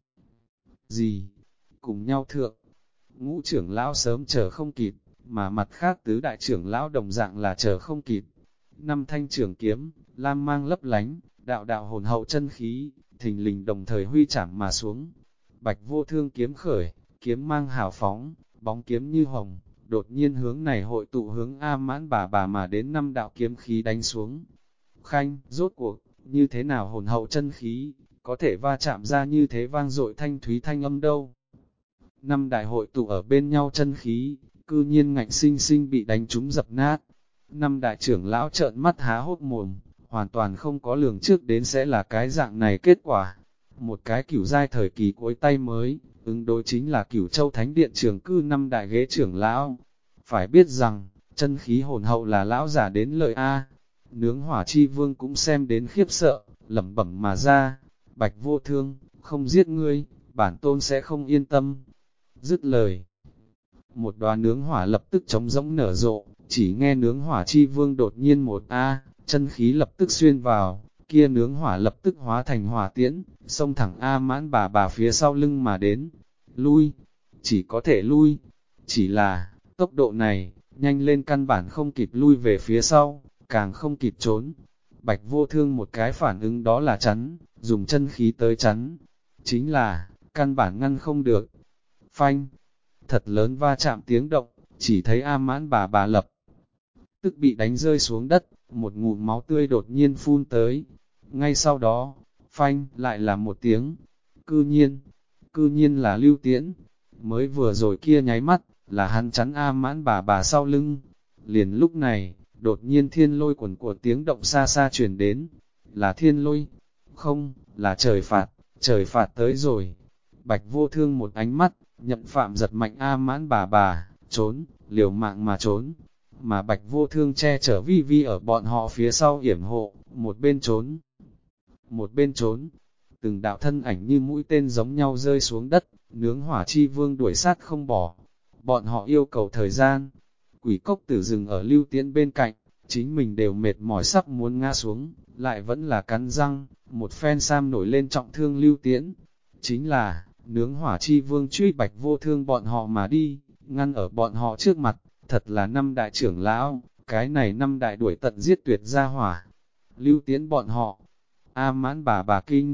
gì? Cùng nhau thượng, ngũ trưởng lão sớm chờ không kịp, mà mặt khác tứ đại trưởng lão đồng dạng là chờ không kịp. Năm thanh trưởng kiếm, lam mang lấp lánh, đạo đạo hồn hậu chân khí, thình lình đồng thời huy chảm mà xuống. Bạch Vô Thương kiếm khởi, kiếm mang hào phóng, bóng kiếm như hồng, đột nhiên hướng này hội tụ hướng A Mãn bà mà đến năm đạo kiếm khí đánh xuống. Khanh, rốt cuộc, như thế nào hồn hậu chân khí, có thể va chạm ra như thế vang dội thanh thúy thanh âm đâu. Năm đại hội tụ ở bên nhau chân khí, cư nhiên ngạnh sinh sinh bị đánh trúng dập nát. Năm đại trưởng lão trợn mắt há hốt mồm, hoàn toàn không có lường trước đến sẽ là cái dạng này kết quả. Một cái cửu giai thời kỳ cuối tay mới, ứng đối chính là Cửu Châu Thánh Điện trưởng cư năm đại ghế trưởng lão. Phải biết rằng, chân khí hồn hậu là lão giả đến lợi A. Nướng hỏa chi vương cũng xem đến khiếp sợ, lẩm bẩm mà ra. Bạch Vô Thương, không giết ngươi, bản tôn sẽ không yên tâm. Dứt lời, một đóa nướng hỏa lập tức trống rỗng nở rộ, chỉ nghe nướng hỏa chi vương đột nhiên một chân khí lập tức xuyên vào, kia nướng hỏa lập tức hóa thành hỏa tiễn, xông thẳng A Mãn bà phía sau lưng mà đến. Lui, chỉ có thể lui, chỉ là, tốc độ này, nhanh lên căn bản không kịp lui về phía sau, càng không kịp trốn. Bạch Vô Thương một cái phản ứng đó là chắn, dùng chân khí tới chắn, chính là, căn bản ngăn không được. Phanh, thật lớn va chạm tiếng động, chỉ thấy A Mãn bà lập tức bị đánh rơi xuống đất, một ngụm máu tươi đột nhiên phun tới. Ngay sau đó, phanh, lại là một tiếng. Cư nhiên là Lưu Tiễn. Mới vừa rồi kia nháy mắt, là hắn chắn A Mãn bà sau lưng. Liền lúc này, đột nhiên thiên lôi quần của tiếng động xa xa truyền đến. là thiên lôi, không, là trời phạt tới rồi. Bạch Vô Thương một ánh mắt, Nhậm Phạm giật mạnh A Mãn bà, trốn, liều mạng mà trốn. Mà Bạch Vô Thương che chở Vi Vi ở bọn họ phía sau yểm hộ, một bên trốn. Từng đạo thân ảnh như mũi tên giống nhau rơi xuống đất, nướng hỏa chi vương đuổi sát không bỏ. Bọn họ yêu cầu thời gian. Quỷ cốc tử dừng ở Lưu Tiễn bên cạnh, chính mình đều mệt mỏi sắp muốn ngã xuống, lại vẫn là cắn răng, một phen sam nổi lên trọng thương Lưu Tiễn. Chính là, nướng hỏa chi vương truy Bạch Vô Thương bọn họ mà đi, ngăn ở bọn họ trước mặt, thật là năm đại trưởng lão, cái này năm đại đuổi tận giết tuyệt ra hỏa. Lưu Tiễn bọn họ, A Mãn bà kinh.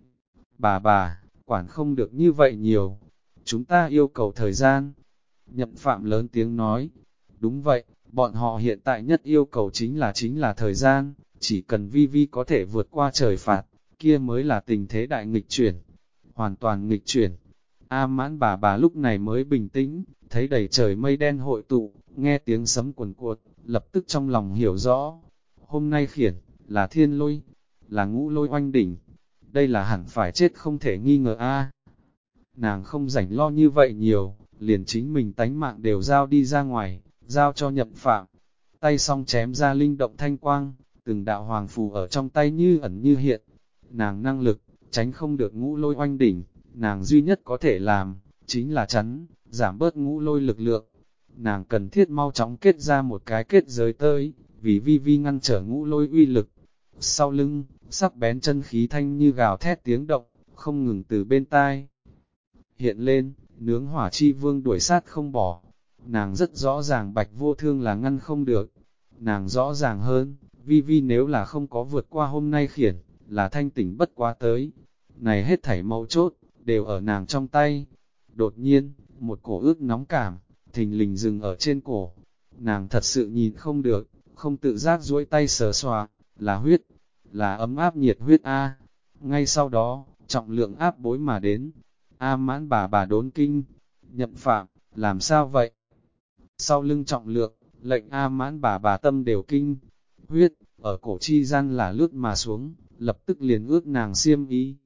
Bà, quản không được như vậy nhiều, chúng ta yêu cầu thời gian. Nhậm Phạm lớn tiếng nói, đúng vậy, bọn họ hiện tại nhất yêu cầu chính là thời gian, chỉ cần Vi Vi có thể vượt qua trời phạt, kia mới là tình thế đại nghịch chuyển, hoàn toàn nghịch chuyển. A Mãn bà lúc này mới bình tĩnh, thấy đầy trời mây đen hội tụ, nghe tiếng sấm cuồn cuộn, lập tức trong lòng hiểu rõ. Hôm nay khiển, là thiên lôi, là ngũ lôi oanh đỉnh, đây là hẳn phải chết không thể nghi ngờ a. Nàng không rảnh lo như vậy nhiều, liền chính mình tánh mạng đều giao đi ra ngoài, giao cho Nhậm Phạm. Tay song chém ra linh động thanh quang, từng đạo hoàng phù ở trong tay như ẩn như hiện. Nàng năng lực, tránh không được ngũ lôi oanh đỉnh, nàng duy nhất có thể làm, chính là chắn, giảm bớt ngũ lôi lực lượng. Nàng cần thiết mau chóng kết ra một cái kết giới tới, vì Vi Vi ngăn trở ngũ lôi uy lực. Sau lưng, sắc bén chân khí thanh như gào thét tiếng động, không ngừng từ bên tai. Hiện lên, nướng hỏa chi vương đuổi sát không bỏ. Nàng rất rõ ràng Bạch Vô Thương là ngăn không được. Nàng rõ ràng hơn, Vi Vi nếu là không có vượt qua hôm nay khiển, là thanh tỉnh bất quá tới. Này hết thảy mấu chốt, đều ở nàng trong tay. Đột nhiên, một cổ ước nóng cảm, thình lình dừng ở trên cổ. Nàng thật sự nhìn không được, không tự giác duỗi tay sờ xoa, là huyết, là ấm áp nhiệt huyết A. Ngay sau đó, trọng lượng áp bối mà đến. A Mãn bà đốn kinh, Nhậm Phạm, làm sao vậy? Sau lưng trọng lượng, lệnh A Mãn bà tâm đều kinh. Huyết, ở cổ chi gian là lướt mà xuống, lập tức liền ướt nàng xiêm ý.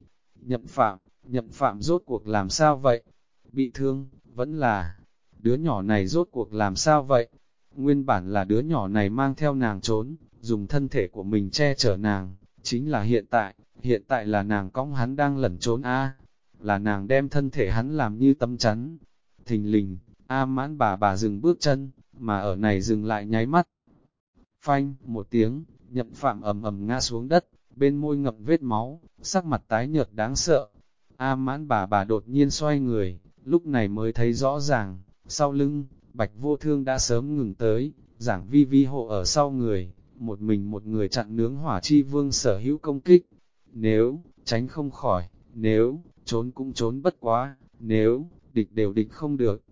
Nhậm Phạm rốt cuộc làm sao vậy? Bị thương, vẫn là, đứa nhỏ này rốt cuộc làm sao vậy? Nguyên bản là đứa nhỏ này mang theo nàng trốn, dùng thân thể của mình che chở nàng, chính là hiện tại là nàng cõng hắn đang lẩn trốn a, là nàng đem thân thể hắn làm như tấm chắn. Thình lình, A Mãn bà dừng bước chân, mà ở này dừng lại nháy mắt. Phanh, một tiếng, Nhậm Phạm ầm ầm ngã xuống đất, bên môi ngậm vết máu, sắc mặt tái nhợt đáng sợ. A Mãn bà đột nhiên xoay người, lúc này mới thấy rõ ràng, sau lưng, Bạch Vô Thương đã sớm ngừng tới, Giảng Vi Vi hộ ở sau người, một người chặn nướng hỏa chi vương sở hữu công kích. Nếu, tránh không khỏi, nếu, trốn cũng trốn bất quá, nếu, địch đều địch không được.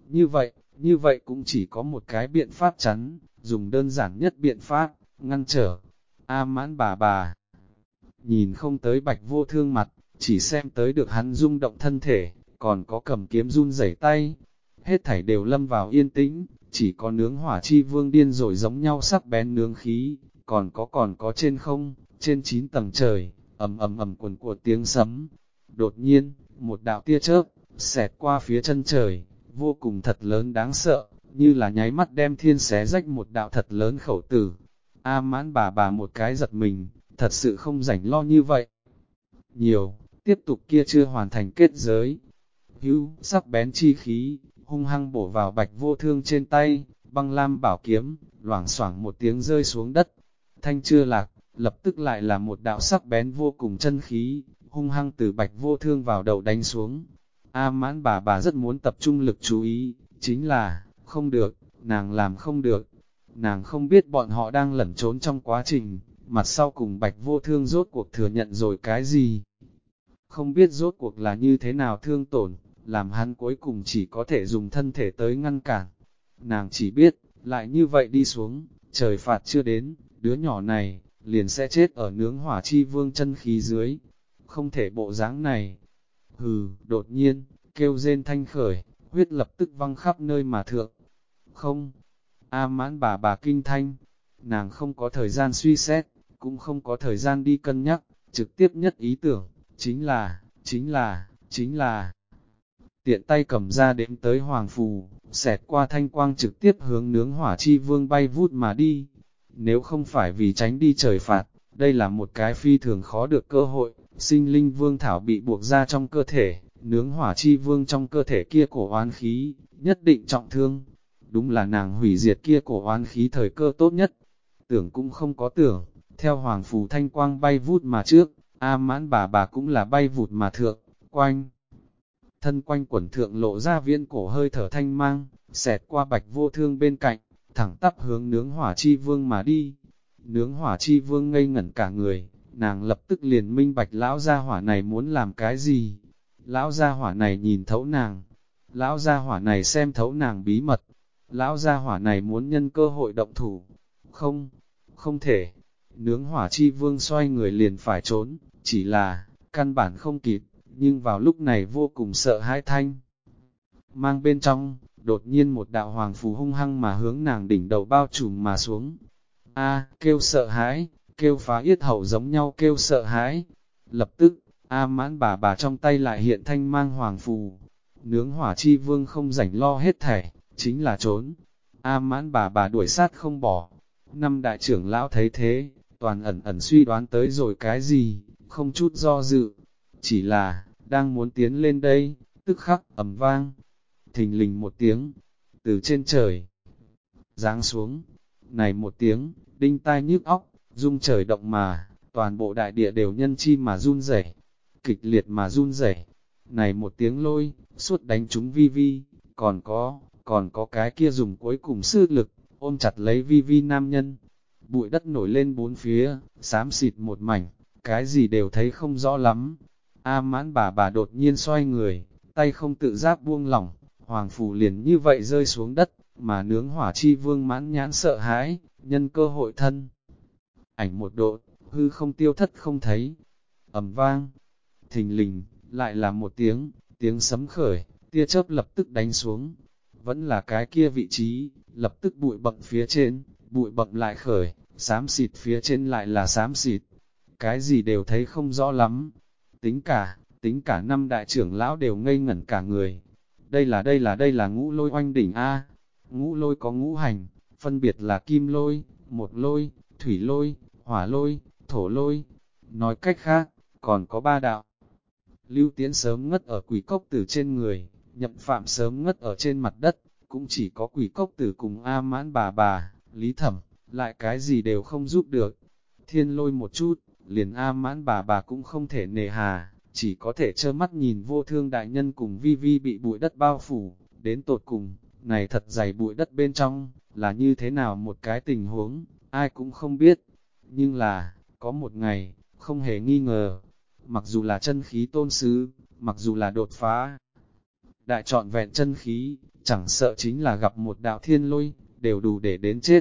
Như vậy cũng chỉ có một cái biện pháp chắn, dùng đơn giản nhất biện pháp, ngăn trở. A Mãn bà nhìn không tới Bạch Vô Thương mặt, chỉ xem tới được hắn rung động thân thể, còn có cầm kiếm run rẩy tay. Hết thảy đều lâm vào yên tĩnh, chỉ có nướng hỏa chi vương điên rồi giống nhau sắc bén nướng khí, còn có trên không, trên 9 tầng trời, ầm cuồn cuộn tiếng sấm. Đột nhiên, một đạo tia chớp xẹt qua phía chân trời, vô cùng thật lớn đáng sợ, như là nháy mắt đem thiên xé rách một đạo thật lớn khẩu tử. A Mãn bà một cái giật mình, thật sự không rảnh lo như vậy. Nhiều, tiếp tục kia chưa hoàn thành kết giới. Hữu, sắc bén chi khí, hung hăng bổ vào Bạch Vô Thương trên tay, băng lam bảo kiếm, loảng xoảng một tiếng rơi xuống đất. Thanh chưa lạc, lập tức lại là một đạo sắc bén vô cùng chân khí, hung hăng từ Bạch Vô Thương vào đầu đánh xuống. A Mãn bà rất muốn tập trung lực chú ý, chính là, không được, nàng làm không được. Nàng không biết bọn họ đang lẩn trốn trong quá trình, mặt sau cùng Bạch Vô Thương rốt cuộc thừa nhận rồi cái gì. Không biết rốt cuộc là như thế nào thương tổn, làm hắn cuối cùng chỉ có thể dùng thân thể tới ngăn cản. Nàng chỉ biết, lại như vậy đi xuống, trời phạt chưa đến, đứa nhỏ này, liền sẽ chết ở nướng hỏa chi vương chân khí dưới. Không thể bộ dáng này. Hừ, đột nhiên, kêu rên thanh khởi, huyết lập tức văng khắp nơi mà thượng. Không, A Mãn bà kinh thanh, nàng không có thời gian suy xét, cũng không có thời gian đi cân nhắc, trực tiếp nhất ý tưởng, chính là, tiện tay cầm ra đếm tới hoàng phù, xẹt qua thanh quang trực tiếp hướng nướng hỏa chi vương bay vút mà đi. Nếu không phải vì tránh đi trời phạt, đây là một cái phi thường khó được cơ hội, sinh linh vương thảo bị buộc ra trong cơ thể, nướng hỏa chi vương trong cơ thể kia cổ oán khí, nhất định trọng thương. Đúng là nàng hủy diệt kia cổ oán khí thời cơ tốt nhất. Tưởng cũng không có tưởng, theo hoàng phù thanh quang bay vút mà trước, A Mãn bà cũng là bay vụt mà thượng, thân quanh quẩn thượng lộ ra viễn cổ hơi thở thanh mang, xẹt qua Bạch Vô Thương bên cạnh, thẳng tắp hướng nướng hỏa chi vương mà đi. Nướng hỏa chi vương ngây ngẩn cả người, nàng lập tức liền minh bạch lão gia hỏa này muốn làm cái gì. Lão gia hỏa này nhìn thấu nàng, lão gia hỏa này xem thấu nàng bí mật, lão gia hỏa này muốn nhân cơ hội động thủ. Không thể. Nướng hỏa chi vương xoay người liền phải trốn, chỉ là, căn bản không kịp, nhưng vào lúc này vô cùng sợ hãi thanh. Mang bên trong, đột nhiên một đạo hoàng phù hung hăng mà hướng nàng đỉnh đầu bao trùm mà xuống. Kêu sợ hãi, kêu phá yết hầu giống nhau kêu sợ hãi. Lập tức, A Mãn bà trong tay lại hiện thanh mang hoàng phù. Nướng hỏa chi vương không rảnh lo hết thảy, chính là trốn. A Mãn bà đuổi sát không bỏ. Năm đại trưởng lão thấy thế, toàn ẩn suy đoán tới rồi cái gì, không chút do dự. Chỉ là, đang muốn tiến lên đây, tức khắc ầm vang. Thình lình một tiếng, từ trên trời, giáng xuống. Này một tiếng, đinh tai nhức óc, rung trời động mà, toàn bộ đại địa đều nhân chi mà run rẩy, kịch liệt mà run rẩy. Này một tiếng lôi, suốt đánh trúng Vi Vi, còn có cái kia dùng cuối cùng sức lực, ôm chặt lấy Vi Vi nam nhân. Bụi đất nổi lên bốn phía, xám xịt một mảnh, cái gì đều thấy không rõ lắm. A Mãn bà đột nhiên xoay người, tay không tự giác buông lỏng, hoàng phù liền như vậy rơi xuống đất, mà nướng hỏa chi vương mãn nhãn sợ hãi, nhân cơ hội thân. Ảnh một độ, hư không tiêu thất không thấy. Ầm vang, thình lình, lại là một tiếng sấm khởi, tia chớp lập tức đánh xuống. Vẫn là cái kia vị trí, lập tức bụi bậm phía trên, bụi bậm lại khởi, xám xịt phía trên lại là xám xịt. Cái gì đều thấy không rõ lắm. Tính cả năm đại trưởng lão đều ngây ngẩn cả người. Đây là ngũ lôi oanh đỉnh A. Ngũ lôi có ngũ hành, phân biệt là kim lôi, một lôi, thủy lôi, hỏa lôi, thổ lôi. Nói cách khác, còn có ba đạo. Lưu Tiến sớm ngất ở quỷ cốc tử trên người, Nhậm Phạm sớm ngất ở trên mặt đất, cũng chỉ có quỷ cốc tử cùng A Mãn bà, Lý Thẩm, lại cái gì đều không giúp được. Thiên lôi một chút, liền A Mãn bà cũng không thể nề hà, chỉ có thể trơ mắt nhìn Vô Thương đại nhân cùng Vi Vi bị bụi đất bao phủ, đến tột cùng, này thật dày bụi đất bên trong, là như thế nào một cái tình huống, ai cũng không biết. Nhưng là, có một ngày, không hề nghi ngờ, mặc dù là chân khí tôn sứ, mặc dù là đột phá, đại trọn vẹn chân khí, chẳng sợ chính là gặp một đạo thiên lôi, đều đủ để đến chết,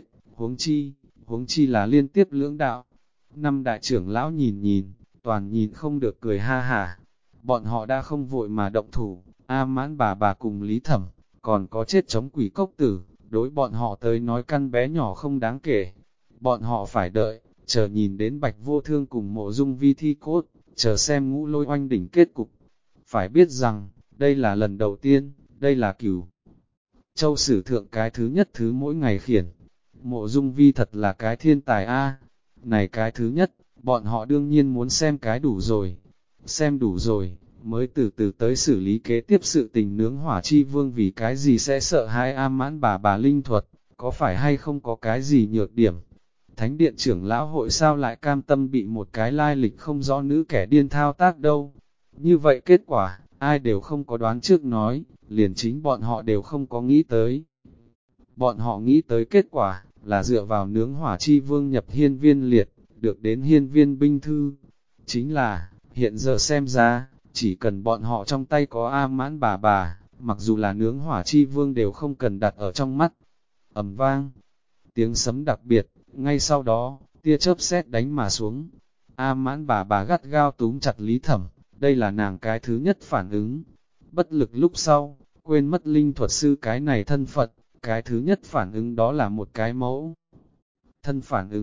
huống chi là liên tiếp lưỡng đạo. Năm đại trưởng lão nhìn, toàn nhìn không được cười ha hả. Bọn họ đã không vội mà động thủ, A Mãn bà cùng Lý Thẩm, còn có chết chống quỷ cốc tử, đối bọn họ tới nói căn bé nhỏ không đáng kể. Bọn họ phải đợi, chờ nhìn đến Bạch Vô Thương cùng Mộ Dung Vi thi cốt, chờ xem ngũ lôi oanh đỉnh kết cục. Phải biết rằng, đây là lần đầu tiên, đây là Cửu Châu sử thượng cái thứ nhất thứ mỗi ngày khiển. Mộ Dung Vi thật là cái thiên tài a. Này cái thứ nhất, bọn họ đương nhiên muốn xem cái đủ rồi. Xem đủ rồi, mới từ từ tới xử lý kế tiếp sự tình nướng hỏa chi vương vì cái gì sẽ sợ hai A Mãn bà linh thuật, có phải hay không có cái gì nhược điểm. Thánh điện trưởng lão hội sao lại cam tâm bị một cái lai lịch không rõ nữ kẻ điên thao tác đâu. Như vậy kết quả, ai đều không có đoán trước nói, liền chính bọn họ đều không có nghĩ tới. Bọn họ nghĩ tới kết quả, là dựa vào nướng hỏa chi vương nhập hiên viên liệt, được đến hiên viên binh thư. Chính là, hiện giờ xem ra, chỉ cần bọn họ trong tay có A Mãn bà, mặc dù là nướng hỏa chi vương đều không cần đặt ở trong mắt. Ầm vang, tiếng sấm đặc biệt, ngay sau đó, tia chớp sét đánh mà xuống. A Mãn bà gắt gao túm chặt Lý Thẩm, đây là nàng cái thứ nhất phản ứng. Bất lực lúc sau, quên mất linh thuật sư cái này thân phận, cái thứ nhất phản ứng đó là một cái mẫu. Thân phản ứng,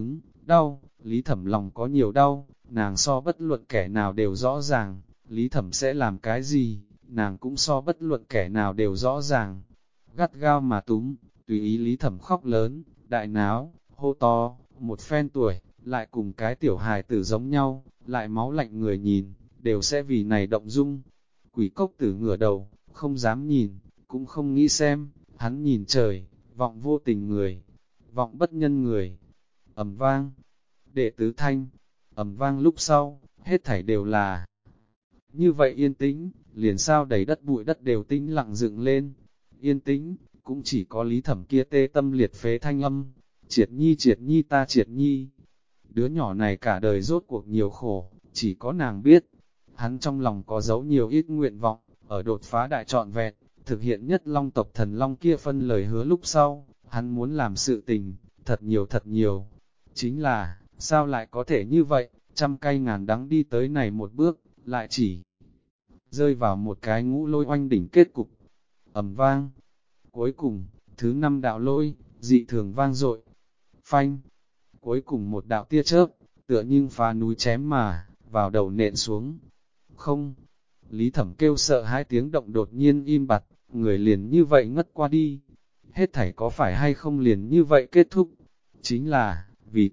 Đau, Lý Thẩm lòng có nhiều đau, nàng so bất luận kẻ nào đều rõ ràng, Lý Thẩm sẽ làm cái gì, nàng cũng so bất luận kẻ nào đều rõ ràng. Gắt gao mà túm, tùy ý Lý Thẩm khóc lớn, đại náo, hô to, một phen tuổi, lại cùng cái tiểu hài tử giống nhau, lại máu lạnh người nhìn, đều sẽ vì này động dung. Quỷ cốc tử ngửa đầu, không dám nhìn, cũng không nghĩ xem, hắn nhìn trời, vọng vô tình người, vọng bất nhân người. Ầm vang, đệ tứ thanh, ầm vang lúc sau, hết thảy đều là như vậy yên tĩnh, liền sao đầy đất bụi đất đều tĩnh lặng dựng lên. Yên tĩnh, cũng chỉ có Lý Thẩm kia tê tâm liệt phế thanh âm, triệt nhi ta triệt nhi. Đứa nhỏ này cả đời rốt cuộc nhiều khổ, chỉ có nàng biết. Hắn trong lòng có giấu nhiều ít nguyện vọng, ở đột phá đại trọn vẹn, thực hiện nhất long tộc thần long kia phân lời hứa lúc sau, hắn muốn làm sự tình, thật nhiều. Chính là, sao lại có thể như vậy, trăm cay ngàn đắng đi tới này một bước, lại chỉ rơi vào một cái ngũ lôi oanh đỉnh kết cục. Ầm vang. Cuối cùng, thứ 5 đạo lôi, dị thường vang dội. Phanh. Cuối cùng một đạo tia chớp, tựa nhưng phá núi chém mà, vào đầu nện xuống. Không. Lý Thẩm kêu sợ hai tiếng động đột nhiên im bặt, người liền như vậy ngất qua đi. Hết thảy có phải hay không liền như vậy kết thúc? Chính là, vì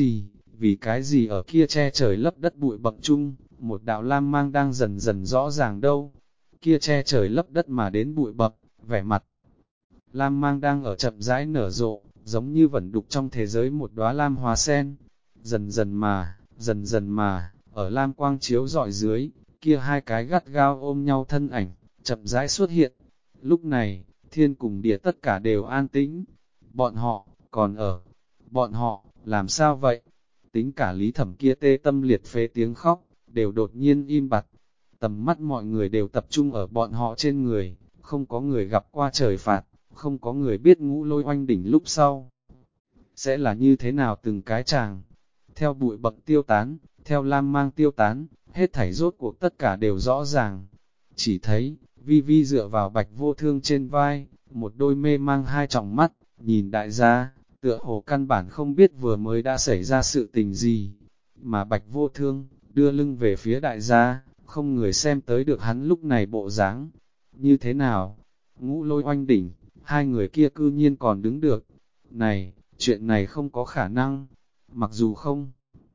cái gì ở kia che trời lấp đất bụi bậm chung, một đạo lam mang đang dần dần rõ ràng đâu. Kia che trời lấp đất mà đến bụi bậm, vẻ mặt. Lam mang đang ở chậm rãi nở rộ, giống như vẩn đục trong thế giới một đóa lam hoa sen. Dần dần mà, ở lam quang chiếu rọi dưới, kia hai cái gắt gao ôm nhau thân ảnh, chậm rãi xuất hiện. Lúc này, thiên cùng địa tất cả đều an tĩnh. Bọn họ, còn ở. Bọn họ, làm sao vậy? Tính cả Lý Thẩm kia tê tâm liệt phế tiếng khóc, đều đột nhiên im bặt. Tầm mắt mọi người đều tập trung ở bọn họ trên người, không có người gặp qua trời phạt, không có người biết ngũ lôi oanh đỉnh lúc sau. Sẽ là như thế nào từng cái chàng? Theo bụi bậm tiêu tán, theo lam mang tiêu tán, hết thảy rốt cuộc tất cả đều rõ ràng. Chỉ thấy, Vi Vi dựa vào Bạch Vô Thương trên vai, một đôi mê mang hai tròng mắt, nhìn đại gia, tựa hồ căn bản không biết vừa mới đã xảy ra sự tình gì. Mà Bạch Vô Thương, đưa lưng về phía đại gia, không người xem tới được hắn lúc này bộ dáng. Như thế nào? Ngũ lôi oanh đỉnh, hai người kia cư nhiên còn đứng được. Này, chuyện này không có khả năng. Mặc dù không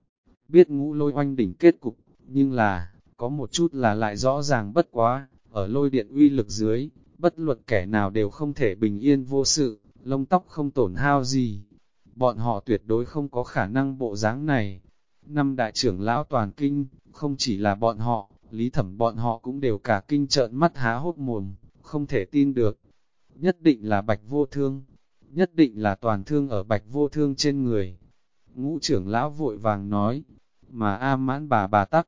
biết ngũ lôi oanh đỉnh kết cục, nhưng là, có một chút là lại rõ ràng bất quá, ở lôi điện uy lực dưới, bất luận kẻ nào đều không thể bình yên vô sự, lông tóc không tổn hao gì. Bọn họ tuyệt đối không có khả năng bộ dáng này. Năm đại trưởng lão toàn kinh, không chỉ là bọn họ, Lý Thẩm bọn họ cũng đều cả kinh trợn mắt há hốc mồm, không thể tin được. Nhất định là Bạch Vô Thương, nhất định là toàn thương ở Bạch Vô Thương trên người. Ngũ trưởng lão vội vàng nói, mà A Mãn bà tắc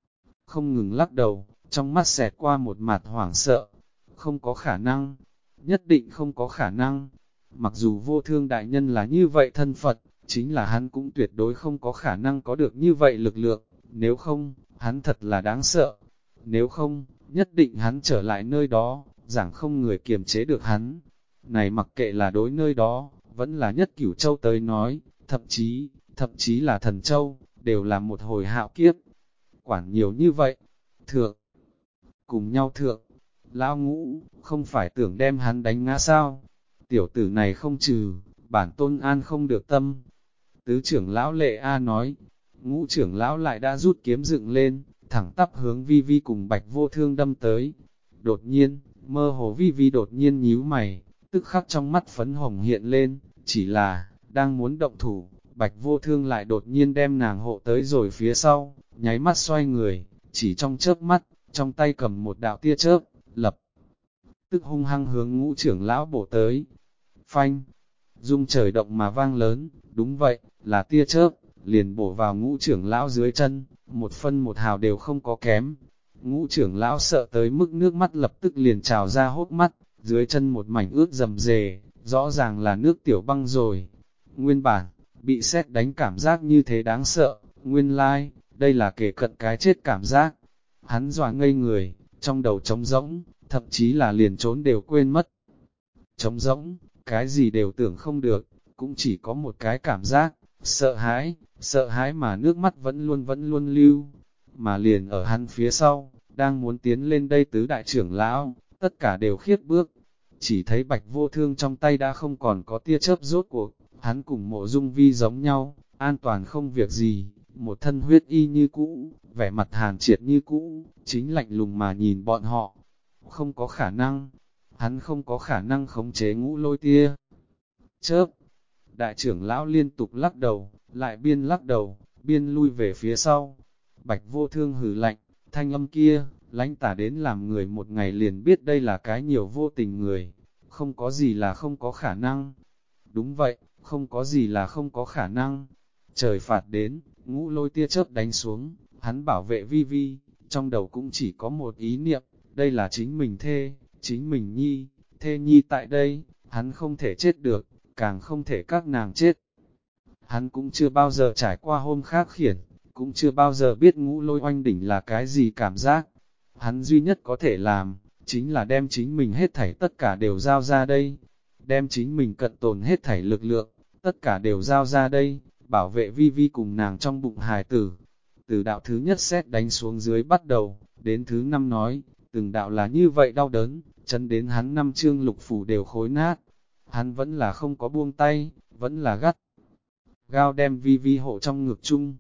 không ngừng lắc đầu, trong mắt xẹt qua một mặt hoảng sợ. Không có khả năng, nhất định không có khả năng. Mặc dù Vô Thương đại nhân là như vậy thân Phật, chính là hắn cũng tuyệt đối không có khả năng có được như vậy lực lượng. Nếu không, hắn thật là đáng sợ. Nếu không, nhất định hắn trở lại nơi đó, giảng không người kiềm chế được hắn. Này mặc kệ là đối nơi đó, vẫn là Nhất Cửu Châu tới nói, thậm chí là Thần Châu, đều là một hồi hạo kiếp. Quản nhiều như vậy, thượng, cùng nhau thượng, lão Ngũ, không phải tưởng đem hắn đánh ngã sao? Tiểu tử này không trừ, bản tôn an không được tâm. Tứ trưởng lão Lệ A nói, Ngũ trưởng lão lại đã rút kiếm dựng lên, thẳng tắp hướng Vi Vi cùng Bạch Vô Thương đâm tới. Đột nhiên, mơ hồ Vi Vi đột nhiên nhíu mày, tức khắc trong mắt phấn hồng hiện lên, chỉ là, đang muốn động thủ, Bạch Vô Thương lại đột nhiên đem nàng hộ tới rồi phía sau, nháy mắt xoay người, chỉ trong chớp mắt, trong tay cầm một đạo tia chớp, lập tức hung hăng hướng Ngũ trưởng lão bổ tới. Phanh, rung trời động mà vang lớn, đúng vậy, là tia chớp, liền bổ vào Ngũ trưởng lão dưới chân, một phân một hào đều không có kém. Ngũ trưởng lão sợ tới mức nước mắt lập tức liền trào ra hốt mắt, dưới chân một mảnh ướt rầm rề, rõ ràng là nước tiểu băng rồi. Nguyên bản, bị sét đánh cảm giác như thế đáng sợ, nguyên lai, đây là kể cận cái chết cảm giác. Hắn dọa ngây người, trong đầu trống rỗng, thậm chí là liền trốn đều quên mất. Trống rỗng, cái gì đều tưởng không được, cũng chỉ có một cái cảm giác, sợ hãi mà nước mắt vẫn luôn lưu, mà liền ở hắn phía sau, đang muốn tiến lên đây tứ đại trưởng lão, tất cả đều khiếp bước, chỉ thấy Bạch Vô Thương trong tay đã không còn có tia chớp rốt cuộc, hắn cùng Mộ Dung Vi giống nhau, an toàn không việc gì, một thân huyết y như cũ, vẻ mặt hàn triệt như cũ, chính lạnh lùng mà nhìn bọn họ, không có khả năng, hắn không có khả năng khống chế ngũ lôi tia chớp. Đại trưởng lão liên tục lắc đầu, lại biên lắc đầu, biên lui về phía sau. Bạch Vô Thương hừ lạnh, thanh âm kia, lãnh tả đến làm người một ngày liền biết đây là cái nhiều vô tình người. Không có gì là không có khả năng. Đúng vậy, không có gì là không có khả năng. Trời phạt đến, ngũ lôi tia chớp đánh xuống, hắn bảo vệ Vi Vi, trong đầu cũng chỉ có một ý niệm, đây là chính mình thê, chính mình nhi, thê nhi tại đây, hắn không thể chết được, càng không thể các nàng chết. Hắn cũng chưa bao giờ trải qua hôm khác khiển, cũng chưa bao giờ biết ngũ lôi oanh đỉnh là cái gì cảm giác. Hắn duy nhất có thể làm, chính là đem chính mình hết thảy tất cả đều giao ra đây, đem chính mình cận tồn hết thảy lực lượng, tất cả đều giao ra đây, bảo vệ Vi Vi cùng nàng trong bụng hài tử. Từ đạo thứ nhất xét đánh xuống dưới bắt đầu, đến thứ năm nói, từng đạo là như vậy đau đớn, chân đến hắn năm chương lục phủ đều khối nát. Hắn vẫn là không có buông tay, vẫn là gắt gao đem Vi Vi hộ trong ngực chung,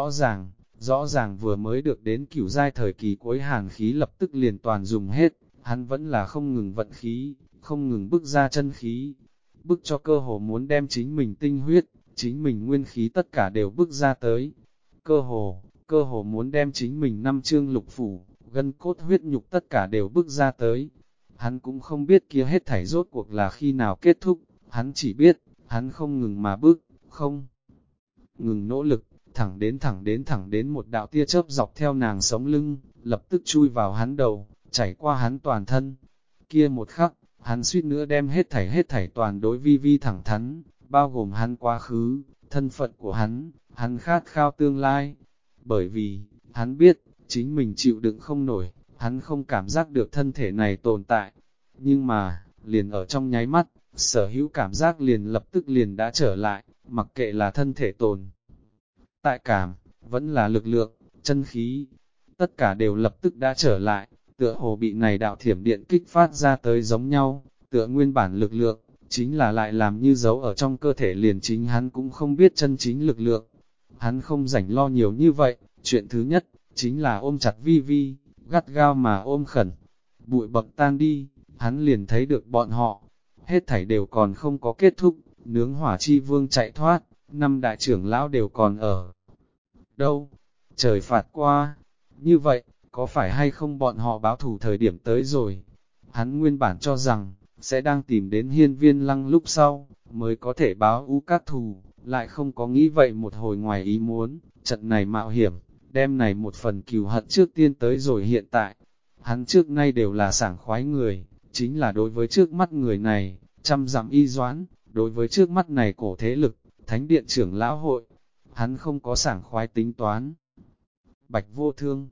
rõ ràng vừa mới được đến cửu giai thời kỳ cuối hàn khí lập tức liền toàn dùng hết, hắn vẫn là không ngừng vận khí, không ngừng bức ra chân khí, bức cho cơ hồ muốn đem chính mình tinh huyết, chính mình nguyên khí tất cả đều bức ra tới, cơ hồ muốn đem chính mình năm chương lục phủ, gân cốt huyết nhục tất cả đều bức ra tới. Hắn cũng không biết kia hết thảy rốt cuộc là khi nào kết thúc, hắn chỉ biết, hắn không ngừng mà bức, không ngừng nỗ lực, thẳng đến một đạo tia chớp dọc theo nàng sống lưng, lập tức chui vào hắn đầu, chảy qua hắn toàn thân. Kia một khắc, hắn suýt nữa đem hết thảy toàn đối Vi Vi thẳng thắn, bao gồm hắn quá khứ, thân phận của hắn khát khao tương lai. Bởi vì, hắn biết, chính mình chịu đựng không nổi, hắn không cảm giác được thân thể này tồn tại. Nhưng mà, liền ở trong nháy mắt, sở hữu cảm giác liền lập tức liền đã trở lại, mặc kệ là thân thể tồn tại cảm, vẫn là lực lượng, chân khí, tất cả đều lập tức đã trở lại, tựa hồ bị này đạo thiểm điện kích phát ra tới giống nhau, tựa nguyên bản lực lượng, chính là lại làm như giấu ở trong cơ thể liền chính hắn cũng không biết chân chính lực lượng. Hắn không rảnh lo nhiều như vậy, chuyện thứ nhất, chính là ôm chặt Vi Vi, gắt gao mà ôm khẩn. Bụi bậm tan đi, hắn liền thấy được bọn họ, hết thảy đều còn không có kết thúc, nướng hỏa chi vương chạy thoát, năm đại trưởng lão đều còn ở đâu, trời phạt qua, như vậy, có phải hay không bọn họ báo thù thời điểm tới rồi? Hắn nguyên bản cho rằng, sẽ đang tìm đến hiên viên lăng lúc sau, mới có thể báo u các thù, lại không có nghĩ vậy một hồi ngoài ý muốn, trận này mạo hiểm, đem này một phần cừu hận trước tiên tới rồi hiện tại. Hắn trước nay đều là sảng khoái người, chính là đối với trước mắt người này, trăm dặm y doãn, đối với trước mắt này cổ thế lực, thánh điện trưởng lão hội, hắn không có sảng khoái tính toán. Bạch Vô Thương,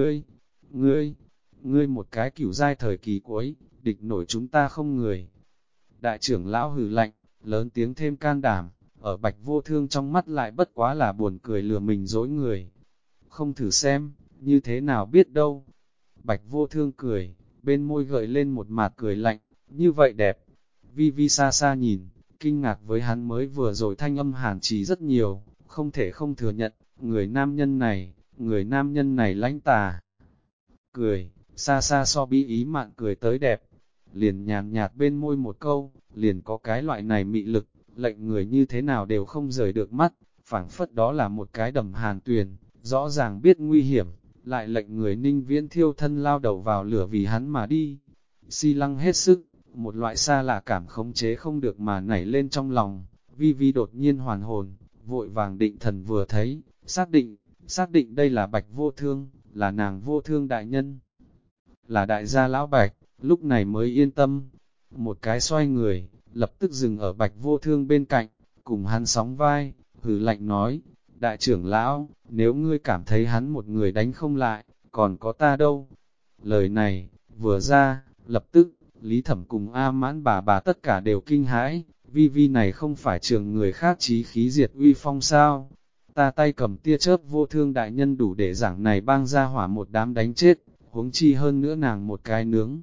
ngươi một cái cửu giai thời kỳ cuối, địch nổi chúng ta không người. Đại trưởng lão hừ lạnh, lớn tiếng thêm can đảm, ở Bạch Vô Thương trong mắt lại bất quá là buồn cười lừa mình dối người. Không thử xem, như thế nào biết đâu. Bạch Vô Thương cười, bên môi gợi lên một mạt cười lạnh, như vậy đẹp. Vi Vi xa xa nhìn, kinh ngạc với hắn mới vừa rồi thanh âm hàn trì rất nhiều, không thể không thừa nhận, người nam nhân này lãnh tà. Cười, xa xa so bí ý mạn cười tới đẹp, liền nhàn nhạt bên môi một câu, liền có cái loại này mị lực, lệnh người như thế nào đều không rời được mắt, phảng phất đó là một cái đầm hàn tuyền, rõ ràng biết nguy hiểm, lại lệnh người ninh viễn thiêu thân lao đầu vào lửa vì hắn mà đi. Si lăng hết sức, một loại xa lạ cảm khống chế không được mà nảy lên trong lòng, Vi Vi đột nhiên hoàn hồn, vội vàng định thần vừa thấy, xác định đây là Bạch Vô Thương, là nàng Vô Thương đại nhân, là đại gia lão Bạch, lúc này mới yên tâm. Một cái xoay người, lập tức dừng ở Bạch Vô Thương bên cạnh, cùng hắn sóng vai, hừ lạnh nói, đại trưởng lão, nếu ngươi cảm thấy hắn một người đánh không lại, còn có ta đâu. Lời này, vừa ra, lập tức, Lý Thẩm cùng A Mãn bà tất cả đều kinh hãi, Vi Vi này không phải trường người khác chí khí diệt uy phong sao? Ta tay cầm tia chớp vô thương đại nhân đủ để giảng này bang ra hỏa một đám đánh chết, huống chi hơn nữa nàng một cái nướng.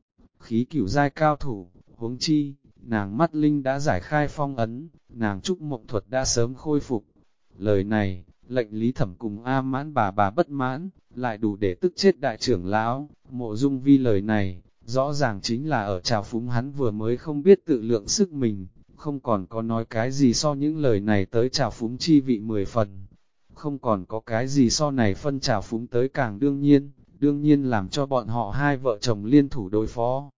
Khí cửu giai cao thủ, huống chi, nàng mắt linh đã giải khai phong ấn, nàng trúc mộng thuật đã sớm khôi phục. Lời này, lệnh Lý Thẩm cùng A Mãn bà bất mãn, lại đủ để tức chết đại trưởng lão. Mộ Dung Vi lời này, rõ ràng chính là ở trào phúng hắn vừa mới không biết tự lượng sức mình, không còn có nói cái gì so những lời này tới trào phúng chi vị 10 phần. Không còn có cái gì so này phân trào phúng tới càng đương nhiên làm cho bọn họ hai vợ chồng liên thủ đối phó.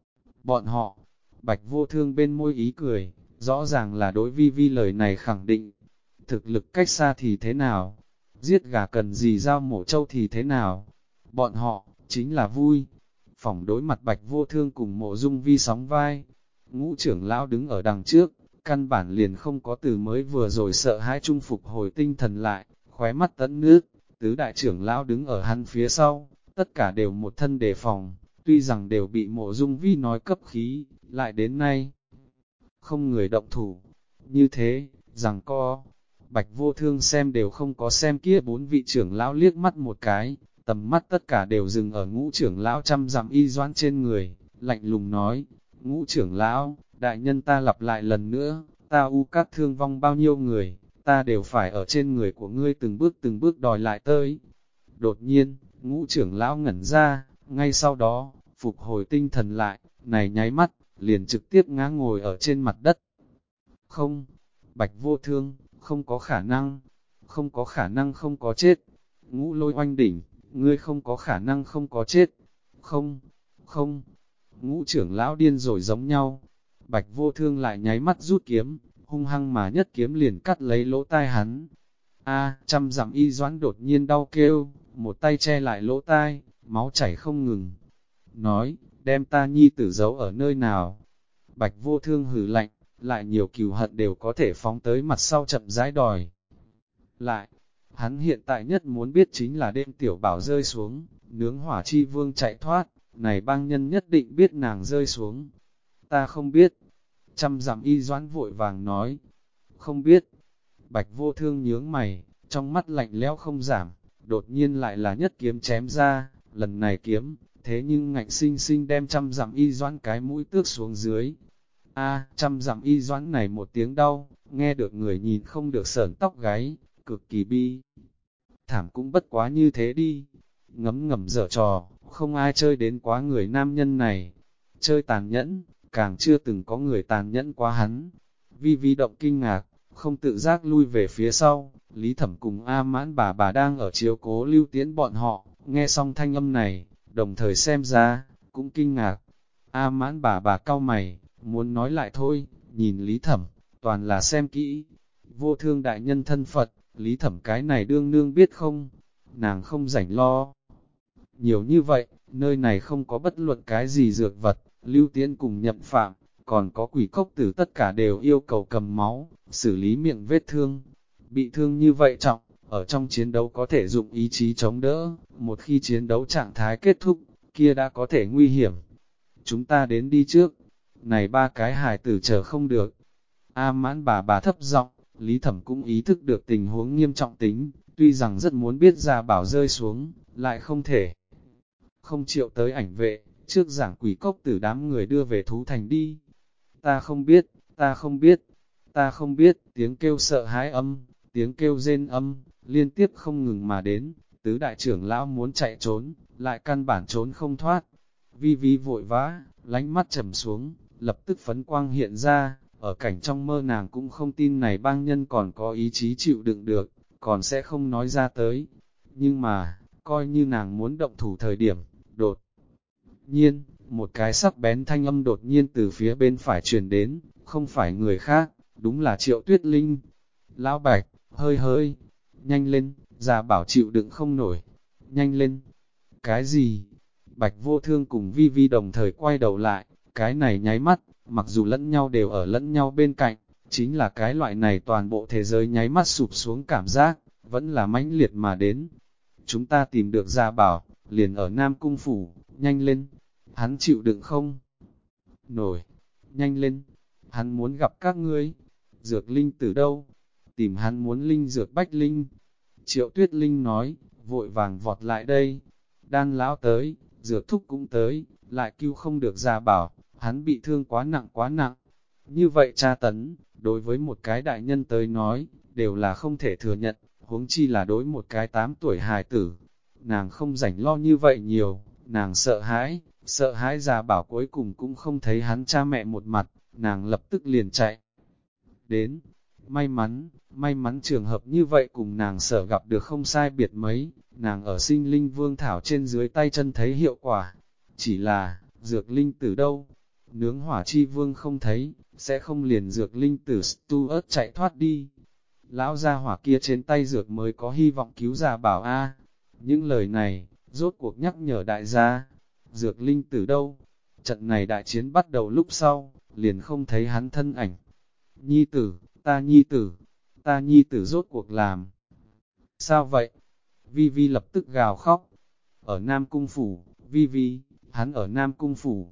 Bọn họ, Bạch Vô Thương bên môi ý cười, rõ ràng là đối Vi Vi lời này khẳng định. Thực lực cách xa thì thế nào? Giết gà cần gì dao mổ trâu thì thế nào? Bọn họ, chính là vui. Phỏng đối mặt Bạch Vô Thương cùng Mộ Dung Vi sóng vai. Ngũ trưởng lão đứng ở đằng trước, căn bản liền không có từ mới vừa rồi sợ hãi trung phục hồi tinh thần lại, khóe mắt tẫn nước. Tứ đại trưởng lão đứng ở hắn phía sau, tất cả đều một thân đề phòng, tuy rằng đều bị Mộ Dung Vi nói cấp khí, lại đến nay không người động thủ. Như thế, rằng co, Bạch Vô Thương xem đều không có xem kia bốn vị trưởng lão liếc mắt một cái, tầm mắt tất cả đều dừng ở ngũ trưởng lão trăm dặm y doãn trên người, lạnh lùng nói, ngũ trưởng lão, đại nhân ta lặp lại lần nữa, ta u các thương vong bao nhiêu người, ta đều phải ở trên người của ngươi từng bước đòi lại tới. Đột nhiên, ngũ trưởng lão ngẩn ra, ngay sau đó, phục hồi tinh thần lại, này nháy mắt, liền trực tiếp ngã ngồi ở trên mặt đất. Không, Bạch Vô Thương, không có khả năng, không có khả năng không có chết. Ngũ Lôi Oanh đỉnh, ngươi không có khả năng không có chết. Không, không, ngũ trưởng lão điên rồi giống nhau. Bạch Vô Thương lại nháy mắt rút kiếm, hung hăng mà nhất kiếm liền cắt lấy lỗ tai hắn. Trăm dặm y doãn đột nhiên đau kêu, một tay che lại lỗ tai, máu chảy không ngừng. Nói, đem ta nhi tử giấu ở nơi nào? Bạch Vô Thương hừ lạnh, lại nhiều cừu hận đều có thể phóng tới mặt sau chậm rãi đòi. Lại, hắn hiện tại nhất muốn biết chính là đêm tiểu bảo rơi xuống, nướng hỏa chi vương chạy thoát, này bang nhân nhất định biết nàng rơi xuống. Ta không biết. Trăm dặm y doãn vội vàng nói. Không biết. Bạch Vô Thương nhướng mày, trong mắt lạnh lẽo không giảm, đột nhiên lại là nhất kiếm chém ra, lần này kiếm, thế nhưng ngạnh sinh sinh đem trăm dặm y doãn cái mũi tước xuống dưới. Trăm dặm y doãn này một tiếng đau, nghe được người nhìn không được sởn tóc gáy, cực kỳ bi. Thảm cũng bất quá như thế đi, ngấm ngầm dở trò, không ai chơi đến quá người nam nhân này. Chơi tàn nhẫn, càng chưa từng có người tàn nhẫn quá hắn. Vi Vi động kinh ngạc, không tự giác lui về phía sau, Lý Thẩm cùng A Mãn bà đang ở chiếu cố Lưu Tiễn bọn họ, nghe xong thanh âm này, đồng thời xem ra, cũng kinh ngạc. A Mãn bà cau mày, muốn nói lại thôi, nhìn Lý Thẩm, toàn là xem kỹ. Vô Thương đại nhân thân Phật, Lý Thẩm cái này đương nương biết không? Nàng không rảnh lo. Nhiều như vậy, nơi này không có bất luận cái gì dược vật, Lưu Tiễn cùng Nhậm Phạm, còn có quỷ cốc tử tất cả đều yêu cầu cầm máu, xử lý miệng vết thương. Bị thương như vậy trọng, ở trong chiến đấu có thể dụng ý chí chống đỡ, một khi chiến đấu trạng thái kết thúc, kia đã có thể nguy hiểm. Chúng ta đến đi trước, này ba cái hài tử chờ không được. A Mãn bà thấp giọng, Lý Thẩm cũng ý thức được tình huống nghiêm trọng tính, tuy rằng rất muốn biết Gia Bảo rơi xuống, lại không thể. Không chịu tới ảnh vệ, trước giảng quỷ cốc tử đám người đưa về thú thành đi. Ta không biết, ta không biết, ta không biết, tiếng kêu sợ hãi âm, tiếng kêu rên âm, liên tiếp không ngừng mà đến, tứ đại trưởng lão muốn chạy trốn, lại căn bản trốn không thoát. Vi Vi vội vã, lánh mắt trầm xuống, lập tức phấn quang hiện ra, ở cảnh trong mơ nàng cũng không tin này bang nhân còn có ý chí chịu đựng được, còn sẽ không nói ra tới. Nhưng mà, coi như nàng muốn động thủ thời điểm, đột nhiên, một cái sắc bén thanh âm đột nhiên từ phía bên phải truyền đến, không phải người khác, đúng là Triệu Tuyết Linh. Lão Bạch, hơi hơi, nhanh lên, Gia Bảo chịu đựng không nổi, nhanh lên. Cái gì? Bạch Vô Thương cùng Vi Vi đồng thời quay đầu lại, cái này nháy mắt, mặc dù lẫn nhau đều ở lẫn nhau bên cạnh, chính là cái loại này toàn bộ thế giới nháy mắt sụp xuống cảm giác, vẫn là mãnh liệt mà đến. Chúng ta tìm được Gia Bảo, liền ở Nam Cung Phủ, nhanh lên, hắn chịu đựng không? Nổi, nhanh lên, hắn muốn gặp các ngươi. Dược linh từ đâu? Tìm hắn muốn linh dược bách linh. Triệu Tuyết Linh nói, vội vàng vọt lại đây. Đan lão tới, dược thúc cũng tới, lại cứu không được Gia Bảo, hắn bị thương quá nặng quá nặng. Như vậy tra tấn, đối với một cái đại nhân tới nói, đều là không thể thừa nhận, huống chi là đối một cái 8 tuổi hài tử. Nàng không rảnh lo như vậy nhiều, nàng sợ hãi Gia Bảo cuối cùng cũng không thấy hắn cha mẹ một mặt, nàng lập tức liền chạy đến. May mắn trường hợp như vậy cùng nàng sợ gặp được không sai biệt mấy, nàng ở sinh linh vương thảo trên dưới tay chân thấy hiệu quả. Chỉ là, dược linh tử đâu? Nướng hỏa chi vương không thấy, sẽ không liền dược linh tử Stuart chạy thoát đi. Lão gia hỏa kia trên tay dược mới có hy vọng cứu Gia Bảo a. Những lời này, rốt cuộc nhắc nhở đại gia, dược linh tử đâu? Trận này đại chiến bắt đầu lúc sau, liền không thấy hắn thân ảnh. Nhi tử, ta nhi tử rốt cuộc làm. Sao vậy? Vi Vi lập tức gào khóc. Ở Nam Cung Phủ, Vi Vi, hắn ở Nam Cung Phủ,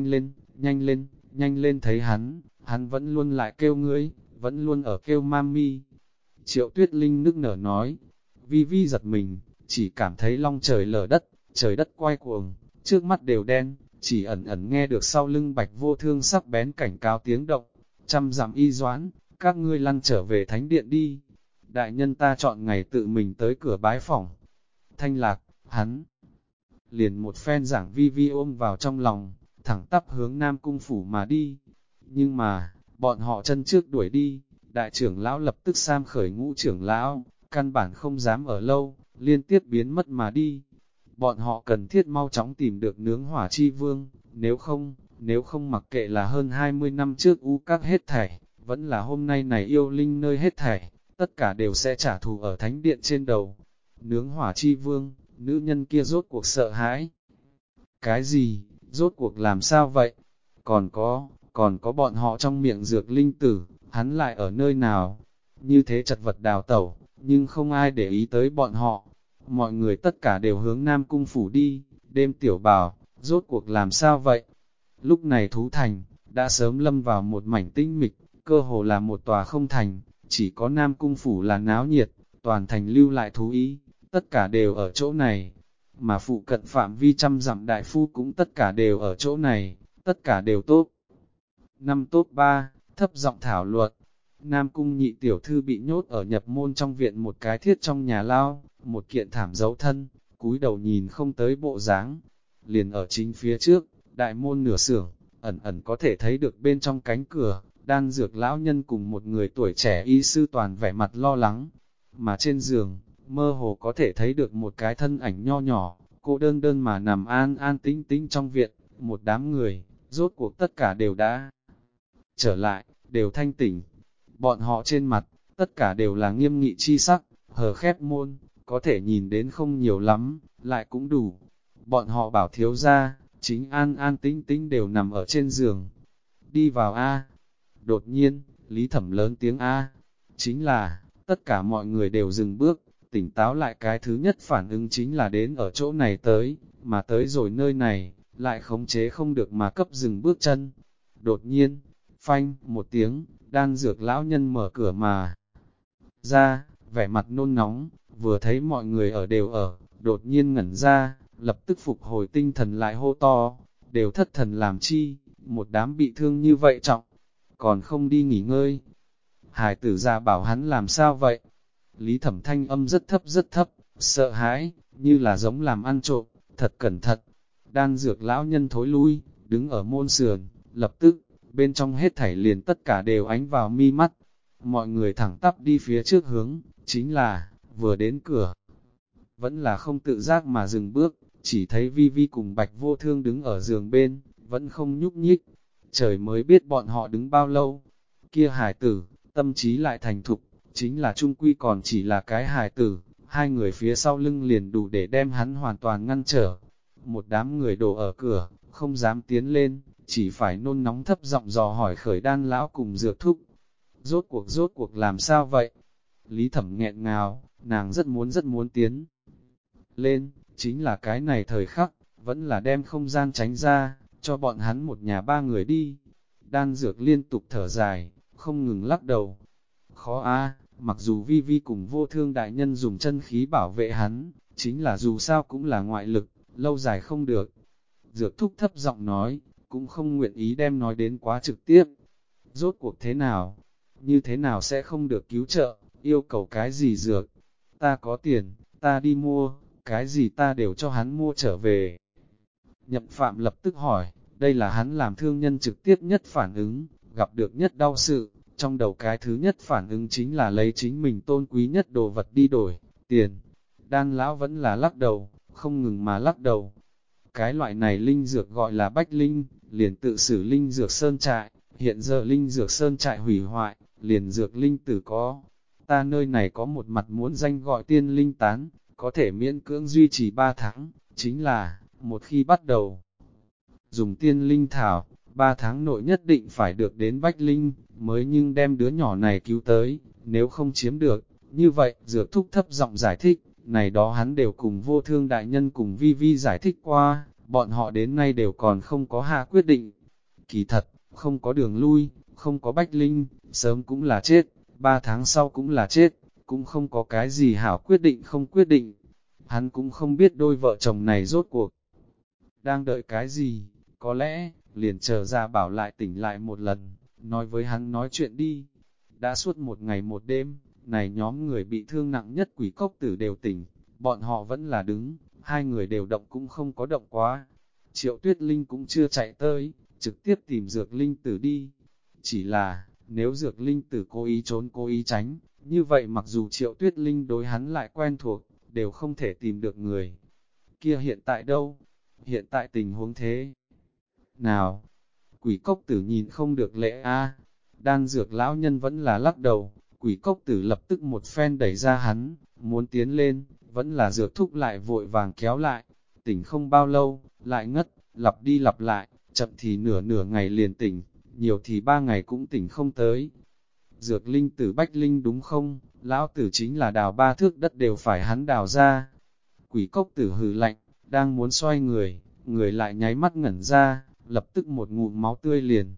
nhanh lên thấy hắn vẫn luôn lại kêu ngươi, vẫn luôn ở kêu mami. Triệu Tuyết Linh nức nở nói, Vi Vi giật mình, chỉ cảm thấy long trời lở đất, trời đất quay cuồng, trước mắt đều đen, chỉ ẩn ẩn nghe được sau lưng Bạch Vô Thương sắc bén cảnh cáo tiếng động. Trăm dặm y doãn, các ngươi lăn trở về thánh điện đi. Đại nhân ta chọn ngày tự mình tới cửa bái phỏng. Thanh Lạc, hắn liền một phen giảng Vi Vi ôm vào trong lòng, thẳng tắp hướng Nam Cung Phủ mà đi. Nhưng mà, bọn họ chân trước đuổi đi, đại trưởng lão lập tức sam khởi ngũ trưởng lão, căn bản không dám ở lâu, liên tiếp biến mất mà đi. Bọn họ cần thiết mau chóng tìm được nướng hỏa chi vương, nếu không mặc kệ là hơn 20 năm trước u các hết thảy, vẫn là hôm nay này yêu linh nơi hết thảy, tất cả đều sẽ trả thù ở thánh điện trên đầu. Nướng hỏa chi vương, nữ nhân kia rốt cuộc sợ hãi. Cái gì, rốt cuộc làm sao vậy? Còn có bọn họ trong miệng dược linh tử, hắn lại ở nơi nào? Như thế chật vật đào tẩu, nhưng không ai để ý tới bọn họ. Mọi người tất cả đều hướng Nam Cung Phủ đi, đêm tiểu bảo, rốt cuộc làm sao vậy? Lúc này thú thành, đã sớm lâm vào một mảnh tinh mịch, cơ hồ là một tòa không thành, chỉ có Nam Cung Phủ là náo nhiệt, toàn thành lưu lại thú ý, tất cả đều ở chỗ này. Mà phụ cận phạm vi trăm dặm đại phu cũng tất cả đều ở chỗ này, tất cả đều tốt. Năm tốt 3, thấp giọng thảo luận. Nam Cung nhị tiểu thư bị nhốt ở nhập môn trong viện một cái thiết trong nhà lao, một kiện thảm dấu thân, cúi đầu nhìn không tới bộ dáng. Liền ở chính phía trước, đại môn nửa xưởng, ẩn ẩn có thể thấy được bên trong cánh cửa, đan dược lão nhân cùng một người tuổi trẻ y sư toàn vẻ mặt lo lắng. Mà trên giường, mơ hồ có thể thấy được một cái thân ảnh nho nhỏ, cô đơn đơn mà nằm an an tĩnh tĩnh trong viện, một đám người, rốt cuộc tất cả đều đã trở lại, đều thanh tỉnh. Bọn họ trên mặt, tất cả đều là nghiêm nghị chi sắc, hờ khép môn, có thể nhìn đến không nhiều lắm, lại cũng đủ. Bọn họ bảo thiếu ra, chính an an tĩnh tĩnh đều nằm ở trên giường. Đi vào A. Đột nhiên, Lý Thẩm lớn tiếng A. Chính là, tất cả mọi người đều dừng bước, tỉnh táo lại, cái thứ nhất phản ứng chính là đến ở chỗ này tới, mà tới rồi nơi này, lại khống chế không được mà cấp dừng bước chân. Đột nhiên, phanh, một tiếng, đan dược lão nhân mở cửa mà ra, vẻ mặt nôn nóng, vừa thấy mọi người ở đều ở, đột nhiên ngẩn ra, lập tức phục hồi tinh thần lại hô to, đều thất thần làm chi, một đám bị thương như vậy trọng, còn không đi nghỉ ngơi. Hải tử ra bảo hắn làm sao vậy? Lý Thẩm thanh âm rất thấp, sợ hãi, như là giống làm ăn trộm, thật cẩn thận. Đan dược lão nhân thối lui, đứng ở môn sườn, lập tức, bên trong hết thảy liền tất cả đều ánh vào mi mắt. Mọi người thẳng tắp đi phía trước hướng, chính là, vừa đến cửa. Vẫn là không tự giác mà dừng bước, chỉ thấy Vi Vi cùng Bạch Vô Thương đứng ở giường bên, vẫn không nhúc nhích. Trời mới biết bọn họ đứng bao lâu. Kia hài tử, tâm trí lại thành thục, chính là trung quy còn chỉ là cái hài tử, hai người phía sau lưng liền đủ để đem hắn hoàn toàn ngăn trở. Một đám người đổ ở cửa, không dám tiến lên, chỉ phải nôn nóng thấp giọng dò hỏi khởi đan lão cùng dược thúc. Rốt cuộc làm sao vậy? Lý Thẩm nghẹn ngào, nàng rất muốn tiến lên, chính là cái này thời khắc, vẫn là đem không gian tránh ra, cho bọn hắn một nhà ba người đi. Đan Dược liên tục thở dài, không ngừng lắc đầu. Khó a, mặc dù Vi Vi cùng Vô Thương đại nhân dùng chân khí bảo vệ hắn, chính là dù sao cũng là ngoại lực, lâu dài không được. Dược thúc thấp giọng nói, cũng không nguyện ý đem nói đến quá trực tiếp. Rốt cuộc thế nào? Như thế nào sẽ không được cứu trợ? Yêu cầu cái gì dược? Ta có tiền, ta đi mua, cái gì ta đều cho hắn mua trở về. Nhậm Phạm lập tức hỏi, đây là hắn làm thương nhân trực tiếp nhất phản ứng, gặp được nhất đau sự, trong đầu cái thứ nhất phản ứng chính là lấy chính mình tôn quý nhất đồ vật đi đổi, tiền. Đan lão vẫn là lắc đầu, không ngừng mà lắc đầu. Cái loại này linh dược gọi là bách linh, liền tự xử linh dược sơn trại, hiện giờ linh dược sơn trại hủy hoại, liền dược linh tử có. Ta nơi này có một mặt muốn danh gọi tiên linh tán, có thể miễn cưỡng duy trì 3 tháng, chính là, một khi bắt đầu dùng tiên linh thảo, 3 tháng nội nhất định phải được đến bách linh, mới nhưng đem đứa nhỏ này cứu tới, nếu không chiếm được, như vậy, dược thúc thấp giọng giải thích, này đó hắn đều cùng Vô Thương đại nhân cùng Vi Vi giải thích qua, bọn họ đến nay đều còn không có hạ quyết định. Kỳ thật, không có đường lui, không có bách linh, sớm cũng là chết, 3 tháng sau cũng là chết, cũng không có cái gì hảo quyết định không quyết định. Hắn cũng không biết đôi vợ chồng này rốt cuộc đang đợi cái gì, có lẽ, liền chờ ra bảo lại tỉnh lại một lần, nói với hắn nói chuyện đi. Đã suốt một ngày một đêm, này nhóm người bị thương nặng nhất Quỷ Cốc Tử đều tỉnh, bọn họ vẫn là đứng, hai người đều động cũng không có động quá. Triệu Tuyết Linh cũng chưa chạy tới, trực tiếp tìm Dược Linh Tử đi. Chỉ là, nếu Dược Linh Tử cố ý trốn cố ý tránh, như vậy mặc dù Triệu Tuyết Linh đối hắn lại quen thuộc, đều không thể tìm được người. Kia hiện tại đâu? Hiện tại tình huống thế nào? Quỷ Cốc Tử nhìn không được lệ a. Đan Dược lão nhân vẫn là lắc đầu, Quỷ Cốc Tử lập tức một phen đẩy ra hắn, muốn tiến lên, vẫn là Dược thúc lại vội vàng kéo lại, tỉnh không bao lâu, lại ngất, lặp đi lặp lại, chậm thì nửa ngày liền tỉnh, nhiều thì 3 ngày cũng tỉnh không tới. Dược Linh Tử bách linh đúng không? Lão Tử chính là đào 3 thước đất đều phải hắn đào ra. Quỷ Cốc Tử hừ lạnh, đang muốn xoay người lại nháy mắt ngẩn ra, lập tức một ngụm máu tươi liền.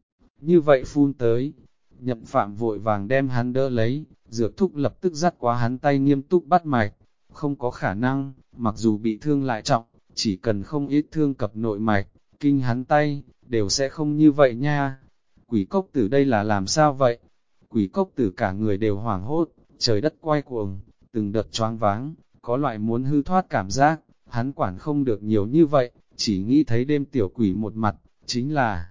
Như vậy phun tới, Nhậm Phạm vội vàng đem hắn đỡ lấy, Dược thúc lập tức dắt qua hắn tay nghiêm túc bắt mạch, không có khả năng, mặc dù bị thương lại trọng, chỉ cần không ít thương cập nội mạch, kinh hắn tay, đều sẽ không như vậy nha. Quỷ Cốc Tử đây là làm sao vậy? Quỷ Cốc Tử cả người đều hoảng hốt, trời đất quay cuồng, từng đợt choáng váng, có loại muốn hư thoát cảm giác, hắn quản không được nhiều như vậy, chỉ nghĩ thấy đêm tiểu quỷ một mặt, chính là,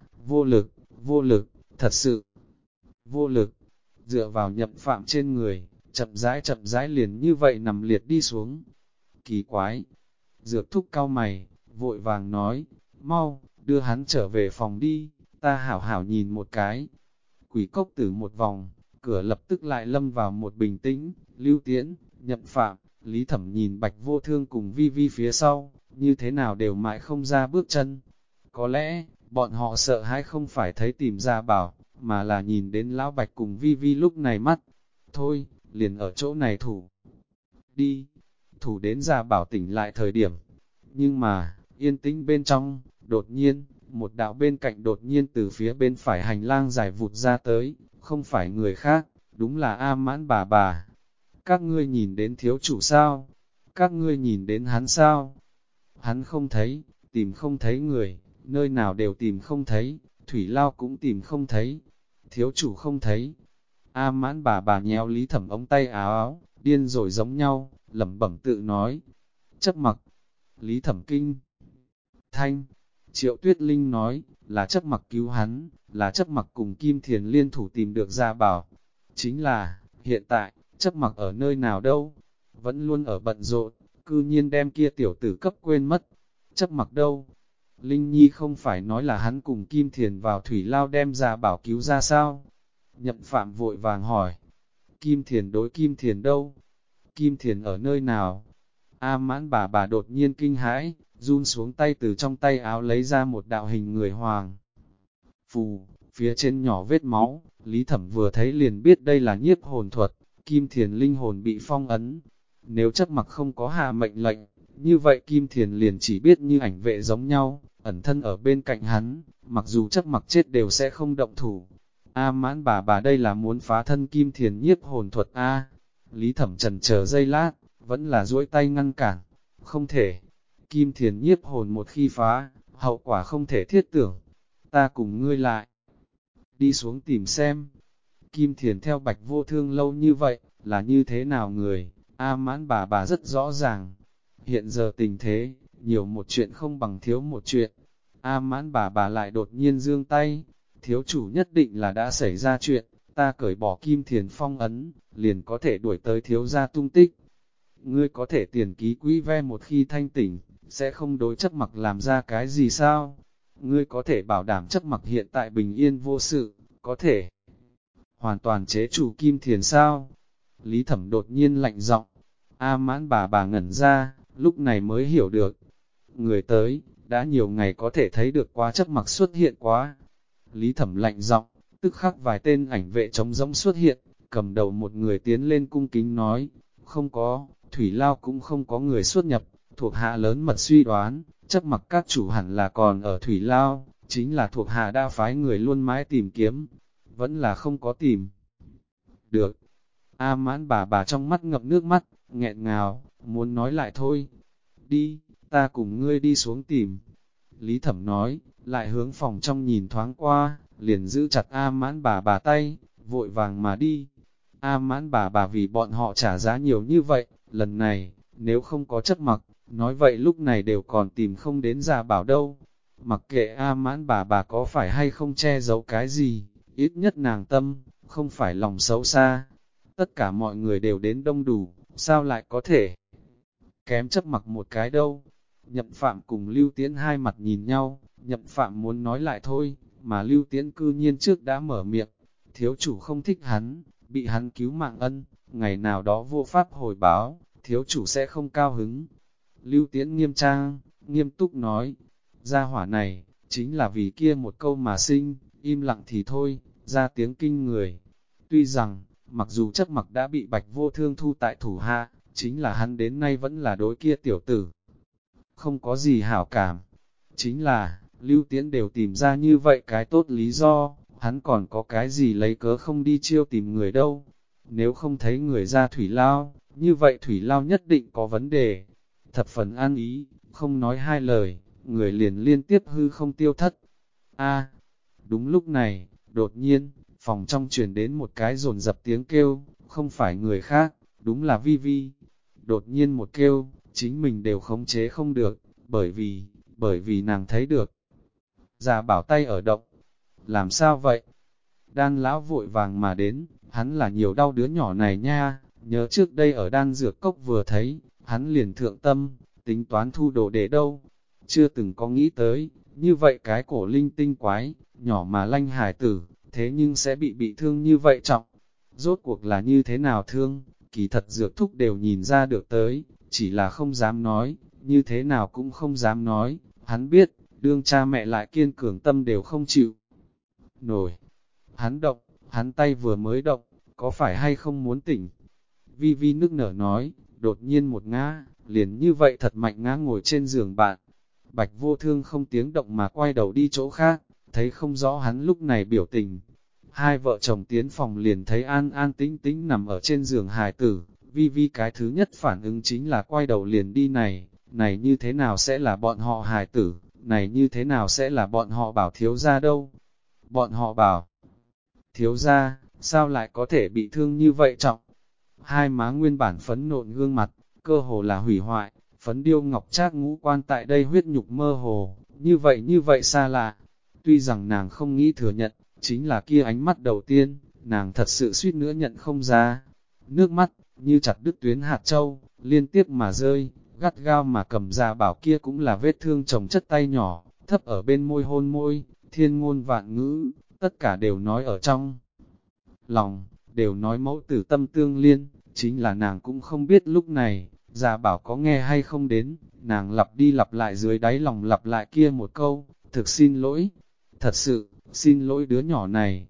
vô lực, thật sự, vô lực, dựa vào Nhậm Phạm trên người, chậm rãi liền như vậy nằm liệt đi xuống. Kỳ quái, Dược thúc cau mày, vội vàng nói, mau, đưa hắn trở về phòng đi, ta hảo hảo nhìn một cái. Quỷ Cốc Tử một vòng, cửa lập tức lại lâm vào một bình tĩnh, Lưu Tiễn, Nhậm Phạm, Lý Thẩm nhìn Bạch Vô Thương cùng Vi Vi phía sau, như thế nào đều mãi không ra bước chân. Có lẽ, bọn họ sợ hãi không phải thấy tìm ra bảo, mà là nhìn đến Lão Bạch cùng Vi Vi lúc này mắt. Thôi, liền ở chỗ này thủ. Đi, thủ đến ra bảo tỉnh lại thời điểm. Nhưng mà, yên tĩnh bên trong, đột nhiên, một đạo bên cạnh đột nhiên từ phía bên phải hành lang dài vụt ra tới, không phải người khác, đúng là A Mãn bà. Các ngươi nhìn đến thiếu chủ sao? Các ngươi nhìn đến hắn sao? Hắn không thấy, tìm không thấy người, nơi nào đều tìm không thấy, Thủy Lao cũng tìm không thấy, thiếu chủ không thấy. A Mãn bà nhéo Lý Thẩm ống tay áo, điên rồi giống nhau, lẩm bẩm tự nói. Chấp mặc, Lý Thẩm kinh. Thanh, Triệu Tuyết Linh nói, là chấp mặc cứu hắn, là chấp mặc cùng Kim Thiền liên thủ tìm được Gia Bảo. Chính là, hiện tại, chấp mặc ở nơi nào đâu? Vẫn luôn ở bận rộn, cư nhiên đem kia tiểu tử cấp quên mất. Chấp mặc đâu? Linh Nhi không phải nói là hắn cùng Kim Thiền vào thủy lao đem Gia Bảo cứu ra sao? Nhậm Phạm vội vàng hỏi. Kim Thiền đối Kim Thiền đâu? Kim Thiền ở nơi nào? A Mãn bà đột nhiên kinh hãi, run xuống tay từ trong tay áo lấy ra một đạo hình người hoàng. Phù, phía trên nhỏ vết máu, Lý Thẩm vừa thấy liền biết đây là nhiếp hồn thuật, Kim Thiền linh hồn bị phong ấn. Nếu chấp mặc không có hạ mệnh lệnh, như vậy Kim Thiền liền chỉ biết như ảnh vệ giống nhau, ẩn thân ở bên cạnh hắn, mặc dù Chấp Mặc chết đều sẽ không động thủ. A Mãn bà đây là muốn phá thân Kim Thiền nhiếp hồn thuật a. Lý Thẩm chần chờ giây lát, vẫn là duỗi tay ngăn cản. Không thể, Kim Thiền nhiếp hồn một khi phá, hậu quả không thể thiết tưởng. Ta cùng ngươi lại, đi xuống tìm xem. Kim Thiền theo Bạch Vô Thương lâu như vậy, là như thế nào người, A Mãn bà rất rõ ràng. Hiện giờ tình thế, nhiều một chuyện không bằng thiếu một chuyện. A Mãn bà lại đột nhiên giương tay, thiếu chủ nhất định là đã xảy ra chuyện, ta cởi bỏ Kim Thiền phong ấn, liền có thể đuổi tới thiếu gia tung tích. Ngươi có thể tiền ký quỹ ve một khi thanh tỉnh, sẽ không đối Chấp Mặc làm ra cái gì sao? Ngươi có thể bảo đảm Chấp Mặc hiện tại bình yên vô sự, có thể hoàn toàn chế chủ Kim Thiền sao? Lý Thẩm đột nhiên lạnh giọng. A Mãn bà ngẩn ra, lúc này mới hiểu được. Người tới, đã nhiều ngày có thể thấy được quá Chấp Mặc xuất hiện quá. Lý Thẩm lạnh giọng, tức khắc vài tên ảnh vệ trống rỗng xuất hiện, cầm đầu một người tiến lên cung kính nói, không có, Thủy Lao cũng không có người xuất nhập, thuộc hạ lớn mật suy đoán, Chấp Mặc các chủ hẳn là còn ở Thủy Lao, chính là thuộc hạ đã phái người luôn mãi tìm kiếm, vẫn là không có tìm được. A Mãn bà trong mắt ngập nước mắt, nghẹn ngào, muốn nói lại thôi. Đi, ta cùng ngươi đi xuống tìm. Lý Thẩm nói, lại hướng phòng trong nhìn thoáng qua, liền giữ chặt A Mãn bà tay, vội vàng mà đi. A Mãn bà vì bọn họ trả giá nhiều như vậy, lần này, nếu không có Chấp Mặc, nói vậy lúc này đều còn tìm không đến Gia Bảo đâu. Mặc kệ A Mãn bà có phải hay không che giấu cái gì, ít nhất nàng tâm, không phải lòng xấu xa. Tất cả mọi người đều đến đông đủ, sao lại có thể kém Chấp Mặc một cái đâu. Nhậm Phạm cùng Lưu Tiễn hai mặt nhìn nhau, Nhậm Phạm muốn nói lại thôi, mà Lưu Tiễn cư nhiên trước đã mở miệng. Thiếu chủ không thích hắn, bị hắn cứu mạng ân, ngày nào đó vô pháp hồi báo, thiếu chủ sẽ không cao hứng. Lưu Tiễn nghiêm túc nói, gia hỏa này, chính là vì kia một câu mà sinh, im lặng thì thôi, ra tiếng kinh người. Tuy rằng, mặc dù Chấp Mặc đã bị Bạch Vô Thương thu tại thủ hạ, chính là hắn đến nay vẫn là đối kia tiểu tử. Không có gì hảo cảm, chính là, Lưu Tiễn đều tìm ra như vậy cái tốt lý do, hắn còn có cái gì lấy cớ không đi chiêu tìm người đâu. Nếu không thấy người ra Thủy Lao, như vậy Thủy Lao nhất định có vấn đề. Thập phần an ý, không nói hai lời, người liền liên tiếp hư không tiêu thất. A, đúng lúc này, đột nhiên, phòng trong truyền đến một cái dồn dập tiếng kêu, không phải người khác, đúng là Vi Vi. Đột nhiên một kêu, chính mình đều khống chế không được, bởi vì nàng thấy được. Gia Bảo tay ở động, làm sao vậy? Đan lão vội vàng mà đến, hắn là nhiều đau đứa nhỏ này nha, nhớ trước đây ở đan dược cốc vừa thấy, hắn liền thượng tâm, tính toán thu đồ để đâu. Chưa từng có nghĩ tới, như vậy cái cổ linh tinh quái, nhỏ mà lanh hải tử, thế nhưng sẽ bị thương như vậy trọng. Rốt cuộc là như thế nào thương, kỳ thật dược thúc đều nhìn ra được tới, chỉ là không dám nói, như thế nào cũng không dám nói, hắn biết, đương cha mẹ lại kiên cường tâm đều không chịu nổi. Hắn động, hắn tay vừa mới động, có phải hay không muốn tỉnh? Vi Vi nức nở nói, đột nhiên một ngã, liền như vậy thật mạnh ngã ngồi trên giường bạn. Bạch Vô Thương không tiếng động mà quay đầu đi chỗ khác, thấy không rõ hắn lúc này biểu tình. Hai vợ chồng tiến phòng liền thấy an an tĩnh tĩnh nằm ở trên giường hài tử, Vi Vi cái thứ nhất phản ứng chính là quay đầu liền đi này như thế nào sẽ là bọn họ hài tử, này như thế nào sẽ là bọn họ Bảo thiếu gia đâu. Bọn họ Bảo thiếu gia, sao lại có thể bị thương như vậy trọng? Hai má nguyên bản phấn nộn gương mặt, cơ hồ là hủy hoại, phấn điêu ngọc trác ngũ quan tại đây huyết nhục mơ hồ, như vậy xa lạ. Tuy rằng nàng không nghĩ thừa nhận, chính là kia ánh mắt đầu tiên, nàng thật sự suýt nữa nhận không ra. Nước mắt, như chặt đứt tuyến hạt châu, liên tiếp mà rơi, gắt gao mà cầm Gia Bảo kia cũng là vết thương chồng chất tay nhỏ, thấp ở bên môi hôn môi, thiên ngôn vạn ngữ, tất cả đều nói ở trong lòng, đều nói mẫu tử tâm tương liên, chính là nàng cũng không biết lúc này, Gia Bảo có nghe hay không đến, nàng lặp đi lặp lại dưới đáy lòng lặp lại kia một câu, thực xin lỗi, thật sự, xin lỗi đứa nhỏ này,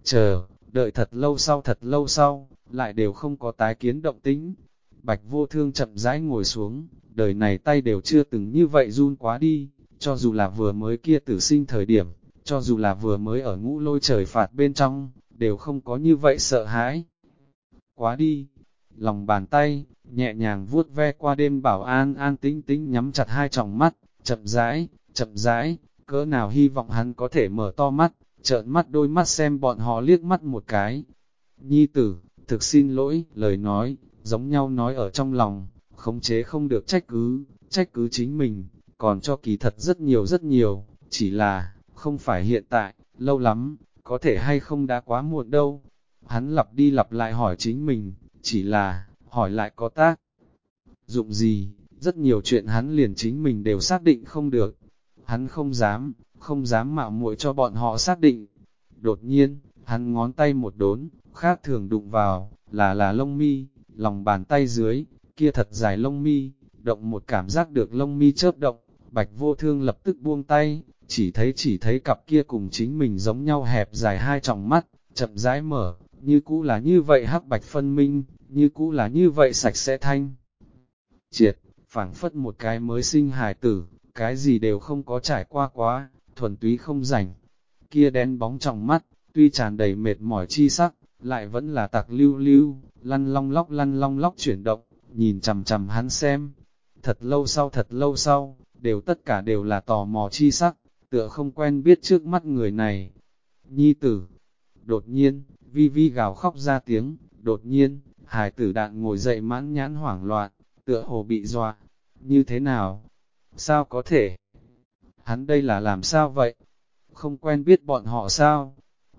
đợi thật lâu sau, lại đều không có tái kiến động tĩnh. Bạch Vô Thương chậm rãi ngồi xuống, đời này tay đều chưa từng như vậy run quá đi, cho dù là vừa mới kia tử sinh thời điểm, cho dù là vừa mới ở ngũ lôi trời phạt bên trong, đều không có như vậy sợ hãi. Quá đi, lòng bàn tay, nhẹ nhàng vuốt ve qua đêm bảo an an tĩnh tĩnh nhắm chặt hai tròng mắt, chậm rãi, cỡ nào hy vọng hắn có thể mở to mắt, trợn mắt đôi mắt xem bọn họ liếc mắt một cái. Nhi tử, thực xin lỗi, lời nói, giống nhau nói ở trong lòng, khống chế không được trách cứ chính mình, còn cho kỳ thật rất nhiều, chỉ là, không phải hiện tại, lâu lắm, có thể hay không đã quá muộn đâu. Hắn lặp đi lặp lại hỏi chính mình, chỉ là, hỏi lại có tác dụng gì, rất nhiều chuyện hắn liền chính mình đều xác định không được. Hắn không dám mạo muội cho bọn họ xác định. Đột nhiên, hắn ngón tay một đốn, khác thường đụng vào, là lông mi, lòng bàn tay dưới, kia thật dài lông mi, động một cảm giác được lông mi chớp động, Bạch Vô Thương lập tức buông tay, chỉ thấy cặp kia cùng chính mình giống nhau hẹp dài hai tròng mắt, chậm rãi mở, như cũ là như vậy hắc bạch phân minh, như cũ là như vậy sạch sẽ thanh. Triệt, phảng phất một cái mới sinh hài tử, cái gì đều không có trải qua quá, thuần túy không rảnh. Kia đen bóng trong mắt, tuy tràn đầy mệt mỏi chi sắc, lại vẫn là tạc lưu lưu, lăn long lóc chuyển động, nhìn chằm chằm hắn xem. Thật lâu sau, tất cả đều là tò mò chi sắc, tựa không quen biết trước mắt người này. Nhi tử, đột nhiên, vi vi gào khóc ra tiếng, đột nhiên, hài tử đạn ngồi dậy mãn nhãn hoảng loạn, tựa hồ bị dọa. Như thế nào? Sao có thể? Hắn đây là làm sao vậy? Không quen biết bọn họ sao?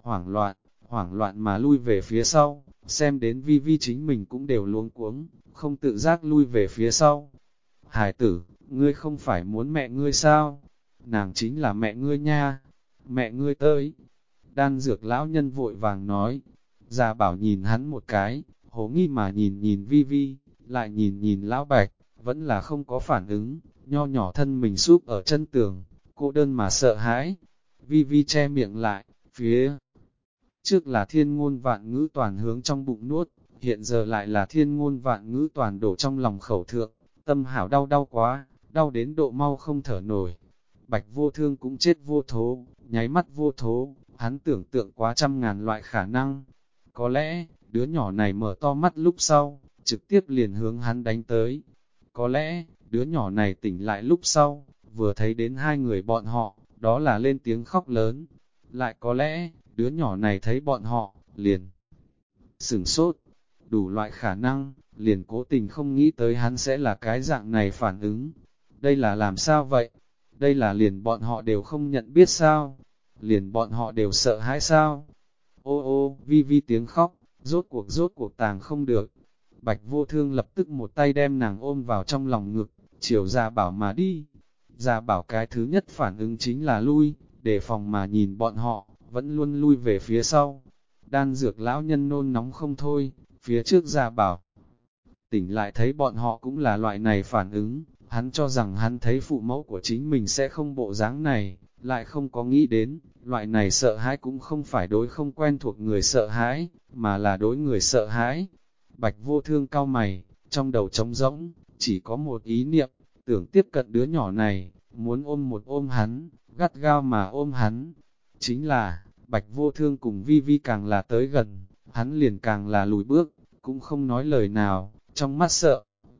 Hoảng loạn mà lui về phía sau, xem đến vi vi chính mình cũng đều luống cuống, không tự giác lui về phía sau. Hải tử, ngươi không phải muốn mẹ ngươi sao? Nàng chính là mẹ ngươi nha, mẹ ngươi tới. Đan dược lão nhân vội vàng nói, Gia Bảo nhìn hắn một cái, hố nghi mà nhìn vi vi, lại nhìn lão Bạch, vẫn là không có phản ứng, nho nhỏ thân mình súp ở chân tường, cô đơn mà sợ hãi. Vi vi che miệng lại, phía trước là thiên ngôn vạn ngữ toàn hướng trong bụng nuốt, hiện giờ lại là thiên ngôn vạn ngữ toàn đổ trong lòng khẩu thượng, tâm hảo đau quá, đau đến độ mau không thở nổi. Bạch Vô Thương cũng chết vô thố, nháy mắt vô thố, hắn tưởng tượng quá trăm ngàn loại khả năng. Có lẽ, đứa nhỏ này mở to mắt lúc sau, trực tiếp liền hướng hắn đánh tới. Có lẽ, đứa nhỏ này tỉnh lại lúc sau, vừa thấy đến hai người bọn họ, đó là lên tiếng khóc lớn. Lại có lẽ, đứa nhỏ này thấy bọn họ, liền sửng sốt, đủ loại khả năng, liền cố tình không nghĩ tới hắn sẽ là cái dạng này phản ứng. Đây là làm sao vậy? Đây là liền bọn họ đều không nhận biết sao? Liền bọn họ đều sợ hãi sao? Ô ô, vi vi tiếng khóc, rốt cuộc tàng không được. Bạch Vô Thương lập tức một tay đem nàng ôm vào trong lòng ngực, chiều Gia Bảo mà đi. Gia Bảo cái thứ nhất phản ứng chính là lui, đề phòng mà nhìn bọn họ, vẫn luôn lui về phía sau. Đan dược lão nhân nôn nóng không thôi, phía trước Gia Bảo. Tỉnh lại thấy bọn họ cũng là loại này phản ứng, hắn cho rằng hắn thấy phụ mẫu của chính mình sẽ không bộ dáng này, lại không có nghĩ đến, loại này sợ hãi cũng không phải đối không quen thuộc người sợ hãi, mà là đối người sợ hãi. Bạch Vô Thương cau mày, trong đầu trống rỗng, chỉ có một ý niệm, tưởng tiếp cận đứa nhỏ này, muốn ôm hắn, gắt gao mà ôm hắn. Chính là, Bạch Vô Thương cùng Vi Vi càng là tới gần, hắn liền càng là lùi bước, cũng không nói lời nào, trong mắt sợ.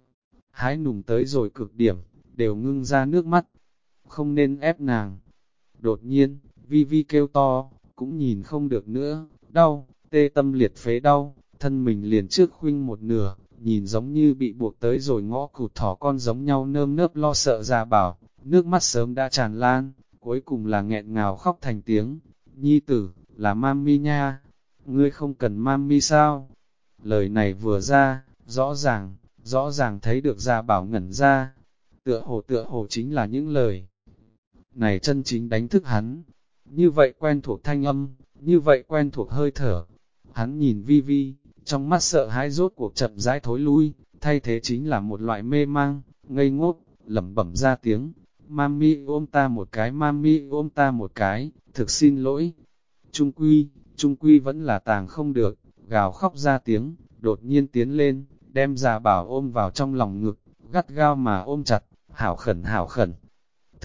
Hái nùng tới rồi cực điểm, đều ngưng ra nước mắt, không nên ép nàng. Đột nhiên, Vi Vi kêu to, cũng nhìn không được nữa, đau, tê tâm liệt phế đau, thân mình liền trước khuynh một nửa, nhìn giống như bị buộc tới rồi ngõ cụt thỏ con giống nhau nơm nớp lo sợ Gia Bảo, nước mắt sớm đã tràn lan, cuối cùng là nghẹn ngào khóc thành tiếng. Nhi tử, là mami nha, ngươi không cần mami sao? Lời này vừa ra, rõ ràng thấy được Gia Bảo ngẩn ra, tựa hồ chính là những lời này chân chính đánh thức hắn. Như vậy quen thuộc thanh âm, như vậy quen thuộc hơi thở. Hắn nhìn Vi Vi, trong mắt sợ hãi rốt cuộc chậm rãi thối lui, thay thế chính là một loại mê mang, ngây ngốc, lẩm bẩm ra tiếng. Mami ôm ta một cái, mami ôm ta một cái, thực xin lỗi. Trung quy vẫn là tàng không được, gào khóc ra tiếng, đột nhiên tiến lên, đem Gia Bảo ôm vào trong lòng ngực, gắt gao mà ôm chặt, hảo khẩn.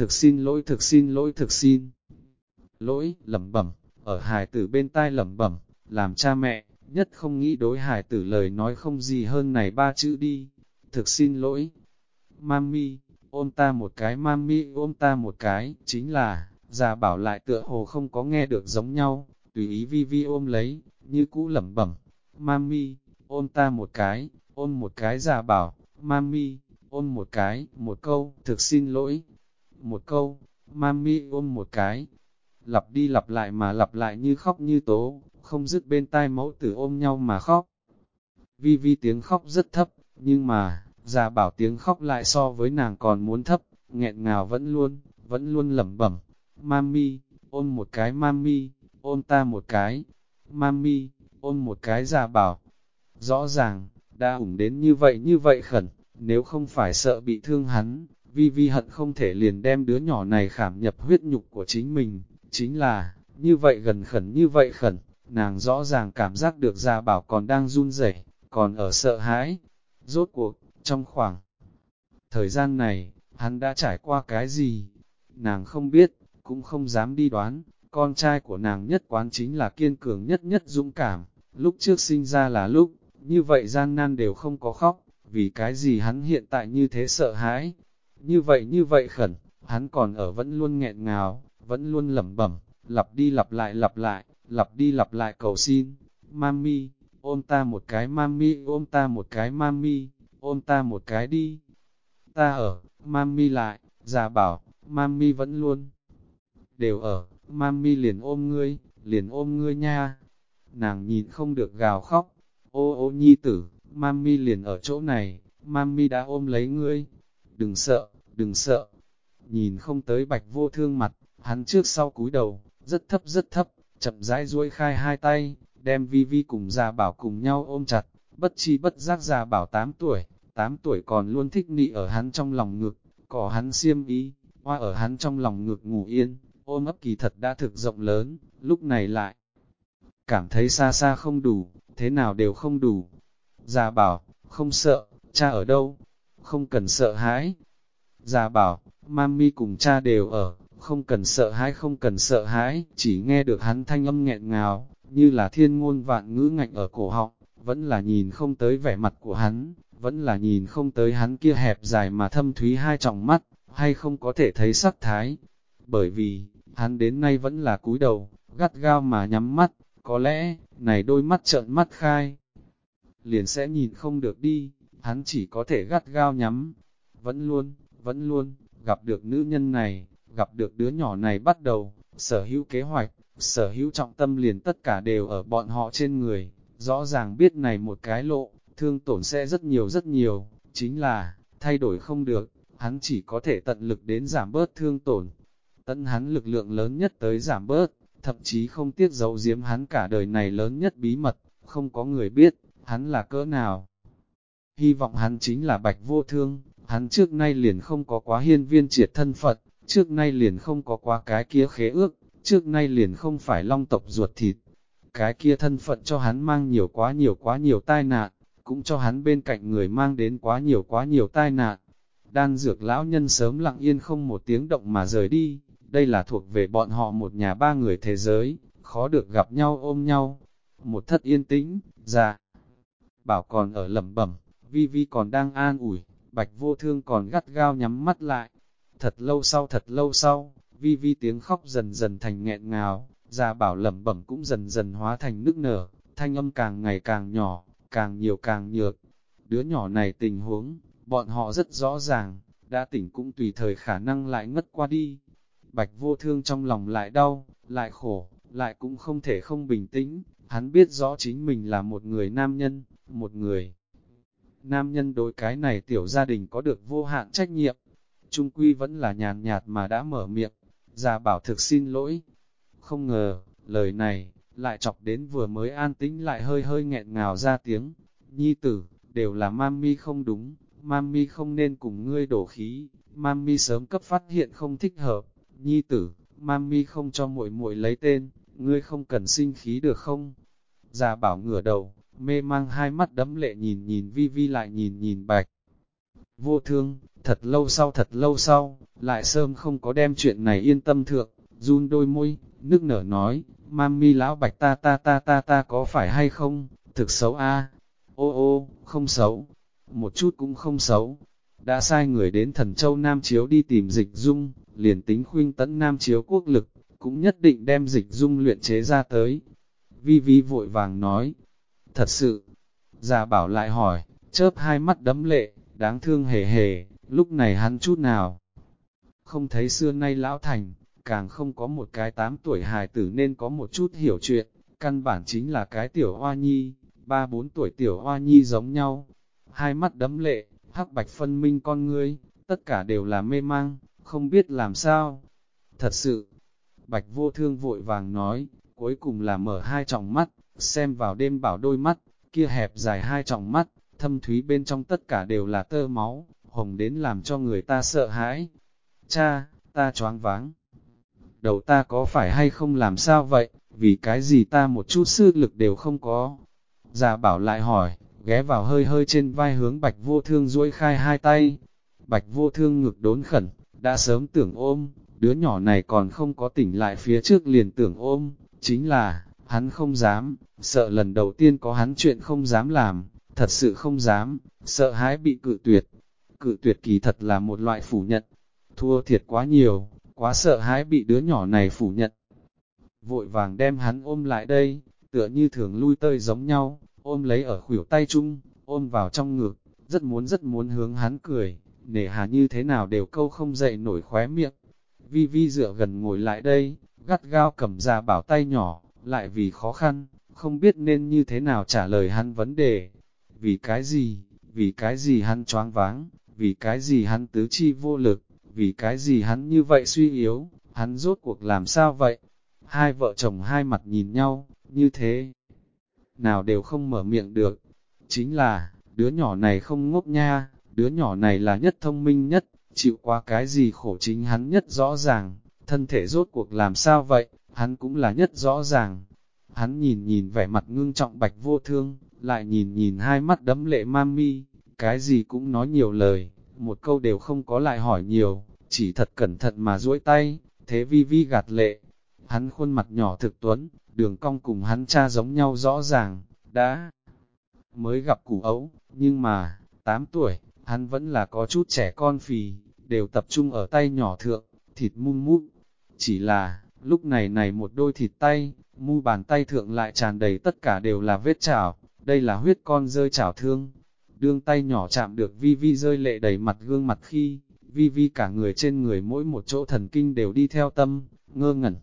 thực xin lỗi, thực xin lỗi, thực xin lỗi, lẩm bẩm, ở hài tử bên tai lẩm bẩm, làm cha mẹ, nhất không nghĩ đối hài tử lời nói không gì hơn này ba chữ đi, thực xin lỗi. Mami, ôm ta một cái, mami ôm ta một cái, chính là, già bảo lại tựa hồ không có nghe được giống nhau, tùy ý vi vi ôm lấy, như cũ lẩm bẩm, mami, ôm ta một cái, ôm một cái già bảo, mami, ôm một cái, một câu, thực xin lỗi, một câu, mami ôm một cái, lặp đi lặp lại mà lặp lại như khóc như tố, không dứt bên tai mẫu tử ôm nhau mà khóc. Vi vi tiếng khóc rất thấp, nhưng mà, già bảo tiếng khóc lại so với nàng còn muốn thấp, nghẹn ngào vẫn luôn lẩm bẩm, mami, ôm một cái mami, ôm ta một cái, mami, ôm một cái già bảo. Rõ ràng, đã ủng đến như vậy khẩn, nếu không phải sợ bị thương hắn, vi vi hận không thể liền đem đứa nhỏ này khảm nhập huyết nhục của chính mình, chính là, như vậy gần khẩn như vậy khẩn, nàng rõ ràng cảm giác được già bảo còn đang run rẩy, còn ở sợ hãi. Rốt cuộc, trong khoảng thời gian này, hắn đã trải qua cái gì? Nàng không biết, cũng không dám đi đoán, con trai của nàng nhất quán chính là kiên cường nhất dũng cảm, lúc trước sinh ra là lúc, như vậy gian nan đều không có khóc, vì cái gì hắn hiện tại như thế sợ hãi? Như vậy khẩn, hắn còn ở vẫn luôn nghẹn ngào, vẫn luôn lẩm bẩm, lặp đi lặp lại cầu xin, mami, ôm ta một cái mami, ôm ta một cái mami, ôm ta một cái đi. Ta ở, mami lại, già bảo, mami vẫn luôn đều ở, mami liền ôm ngươi nha. Nàng nhìn không được gào khóc, ô ô nhi tử, mami liền ở chỗ này, mami đã ôm lấy ngươi. Đừng sợ. Nhìn không tới Bạch Vô Thương mặt, hắn trước sau cúi đầu, rất thấp, chậm rãi duỗi khai hai tay, đem Vi Vi cùng già bảo cùng nhau ôm chặt, bất chi bất giác già bảo 8 tuổi còn luôn thích nị ở hắn trong lòng ngực, cỏ hắn xiêm y, hoa ở hắn trong lòng ngực ngủ yên, ôm ấp kỳ thật đã thực rộng lớn, lúc này lại cảm thấy xa xa không đủ, thế nào đều không đủ. Già bảo, không sợ, cha ở đâu? Không cần sợ hãi. Già bảo, mami cùng cha đều ở, không cần sợ hãi, chỉ nghe được hắn thanh âm nghẹn ngào, như là thiên ngôn vạn ngữ ngạnh ở cổ họng, vẫn là nhìn không tới vẻ mặt của hắn, vẫn là nhìn không tới hắn kia hẹp dài mà thâm thúy hai tròng mắt, hay không có thể thấy sắc thái. Bởi vì, hắn đến nay vẫn là cúi đầu, gắt gao mà nhắm mắt, có lẽ, này đôi mắt trợn mắt khai, liền sẽ nhìn không được đi, hắn chỉ có thể gắt gao nhắm, vẫn luôn, gặp được nữ nhân này, gặp được đứa nhỏ này bắt đầu, sở hữu kế hoạch, sở hữu trọng tâm liền tất cả đều ở bọn họ trên người, rõ ràng biết này một cái lộ, thương tổn sẽ rất nhiều, chính là, thay đổi không được, hắn chỉ có thể tận lực đến giảm bớt thương tổn, tận hắn lực lượng lớn nhất tới giảm bớt, thậm chí không tiếc giấu giếm hắn cả đời này lớn nhất bí mật, không có người biết, hắn là cỡ nào. Hy vọng hắn chính là Bạch Vô Thương, hắn trước nay liền không có quá hiên viên triệt thân Phật, trước nay liền không có quá cái kia khế ước, trước nay liền không phải long tộc ruột thịt. Cái kia thân phận cho hắn mang quá nhiều tai nạn, cũng cho hắn bên cạnh người mang đến quá nhiều tai nạn. Đan dược lão nhân sớm lặng yên không một tiếng động mà rời đi, đây là thuộc về bọn họ một nhà ba người thế giới, khó được gặp nhau ôm nhau. Một thất yên tĩnh, già bảo còn ở lẩm bẩm, Vi Vi còn đang an ủi, Bạch Vô Thương còn gắt gao nhắm mắt lại. Thật lâu sau, Vi Vi tiếng khóc dần dần thành nghẹn ngào, già bảo lẩm bẩm cũng dần dần hóa thành nức nở, thanh âm càng ngày càng nhỏ, càng nhiều càng nhược. Đứa nhỏ này tình huống, bọn họ rất rõ ràng, đã tỉnh cũng tùy thời khả năng lại ngất qua đi. Bạch Vô Thương trong lòng lại đau, lại khổ, lại cũng không thể không bình tĩnh, hắn biết rõ chính mình là một người nam nhân, một người nam nhân đối cái này tiểu gia đình có được vô hạn trách nhiệm. Trung quy vẫn là nhàn nhạt mà đã mở miệng, già bảo thực xin lỗi. Không ngờ, lời này, lại chọc đến vừa mới an tĩnh lại hơi nghẹn ngào ra tiếng. Nhi tử, đều là mami không đúng, mami không nên cùng ngươi đổ khí, mami sớm cấp phát hiện không thích hợp. Nhi tử, mami không cho muội muội lấy tên, ngươi không cần sinh khí được không? Già bảo ngửa đầu, mê mang hai mắt đẫm lệ nhìn Vi Vi lại nhìn Bạch Vô Thương, thật lâu sau, lại sớm không có đem chuyện này yên tâm thượng, run đôi môi, nức nở nói, mami lão Bạch ta có phải hay không, thực xấu a. Ô, không xấu, một chút cũng không xấu. Đã sai người đến Thần Châu Nam Chiếu đi tìm Dịch Dung, liền tính khuynh tấn Nam Chiếu quốc lực, cũng nhất định đem Dịch Dung luyện chế ra tới. Vi Vi vội vàng nói, thật sự, già bảo lại hỏi, chớp hai mắt đấm lệ, đáng thương hề hề, lúc này hắn chút nào không thấy xưa nay lão thành, càng không có một cái 8 tuổi hài tử nên có một chút hiểu chuyện, căn bản chính là cái tiểu hoa nhi, 3-4 tuổi tiểu hoa nhi giống nhau, hai mắt đấm lệ, hắc bạch phân minh con ngươi, tất cả đều là mê mang, không biết làm sao. Thật sự, Bạch Vô Thương vội vàng nói, cuối cùng là mở hai tròng mắt, xem vào đêm bảo đôi mắt, kia hẹp dài hai tròng mắt, thâm thúy bên trong tất cả đều là tơ máu, hồng đến làm cho người ta sợ hãi. Cha, ta choáng váng. Đầu ta có phải hay không làm sao vậy, vì cái gì ta một chút sức lực đều không có. Già bảo lại hỏi, ghé vào hơi hơi trên vai hướng Bạch Vô Thương duỗi khai hai tay. Bạch Vô Thương ngực đốn khẩn, đã sớm tưởng ôm, đứa nhỏ này còn không có tỉnh lại phía trước liền tưởng ôm, chính là, hắn không dám, sợ lần đầu tiên có hắn chuyện không dám làm, thật sự không dám, sợ hãi bị cự tuyệt. Cự tuyệt kỳ thật là một loại phủ nhận, thua thiệt quá nhiều, quá sợ hãi bị đứa nhỏ này phủ nhận. Vội vàng đem hắn ôm lại đây, tựa như thường lui tơi giống nhau, ôm lấy ở khuỷu tay chung, ôm vào trong ngực, rất muốn hướng hắn cười, nể hà như thế nào đều câu không dậy nổi khóe miệng. Vi Vi dựa gần ngồi lại đây, gắt gao cầm ra bảo tay nhỏ, lại vì khó khăn, không biết nên như thế nào trả lời hắn vấn đề. Vì cái gì hắn choáng váng, vì cái gì hắn tứ chi vô lực, vì cái gì hắn như vậy suy yếu, hắn rốt cuộc làm sao vậy? Hai vợ chồng hai mặt nhìn nhau, như thế nào đều không mở miệng được. Chính là, đứa nhỏ này không ngốc nha, đứa nhỏ này là nhất thông minh nhất, chịu qua cái gì khổ chính hắn nhất rõ ràng, thân thể rốt cuộc làm sao vậy, hắn cũng là nhất rõ ràng. Hắn nhìn vẻ mặt ngưng trọng Bạch Vô Thương, lại nhìn hai mắt đấm lệ mami, cái gì cũng nói nhiều lời, một câu đều không có lại hỏi nhiều, chỉ thật cẩn thận mà duỗi tay, thế Vi Vi gạt lệ. Hắn khuôn mặt nhỏ thực tuấn, đường cong cùng hắn cha giống nhau rõ ràng, đã mới gặp củ ấu, nhưng mà, 8 tuổi, hắn vẫn là có chút trẻ con phì, đều tập trung ở tay nhỏ thượng, thịt mum mút. Chỉ là, lúc này một đôi thịt tay, mu bàn tay thượng lại tràn đầy tất cả đều là vết chảo, đây là huyết con rơi chảo thương. Đương tay nhỏ chạm được Vi Vi rơi lệ đầy mặt gương mặt khi, Vi Vi cả người trên người mỗi một chỗ thần kinh đều đi theo tâm, ngơ ngẩn.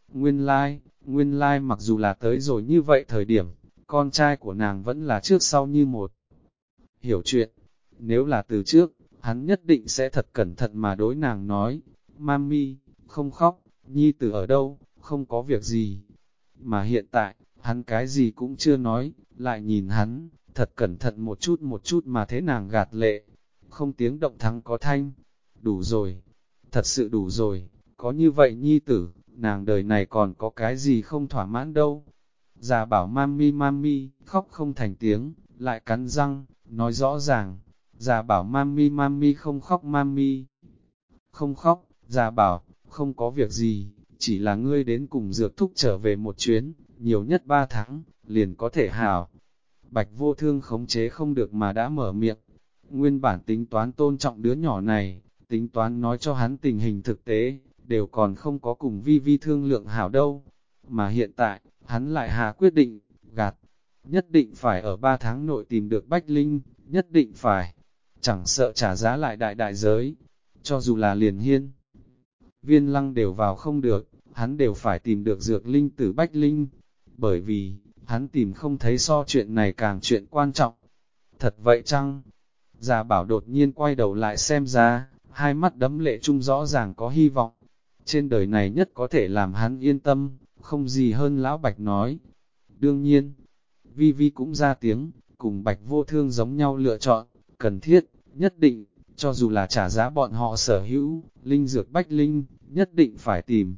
Nguyên lai mặc dù là tới rồi như vậy thời điểm, con trai của nàng vẫn là trước sau như một. Hiểu chuyện, nếu là từ trước, hắn nhất định sẽ thật cẩn thận mà đối nàng nói, Mami, không khóc, nhi tử ở đâu, không có việc gì. Mà hiện tại, hắn cái gì cũng chưa nói, lại nhìn hắn, thật cẩn thận một chút mà thế nàng gạt lệ. Không tiếng động thắng có thanh, đủ rồi, thật sự đủ rồi, có như vậy nhi tử, nàng đời này còn có cái gì không thỏa mãn đâu. Già bảo mami, khóc không thành tiếng, lại cắn răng, nói rõ ràng. Già bảo mami không khóc mami. Không khóc, già bảo, không có việc gì, chỉ là ngươi đến cùng dược thúc trở về một chuyến, nhiều nhất 3 tháng, liền có thể hảo. Bạch Vô Thương khống chế không được mà đã mở miệng. Nguyên bản tính toán tôn trọng đứa nhỏ này, tính toán nói cho hắn tình hình thực tế, đều còn không có cùng Vi Vi thương lượng hảo đâu. Mà hiện tại, hắn lại hạ quyết định, gạt, nhất định phải ở 3 tháng nội tìm được Bách Linh, nhất định phải, chẳng sợ trả giá lại đại giới, cho dù là liền hiên. Viên Lăng đều vào không được, hắn đều phải tìm được dược linh tử Bách Linh, bởi vì, hắn tìm không thấy so chuyện này càng chuyện quan trọng. Thật vậy chăng? Già bảo đột nhiên quay đầu lại xem ra, hai mắt đấm lệ chung rõ ràng có hy vọng. Trên đời này nhất có thể làm hắn yên tâm, không gì hơn Lão Bạch nói. Đương nhiên, Vi Vi cũng ra tiếng, cùng Bạch Vô Thương giống nhau lựa chọn, cần thiết, nhất định, cho dù là trả giá bọn họ sở hữu, linh dược Bách Linh, nhất định phải tìm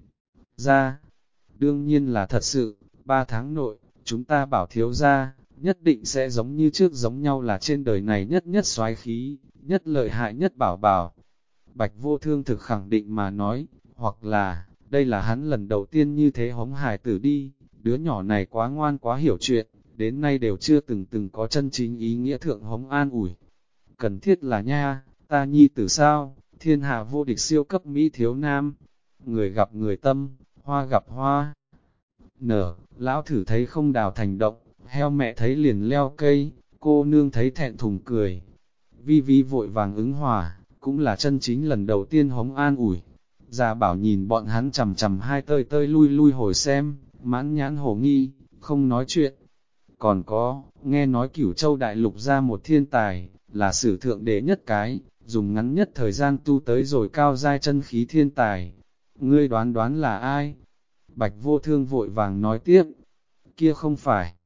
ra. Đương nhiên là thật sự, 3 tháng nội, chúng ta bảo thiếu ra, nhất định sẽ giống như trước giống nhau là trên đời này nhất soái khí, nhất lợi hại nhất bảo bảo. Bạch Vô Thương thực khẳng định mà nói, hoặc là, đây là hắn lần đầu tiên như thế hống hài tử đi, đứa nhỏ này quá ngoan quá hiểu chuyện, đến nay đều chưa từng có chân chính ý nghĩa thượng hống an ủi. Cần thiết là nha, ta nhi tử sao, thiên hạ vô địch siêu cấp Mỹ thiếu nam, người gặp người tâm, hoa gặp hoa. Nở, lão thử thấy không đào thành động, heo mẹ thấy liền leo cây, cô nương thấy thẹn thùng cười. Vi Vi vội vàng ứng hòa, cũng là chân chính lần đầu tiên hống an ủi. Gia Bảo nhìn bọn hắn chầm chầm hai tơi tơi lui lui hồi xem, mãn nhãn hồ nghi, không nói chuyện. Còn có, nghe nói Cửu Châu Đại Lục ra một thiên tài, là sử thượng đế nhất cái, dùng ngắn nhất thời gian tu tới rồi cao giai chân khí thiên tài. Ngươi đoán đoán là ai? Bạch Vô Thương vội vàng nói tiếp, kia không phải.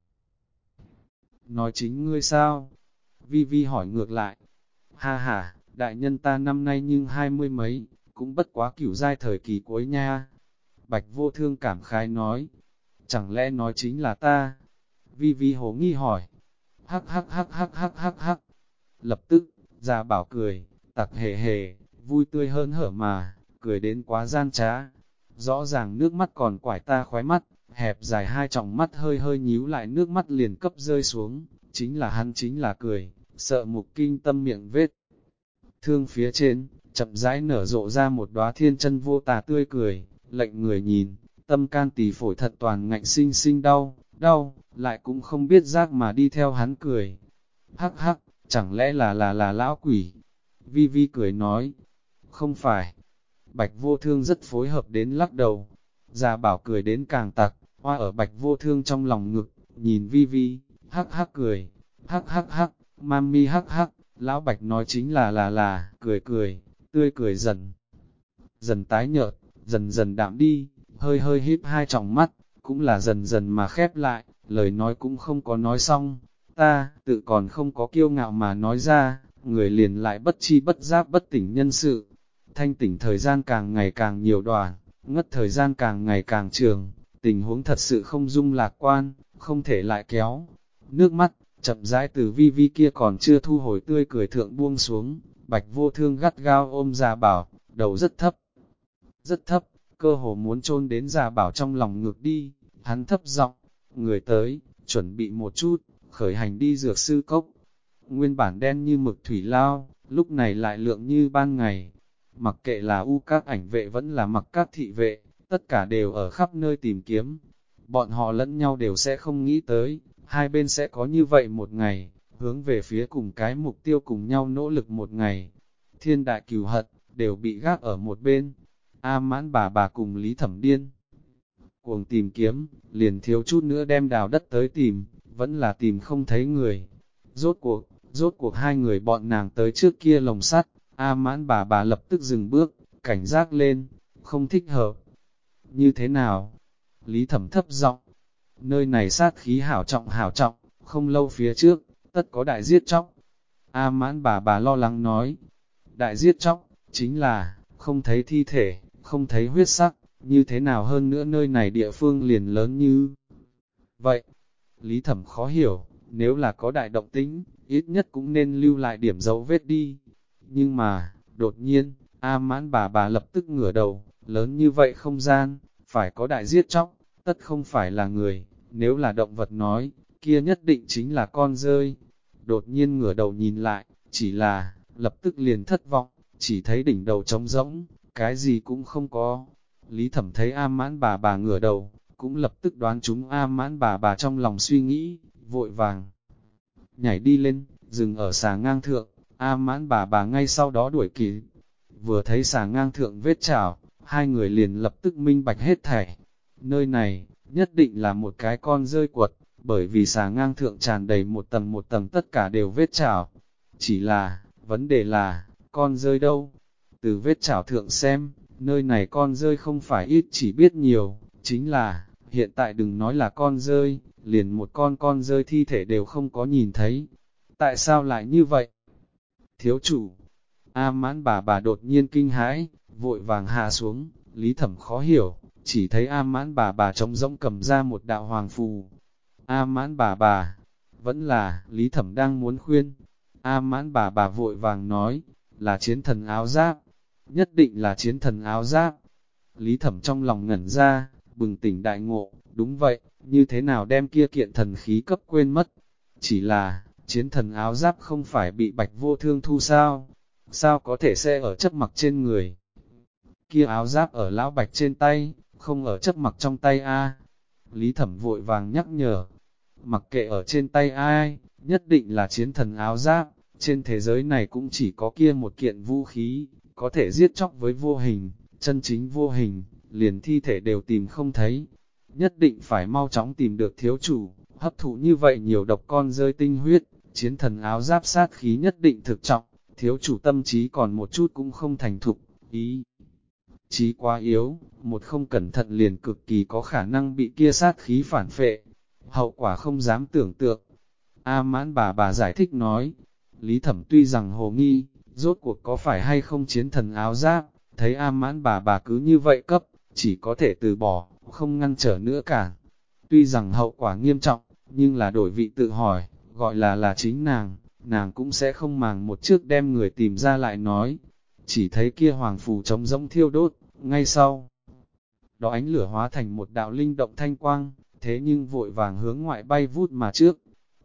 Nói chính ngươi sao? Vi Vi hỏi ngược lại. Ha ha, đại nhân ta năm nay nhưng 20 mấy, cũng bất quá cửu giai thời kỳ cuối nha. Bạch Vô Thương cảm khái nói, chẳng lẽ nói chính là ta? Vi Vi hồ nghi hỏi. Hắc hắc hắc hắc hắc hắc hắc. Lập tức, Gia Bảo cười, tặc hề hề, vui tươi hơn hở mà, cười đến quá gian trá. Rõ ràng nước mắt còn quải ta khóe mắt, hẹp dài hai tròng mắt hơi hơi nhíu lại nước mắt liền cấp rơi xuống, chính là hắn chính là cười, sợ mục kinh tâm miệng vết. Thương phía trên, chậm rãi nở rộ ra một đóa thiên chân vô tà tươi cười, lệnh người nhìn, tâm can tỳ phổi thật toàn ngạnh sinh sinh đau, đau, lại cũng không biết giác mà đi theo hắn cười. Hắc hắc, chẳng lẽ là lão quỷ? Vi Vi cười nói, không phải. Bạch Vô Thương rất phối hợp đến lắc đầu. Gia Bảo cười đến càng tặc, hoa ở Bạch Vô Thương trong lòng ngực, nhìn Vi Vi, hắc hắc cười, hắc hắc hắc, mami hắc hắc, lão Bạch nói chính là, cười cười, tươi cười dần, dần tái nhợt, dần dần đạm đi, hơi hơi híp hai tròng mắt, cũng là dần dần mà khép lại, lời nói cũng không có nói xong, ta, tự còn không có kiêu ngạo mà nói ra, người liền lại bất chi bất giác bất tỉnh nhân sự. Thanh tỉnh thời gian càng ngày càng nhiều đoạn, ngất thời gian càng ngày càng trường, tình huống thật sự không dung lạc quan, không thể lại kéo. Nước mắt, chậm rãi từ Vi Vi kia còn chưa thu hồi tươi cười thượng buông xuống, Bạch Vô Thương gắt gao ôm Gia Bảo, đầu rất thấp, cơ hồ muốn chôn đến Gia Bảo trong lòng ngược đi, hắn thấp giọng, người tới, chuẩn bị một chút, khởi hành đi dược sư cốc. Nguyên bản đen như mực thủy lao, lúc này lại lượng như ban ngày. Mặc kệ là các ảnh vệ vẫn là mặc các thị vệ, tất cả đều ở khắp nơi tìm kiếm. Bọn họ lẫn nhau đều sẽ không nghĩ tới, hai bên sẽ có như vậy một ngày, hướng về phía cùng cái mục tiêu cùng nhau nỗ lực một ngày. Thiên đại cừu hận, đều bị gác ở một bên. A Mãn bà cùng Lý Thẩm điên cuồng tìm kiếm, liền thiếu chút nữa đem đào đất tới tìm, vẫn là tìm không thấy người. Rốt cuộc hai người bọn nàng tới trước kia lồng sắt, A Mãn bà lập tức dừng bước, cảnh giác lên, không thích hợp. Như thế nào? Lý Thẩm thấp giọng, nơi này sát khí hảo trọng, không lâu phía trước, tất có đại giết chóc. A Mãn bà lo lắng nói, đại giết chóc, chính là, không thấy thi thể, không thấy huyết sắc, như thế nào hơn nữa nơi này địa phương liền lớn như vậy. Lý Thẩm khó hiểu, nếu là có đại động tĩnh, ít nhất cũng nên lưu lại điểm dấu vết đi. Nhưng mà, đột nhiên, A Mãn bà lập tức ngửa đầu, lớn như vậy không gian, phải có đại giết chóc, tất không phải là người, nếu là động vật nói, kia nhất định chính là con rơi. Đột nhiên ngửa đầu nhìn lại, chỉ là, lập tức liền thất vọng, chỉ thấy đỉnh đầu trống rỗng, cái gì cũng không có. Lý Thẩm thấy A Mãn bà ngửa đầu, cũng lập tức đoán chúng A Mãn bà trong lòng suy nghĩ, vội vàng. Nhảy đi lên, dừng ở xà ngang thượng, A Mãn bà ngay sau đó đuổi kịp. Vừa thấy xà ngang thượng vết chảo, hai người liền lập tức minh bạch hết thảy. Nơi này, nhất định là một cái con rơi quật, bởi vì xà ngang thượng tràn đầy một tầng tất cả đều vết chảo. Chỉ là, vấn đề là, con rơi đâu? Từ vết chảo thượng xem, nơi này con rơi không phải ít chỉ biết nhiều, chính là, hiện tại đừng nói là con rơi, liền một con rơi thi thể đều không có nhìn thấy. Tại sao lại như vậy? Thiếu chủ, A Mãn bà đột nhiên kinh hãi, vội vàng hạ xuống, Lý Thẩm khó hiểu, chỉ thấy A Mãn bà trống rỗng cầm ra một đạo hoàng phù. A Mãn bà, vẫn là, Lý Thẩm đang muốn khuyên, A Mãn bà vội vàng nói, là chiến thần áo giáp, nhất định là chiến thần áo giáp. Lý Thẩm trong lòng ngẩn ra, bừng tỉnh đại ngộ, đúng vậy, như thế nào đem kia kiện thần khí cấp quên mất. Chỉ là, chiến thần áo giáp không phải bị Bạch Vô Thương thu sao? Sao có thể sẽ ở chấp mặc trên người? Kia áo giáp ở lão Bạch trên tay, không ở chấp mặc trong tay a. Lý Thẩm vội vàng nhắc nhở, mặc kệ ở trên tay ai, nhất định là chiến thần áo giáp, trên thế giới này cũng chỉ có kia một kiện vũ khí, có thể giết chóc với vô hình, chân chính vô hình, liền thi thể đều tìm không thấy. Nhất định phải mau chóng tìm được thiếu chủ, hấp thụ như vậy nhiều độc con rơi tinh huyết, chiến thần áo giáp sát khí nhất định thực trọng, thiếu chủ tâm trí còn một chút cũng không thành thục, ý chí quá yếu, một không cẩn thận liền cực kỳ có khả năng bị kia sát khí phản phệ, hậu quả không dám tưởng tượng. A Mãn bà giải thích nói, Lý Thẩm tuy rằng hồ nghi, rốt cuộc có phải hay không chiến thần áo giáp, thấy A Mãn bà cứ như vậy cấp, chỉ có thể từ bỏ, không ngăn trở nữa cả. Tuy rằng hậu quả nghiêm trọng, nhưng là đổi vị tự hỏi, gọi là chính nàng cũng sẽ không màng một trước đem người tìm ra lại nói. Chỉ thấy kia hoàng phù trống rỗng thiêu đốt, ngay sau đó ánh lửa hóa thành một đạo linh động thanh quang, thế nhưng vội vàng hướng ngoại bay vút mà trước.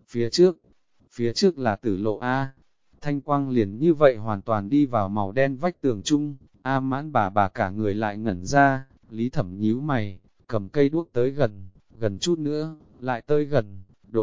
Phía trước là tử lộ A. Thanh quang liền như vậy hoàn toàn đi vào màu đen vách tường chung, A Mãn bà cả người lại ngẩn ra, Lý Thẩm nhíu mày, cầm cây đuốc tới gần chút nữa, lại tới gần,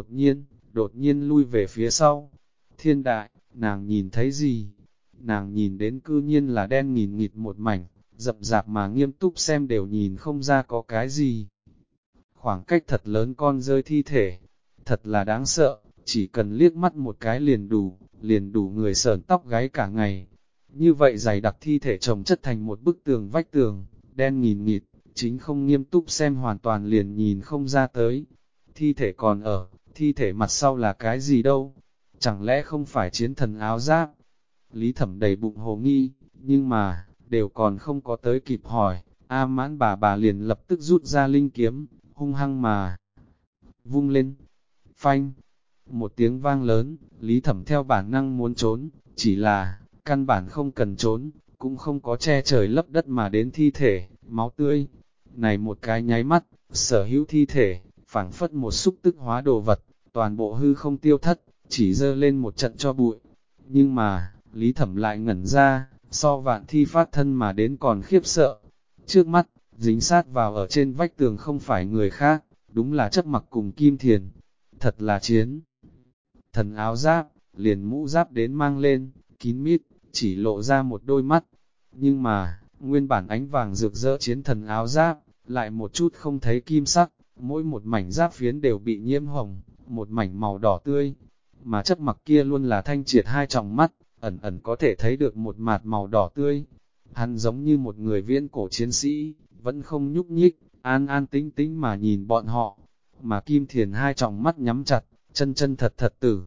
đột nhiên lui về phía sau. Thiên đại, nàng nhìn thấy gì? Nàng nhìn đến cư nhiên là đen nghìn nghịt một mảnh, rậm rạp mà nghiêm túc xem đều nhìn không ra có cái gì. Khoảng cách thật lớn con rơi thi thể, thật là đáng sợ, chỉ cần liếc mắt một cái liền đủ người sởn tóc gáy cả ngày. Như vậy dày đặc thi thể chồng chất thành một bức tường vách tường, đen nghìn nghịt, chính không nghiêm túc xem hoàn toàn liền nhìn không ra tới. Thi thể còn ở, thi thể mặt sau là cái gì đâu? Chẳng lẽ không phải chiến thần áo giáp? Lý Thẩm đầy bụng hồ nghi, nhưng mà, đều còn không có tới kịp hỏi, A Mãn bà liền lập tức rút ra linh kiếm, hung hăng mà vung lên. Phanh! Một tiếng vang lớn, Lý Thẩm theo bản năng muốn trốn, chỉ là, căn bản không cần trốn, cũng không có che trời lấp đất mà đến thi thể, máu tươi. Này một cái nháy mắt, sở hữu thi thể, phảng phất một xúc tức hóa đồ vật, toàn bộ hư không tiêu thất, chỉ dơ lên một trận cho bụi. Nhưng mà, Lý Thẩm lại ngẩn ra, so vạn thi phát thân mà đến còn khiếp sợ. Trước mắt, dính sát vào ở trên vách tường không phải người khác, đúng là Chấp Mặc cùng Kim Thiền. Thật là chiến thần áo giáp, liền mũ giáp đến mang lên, kín mít, chỉ lộ ra một đôi mắt. Nhưng mà, nguyên bản ánh vàng rực rỡ chiến thần áo giáp, lại một chút không thấy kim sắc, mỗi một mảnh giáp phiến đều bị nhiễm hồng, một mảnh màu đỏ tươi. Mà Chấp Mặc kia luôn là thanh triệt hai tròng mắt, ẩn ẩn có thể thấy được một mạt màu đỏ tươi. Hắn giống như một người viễn cổ chiến sĩ, vẫn không nhúc nhích, an an tĩnh tĩnh mà nhìn bọn họ. Mà Kim Thiền hai tròng mắt nhắm chặt, chân chân thật thật tử.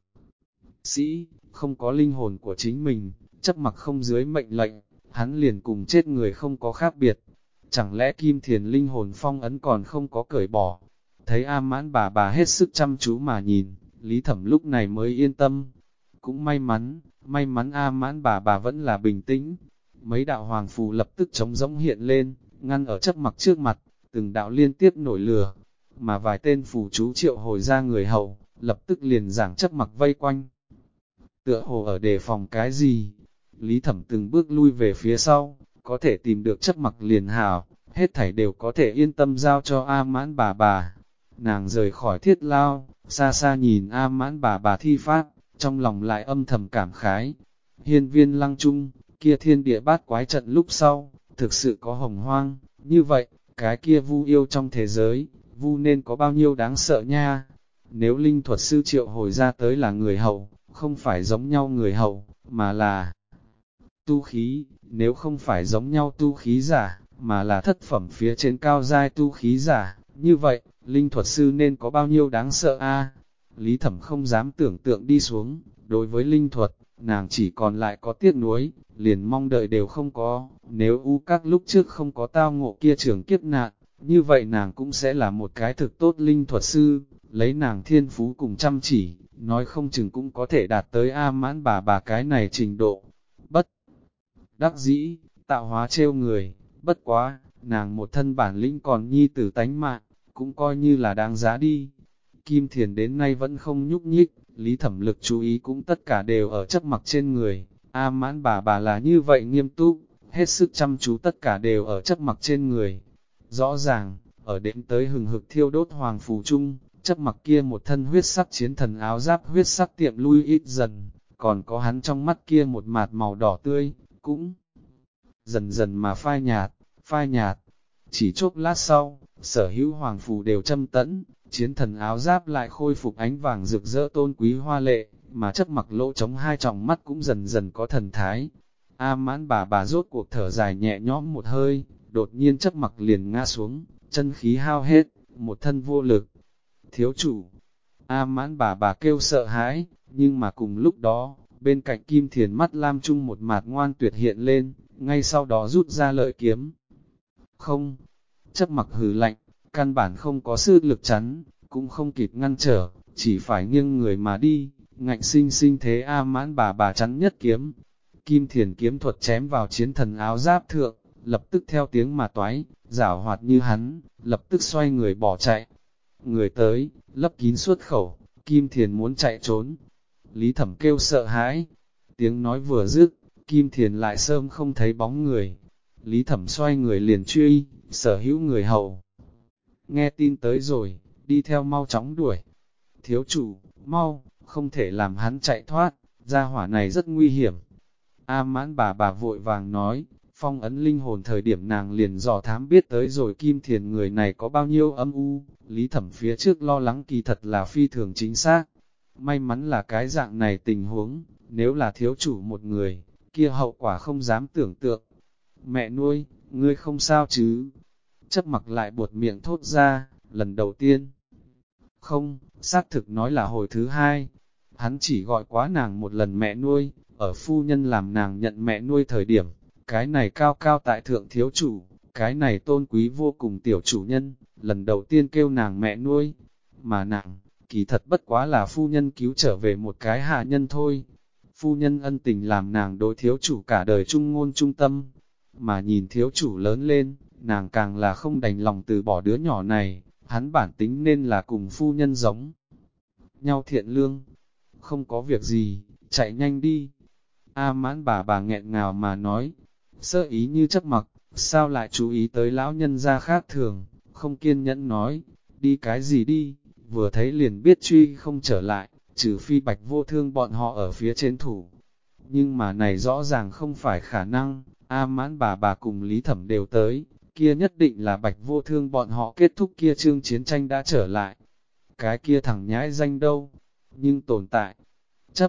Sĩ, không có linh hồn của chính mình, Chấp Mặc không dưới mệnh lệnh, hắn liền cùng chết người không có khác biệt. Chẳng lẽ Kim Thiền linh hồn phong ấn còn không có cởi bỏ? Thấy A Mãn bà hết sức chăm chú mà nhìn, Lý Thẩm lúc này mới yên tâm. Cũng may mắn A Mãn bà vẫn là bình tĩnh. Mấy đạo hoàng phù lập tức trống rỗng hiện lên, ngăn ở Chấp Mặc trước mặt, từng đạo liên tiếp nổi lửa. Mà vài tên phù chú triệu hồi ra người hậu, lập tức liền giảng Chấp Mặc vây quanh. Tựa hồ ở đề phòng cái gì? Lý Thẩm từng bước lui về phía sau, có thể tìm được Chấp Mặc liền hảo, hết thảy đều có thể yên tâm giao cho A Mãn bà. Nàng rời khỏi thiết lao, xa xa nhìn A Mãn bà thi pháp, trong lòng lại âm thầm cảm khái. Hiên Viên Lăng Trung, kia thiên địa bát quái trận lúc sau, thực sự có hồng hoang, như vậy, cái kia vu yêu trong thế giới, vu nên có bao nhiêu đáng sợ nha. Nếu linh thuật sư triệu hồi ra tới là người hậu, không phải giống nhau người hậu, mà là tu khí, nếu không phải giống nhau tu khí giả, mà là thất phẩm phía trên cao giai tu khí giả, như vậy, linh thuật sư nên có bao nhiêu đáng sợ a? Lý Thẩm không dám tưởng tượng đi xuống, đối với linh thuật, nàng chỉ còn lại có tiếc nuối, liền mong đợi đều không có, nếu U Các lúc trước không có tao ngộ kia trường kiếp nạn, như vậy nàng cũng sẽ là một cái thực tốt linh thuật sư, lấy nàng thiên phú cùng chăm chỉ, nói không chừng cũng có thể đạt tới A Mãn bà cái này trình độ. Bất đắc dĩ, tạo hóa trêu người, bất quá, nàng một thân bản lĩnh còn nhi tử tánh mạng, cũng coi như là đáng giá đi. Kim Thiền đến nay vẫn không nhúc nhích, Lý Thẩm Lực chú ý cũng tất cả đều ở chấp mặc trên người. A Mãn bà là như vậy nghiêm túc, hết sức chăm chú, tất cả đều ở chấp mặc trên người. Rõ ràng, ở đêm tới hừng hực thiêu đốt hoàng phù chung, chấp mặc kia một thân huyết sắc chiến thần áo giáp huyết sắc tiệm lui ít dần, còn có hắn trong mắt kia một mạt màu đỏ tươi, cũng dần dần mà phai nhạt. Chỉ chốc lát sau, sở hữu hoàng phù đều châm tẫn, chiến thần áo giáp lại khôi phục ánh vàng rực rỡ tôn quý hoa lệ, mà chấp mặc lỗ trống hai tròng mắt cũng dần dần có thần thái. A Mãn bà rốt cuộc thở dài nhẹ nhõm một hơi, đột nhiên chấp mặc liền ngã xuống, chân khí hao hết, một thân vô lực. Thiếu chủ, A Mãn bà kêu sợ hãi, nhưng mà cùng lúc đó, bên cạnh Kim Thiền mắt lam chung một mạt ngoan tuyệt hiện lên, ngay sau đó rút ra lợi kiếm. Không, chấp mặc hừ lạnh, căn bản không có sư lực chắn, cũng không kịp ngăn trở, chỉ phải nghiêng người mà đi, ngạnh sinh sinh thế A Mãn bà chắn nhất kiếm. Kim Thiền kiếm thuật chém vào chiến thần áo giáp thượng, lập tức theo tiếng mà toái, giảo hoạt như hắn, lập tức xoay người bỏ chạy. Người tới, lấp kín xuất khẩu, Kim Thiền muốn chạy trốn. Lý Thẩm kêu sợ hãi, tiếng nói vừa dứt, Kim Thiền lại sớm không thấy bóng người. Lý Thẩm xoay người liền truy, sở hữu người hầu. Nghe tin tới rồi, đi theo mau chóng đuổi. Thiếu chủ, mau, không thể làm hắn chạy thoát, gia hỏa này rất nguy hiểm. A Mãn bà vội vàng nói, phong ấn linh hồn thời điểm nàng liền dò thám biết tới rồi Kim Thiền người này có bao nhiêu âm u, Lý Thẩm phía trước lo lắng kỳ thật là phi thường chính xác. May mắn là cái dạng này tình huống, nếu là thiếu chủ một người, kia hậu quả không dám tưởng tượng. Mẹ nuôi, ngươi không sao chứ? Chấp mặc lại buột miệng thốt ra, lần đầu tiên. Không, xác thực nói là hồi thứ hai. Hắn chỉ gọi quá nàng một lần mẹ nuôi, ở phu nhân làm nàng nhận mẹ nuôi thời điểm. Cái này cao cao tại thượng thiếu chủ, cái này tôn quý vô cùng tiểu chủ nhân, lần đầu tiên kêu nàng mẹ nuôi. Mà nàng, kỳ thật bất quá là phu nhân cứu trở về một cái hạ nhân thôi. Phu nhân ân tình làm nàng đối thiếu chủ cả đời trung ngôn trung tâm. Mà nhìn thiếu chủ lớn lên, nàng càng là không đành lòng từ bỏ đứa nhỏ này, hắn bản tính nên là cùng phu nhân giống nhau thiện lương. Không có việc gì, chạy nhanh đi. A Mãn bà nghẹn ngào mà nói, sơ ý như chấp mặc, sao lại chú ý tới lão nhân gia khác thường, không kiên nhẫn nói, đi cái gì đi, vừa thấy liền biết truy không trở lại, trừ phi Bạch Vô Thương bọn họ ở phía trên thủ. Nhưng mà này rõ ràng không phải khả năng, A Mãn bà cùng Lý Thẩm đều tới, kia nhất định là Bạch Vô Thương bọn họ kết thúc kia chương chiến tranh đã trở lại. Cái kia thằng nhãi danh đâu, nhưng tồn tại. Chấp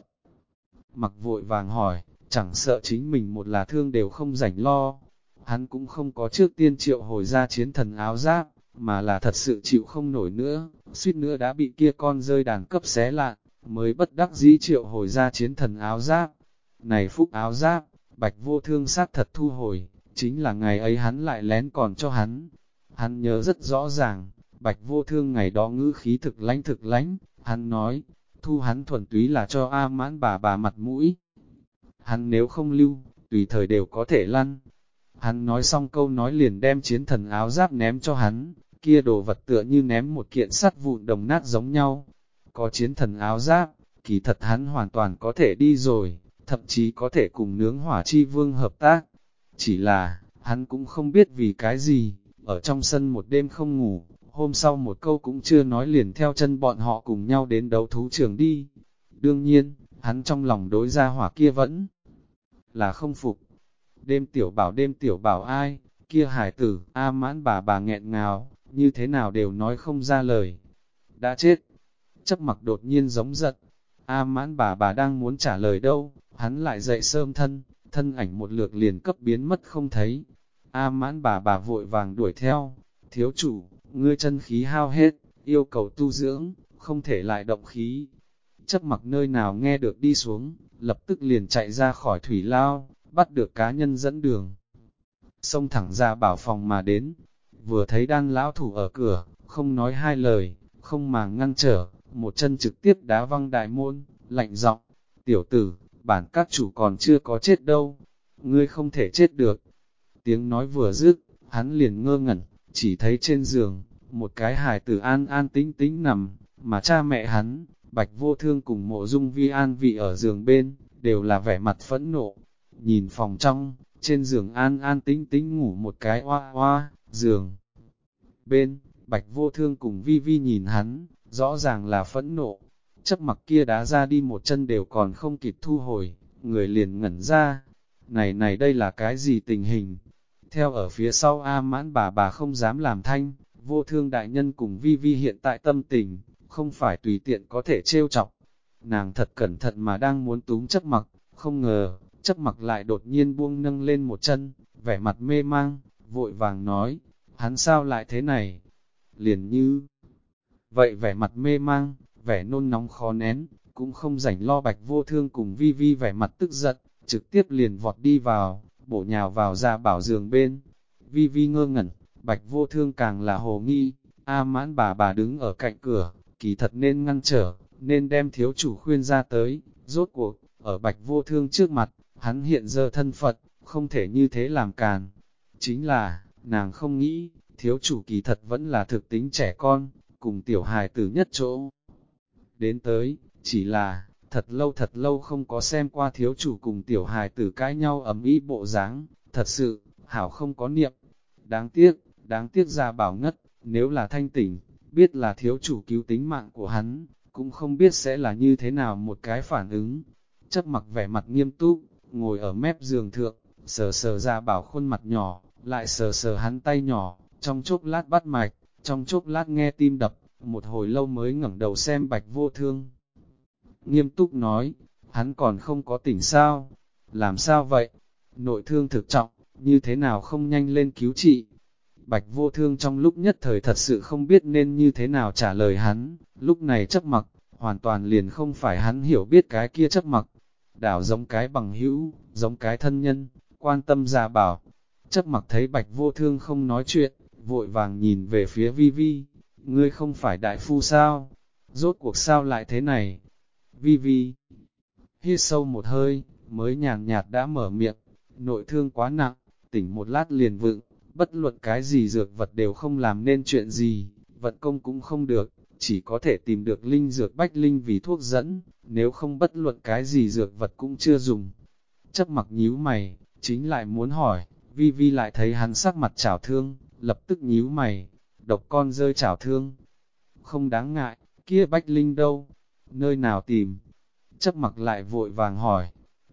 mặc vội vàng hỏi, chẳng sợ chính mình một là thương đều không rảnh lo. Hắn cũng không có trước tiên triệu hồi ra chiến thần áo giáp, mà là thật sự chịu không nổi nữa, suýt nữa đã bị kia con rơi đàn cấp xé lạn, mới bất đắc dĩ triệu hồi ra chiến thần áo giáp. Này phúc áo giáp, Bạch Vô Thương xác thật thu hồi, chính là ngày ấy hắn lại lén còn cho hắn. Hắn nhớ rất rõ ràng, Bạch Vô Thương ngày đó ngữ khí thực lãnh, hắn nói, thu hắn thuần túy là cho A Mãn bà mặt mũi. Hắn nếu không lưu, tùy thời đều có thể lăn. Hắn nói xong câu nói liền đem chiến thần áo giáp ném cho hắn, kia đồ vật tựa như ném một kiện sắt vụn đồng nát giống nhau. Có chiến thần áo giáp, kỳ thật hắn hoàn toàn có thể đi rồi, thậm chí có thể cùng nướng hỏa chi vương hợp tác. Chỉ là, hắn cũng không biết vì cái gì, ở trong sân một đêm không ngủ, hôm sau một câu cũng chưa nói liền theo chân bọn họ cùng nhau đến đấu thú trường đi. Đương nhiên, hắn trong lòng đối ra hỏa kia vẫn là không phục. Đêm tiểu bảo ai, kia hải tử, A Mãn bà nghẹn ngào, như thế nào đều nói không ra lời. Đã chết. Chấp mặc đột nhiên giống giận. A Mãn bà đang muốn trả lời đâu, hắn lại dậy sớm thân ảnh một lượt liền cấp biến mất không thấy. A Mãn bà vội vàng đuổi theo, thiếu chủ, ngươi chân khí hao hết, yêu cầu tu dưỡng, không thể lại động khí. Chấp mặc nơi nào nghe được đi xuống, lập tức liền chạy ra khỏi thủy lao, bắt được cá nhân dẫn đường. Xông thẳng ra bảo phòng mà đến, vừa thấy đan lão thủ ở cửa, không nói hai lời, không màng ngăn trở, một chân trực tiếp đá văng đại môn, lạnh giọng, tiểu tử, bản các chủ còn chưa có chết đâu, ngươi không thể chết được. Tiếng nói vừa dứt, hắn liền ngơ ngẩn, chỉ thấy trên giường, một cái hài tử an an tĩnh tĩnh nằm, mà cha mẹ hắn, Bạch Vô Thương cùng Mộ Dung Vi an vị ở giường bên, đều là vẻ mặt phẫn nộ. Nhìn phòng trong, trên giường an an tĩnh tĩnh ngủ một cái oa oa, giường bên, Bạch Vô Thương cùng Vi Vi nhìn hắn, rõ ràng là phẫn nộ. Chấp mặc kia đá ra đi một chân đều còn không kịp thu hồi, người liền ngẩn ra. Này đây là cái gì tình hình? Theo ở phía sau A Mãn bà không dám làm thanh, Vô Thương đại nhân cùng Vi Vi hiện tại tâm tình, không phải tùy tiện có thể trêu chọc. Nàng thật cẩn thận mà đang muốn túm chấp mặc, không ngờ, chấp mặc lại đột nhiên buông nâng lên một chân, vẻ mặt mê mang, vội vàng nói, hắn sao lại thế này? Liền như vậy vẻ mặt mê mang, vẻ nôn nóng khó nén, cũng không rảnh lo Bạch Vô Thương cùng Vi Vi vẻ mặt tức giận, trực tiếp liền vọt đi vào, bổ nhào vào Gia Bảo giường bên. Vi Vi ngơ ngẩn, Bạch Vô Thương càng là hồ nghi, A Mãn bà đứng ở cạnh cửa, kỳ thật nên ngăn trở, nên đem thiếu chủ khuyên ra tới, rốt cuộc, ở Bạch Vô Thương trước mặt, hắn hiện giờ thân Phật, không thể như thế làm càn. Chính là, nàng không nghĩ, thiếu chủ kỳ thật vẫn là thực tính trẻ con, cùng tiểu hài tử nhất chỗ. Đến tới, chỉ là, thật lâu không có xem qua thiếu chủ cùng tiểu hài tử cãi nhau ầm ĩ bộ dáng, thật sự, hảo không có niệm. Đáng tiếc Gia Bảo ngất, nếu là thanh tỉnh, biết là thiếu chủ cứu tính mạng của hắn, cũng không biết sẽ là như thế nào một cái phản ứng. Chấp mặc vẻ mặt nghiêm túc, ngồi ở mép giường thượng, sờ sờ Gia Bảo khuôn mặt nhỏ, lại sờ sờ hắn tay nhỏ, trong chốc lát bắt mạch, trong chốc lát nghe tim đập, một hồi lâu mới ngẩng đầu xem Bạch Vô Thương. Nghiêm túc nói, hắn còn không có tỉnh sao? Làm sao vậy? Nội thương thực trọng, như thế nào không nhanh lên cứu trị? Bạch Vô Thương trong lúc nhất thời thật sự không biết nên như thế nào trả lời hắn, lúc này chấp mặc, hoàn toàn liền không phải hắn hiểu biết cái kia chấp mặc. Đảo giống cái bằng hữu, giống cái thân nhân, quan tâm Gia Bảo. Chấp mặc thấy Bạch Vô Thương không nói chuyện, vội vàng nhìn về phía Vi Vi, ngươi không phải đại phu sao? Rốt cuộc sao lại thế này? Vi Vi hít sâu một hơi, mới nhàn nhạt đã mở miệng, nội thương quá nặng, tỉnh một lát liền vựng, bất luận cái gì dược vật đều không làm nên chuyện gì, vận công cũng không được, chỉ có thể tìm được linh dược bách linh vì thuốc dẫn, nếu không bất luận cái gì dược vật cũng chưa dùng. Chấp mặc nhíu mày, chính lại muốn hỏi, Vi Vi lại thấy hắn sắc mặt chảo thương, lập tức nhíu mày, độc con rơi chảo thương. Không đáng ngại, kia bách linh đâu? Nơi nào tìm? Chấp mặc lại vội vàng hỏi.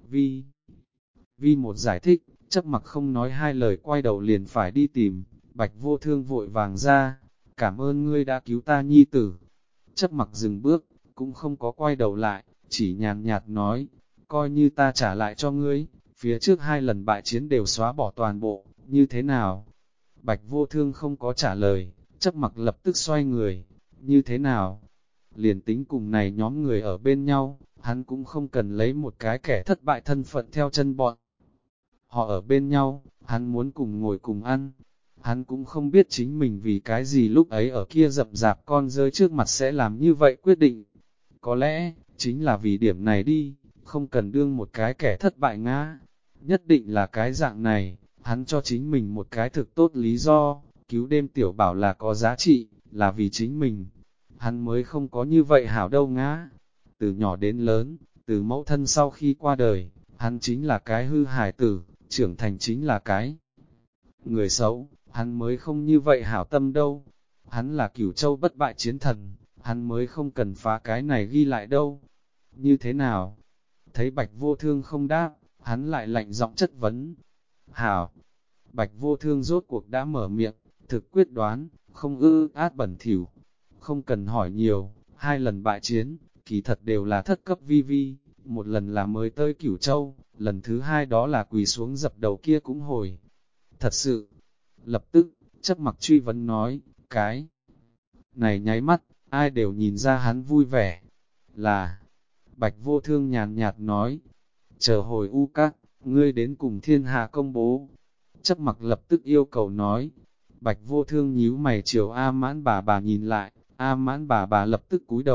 Vi một giải thích, chấp mặc không nói hai lời quay đầu liền phải đi tìm. Bạch Vô Thương vội vàng ra, cảm ơn ngươi đã cứu ta nhi tử. Chấp mặc dừng bước, cũng không có quay đầu lại, chỉ nhàn nhạt nói, coi như ta trả lại cho ngươi, phía trước 2 lần bại chiến đều xóa bỏ toàn bộ, như thế nào? Bạch Vô Thương không có trả lời, chấp mặc lập tức xoay người, như thế nào? Liền tính cùng này nhóm người ở bên nhau, hắn cũng không cần lấy một cái kẻ thất bại thân phận theo chân bọn. Họ ở bên nhau, hắn muốn cùng ngồi cùng ăn. Hắn cũng không biết chính mình vì cái gì lúc ấy ở kia rậm rạp con rơi trước mặt sẽ làm như vậy quyết định. Có lẽ, chính là vì điểm này đi, không cần đương một cái kẻ thất bại ngã. Nhất định là cái dạng này, hắn cho chính mình một cái thực tốt lý do, cứu đêm tiểu bảo là có giá trị, là vì chính mình. Hắn mới không có như vậy hảo đâu ngã. Từ nhỏ đến lớn, từ mẫu thân sau khi qua đời, hắn chính là cái hư hài tử, trưởng thành chính là cái người xấu, hắn mới không như vậy hảo tâm đâu. Hắn là Cửu Châu bất bại chiến thần, hắn mới không cần phá cái này ghi lại đâu. Như thế nào? Thấy Bạch Vô Thương không đáp, hắn lại lạnh giọng chất vấn. Hảo! Bạch Vô Thương rốt cuộc đã mở miệng, thực quyết đoán, không át bẩn thỉu. Không cần hỏi nhiều, 2 lần bại chiến, kỳ thật đều là thất cấp Vi, một lần là mới tới Cửu Châu, lần thứ 2 đó là quỳ xuống dập đầu kia cũng hồi. Thật sự, lập tức, chấp mặc truy vấn nói, cái này nháy mắt, ai đều nhìn ra hắn vui vẻ. Là, Bạch Vô Thương nhàn nhạt nói, chờ hồi U Các, ngươi đến cùng thiên hạ công bố. Chấp mặc lập tức yêu cầu nói, Bạch Vô Thương nhíu mày chiều A Mãn bà nhìn lại, A Mãn bà lập tức cúi đầu,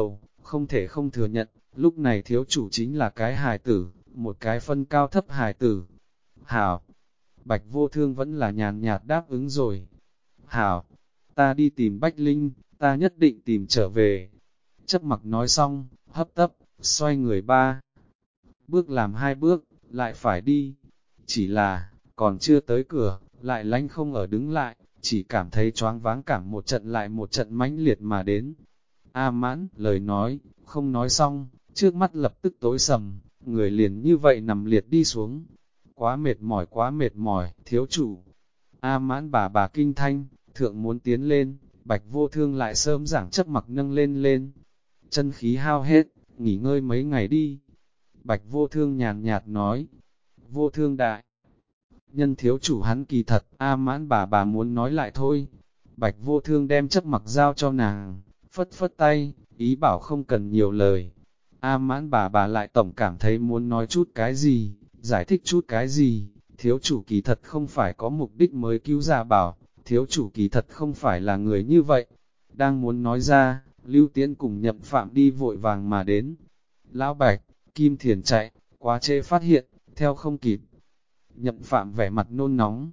Không thể không thừa nhận, lúc này thiếu chủ chính là cái hài tử, một cái phân cao thấp hài tử. Hảo, Bạch Vô Thương vẫn là nhàn nhạt đáp ứng rồi. Hảo, ta đi tìm Bách Linh, ta nhất định tìm trở về. Chấp mặc nói xong, hấp tấp, xoay người ba. Bước làm hai bước, lại phải đi. Chỉ là, còn chưa tới cửa, lại lánh không ở đứng lại, chỉ cảm thấy choáng váng cảm một trận lại một trận mãnh liệt mà đến. A Mãn, lời nói, không nói xong, trước mắt lập tức tối sầm, người liền như vậy nằm liệt đi xuống. Quá mệt mỏi, thiếu chủ. A Mãn bà kinh thanh, thượng muốn tiến lên, Bạch Vô Thương lại sớm giảng chấp mặc nâng lên lên. Chân khí hao hết, nghỉ ngơi mấy ngày đi. Bạch Vô Thương nhàn nhạt nói, Vô Thương đại. Nhân thiếu chủ hắn kỳ thật, A Mãn bà muốn nói lại thôi. Bạch Vô Thương đem chấp mặc giao cho nàng, phất phất tay, ý bảo không cần nhiều lời. A Mãn bà lại tổng cảm thấy muốn nói chút cái gì, giải thích chút cái gì. Thiếu chủ kỳ thật không phải có mục đích mới cứu Gia Bảo, thiếu chủ kỳ thật không phải là người như vậy. Đang muốn nói ra, Lưu Tiễn cùng Nhậm Phạm đi vội vàng mà đến. Lão Bạch, Kim Thiền chạy, quá trễ phát hiện, theo không kịp. Nhậm Phạm vẻ mặt nôn nóng.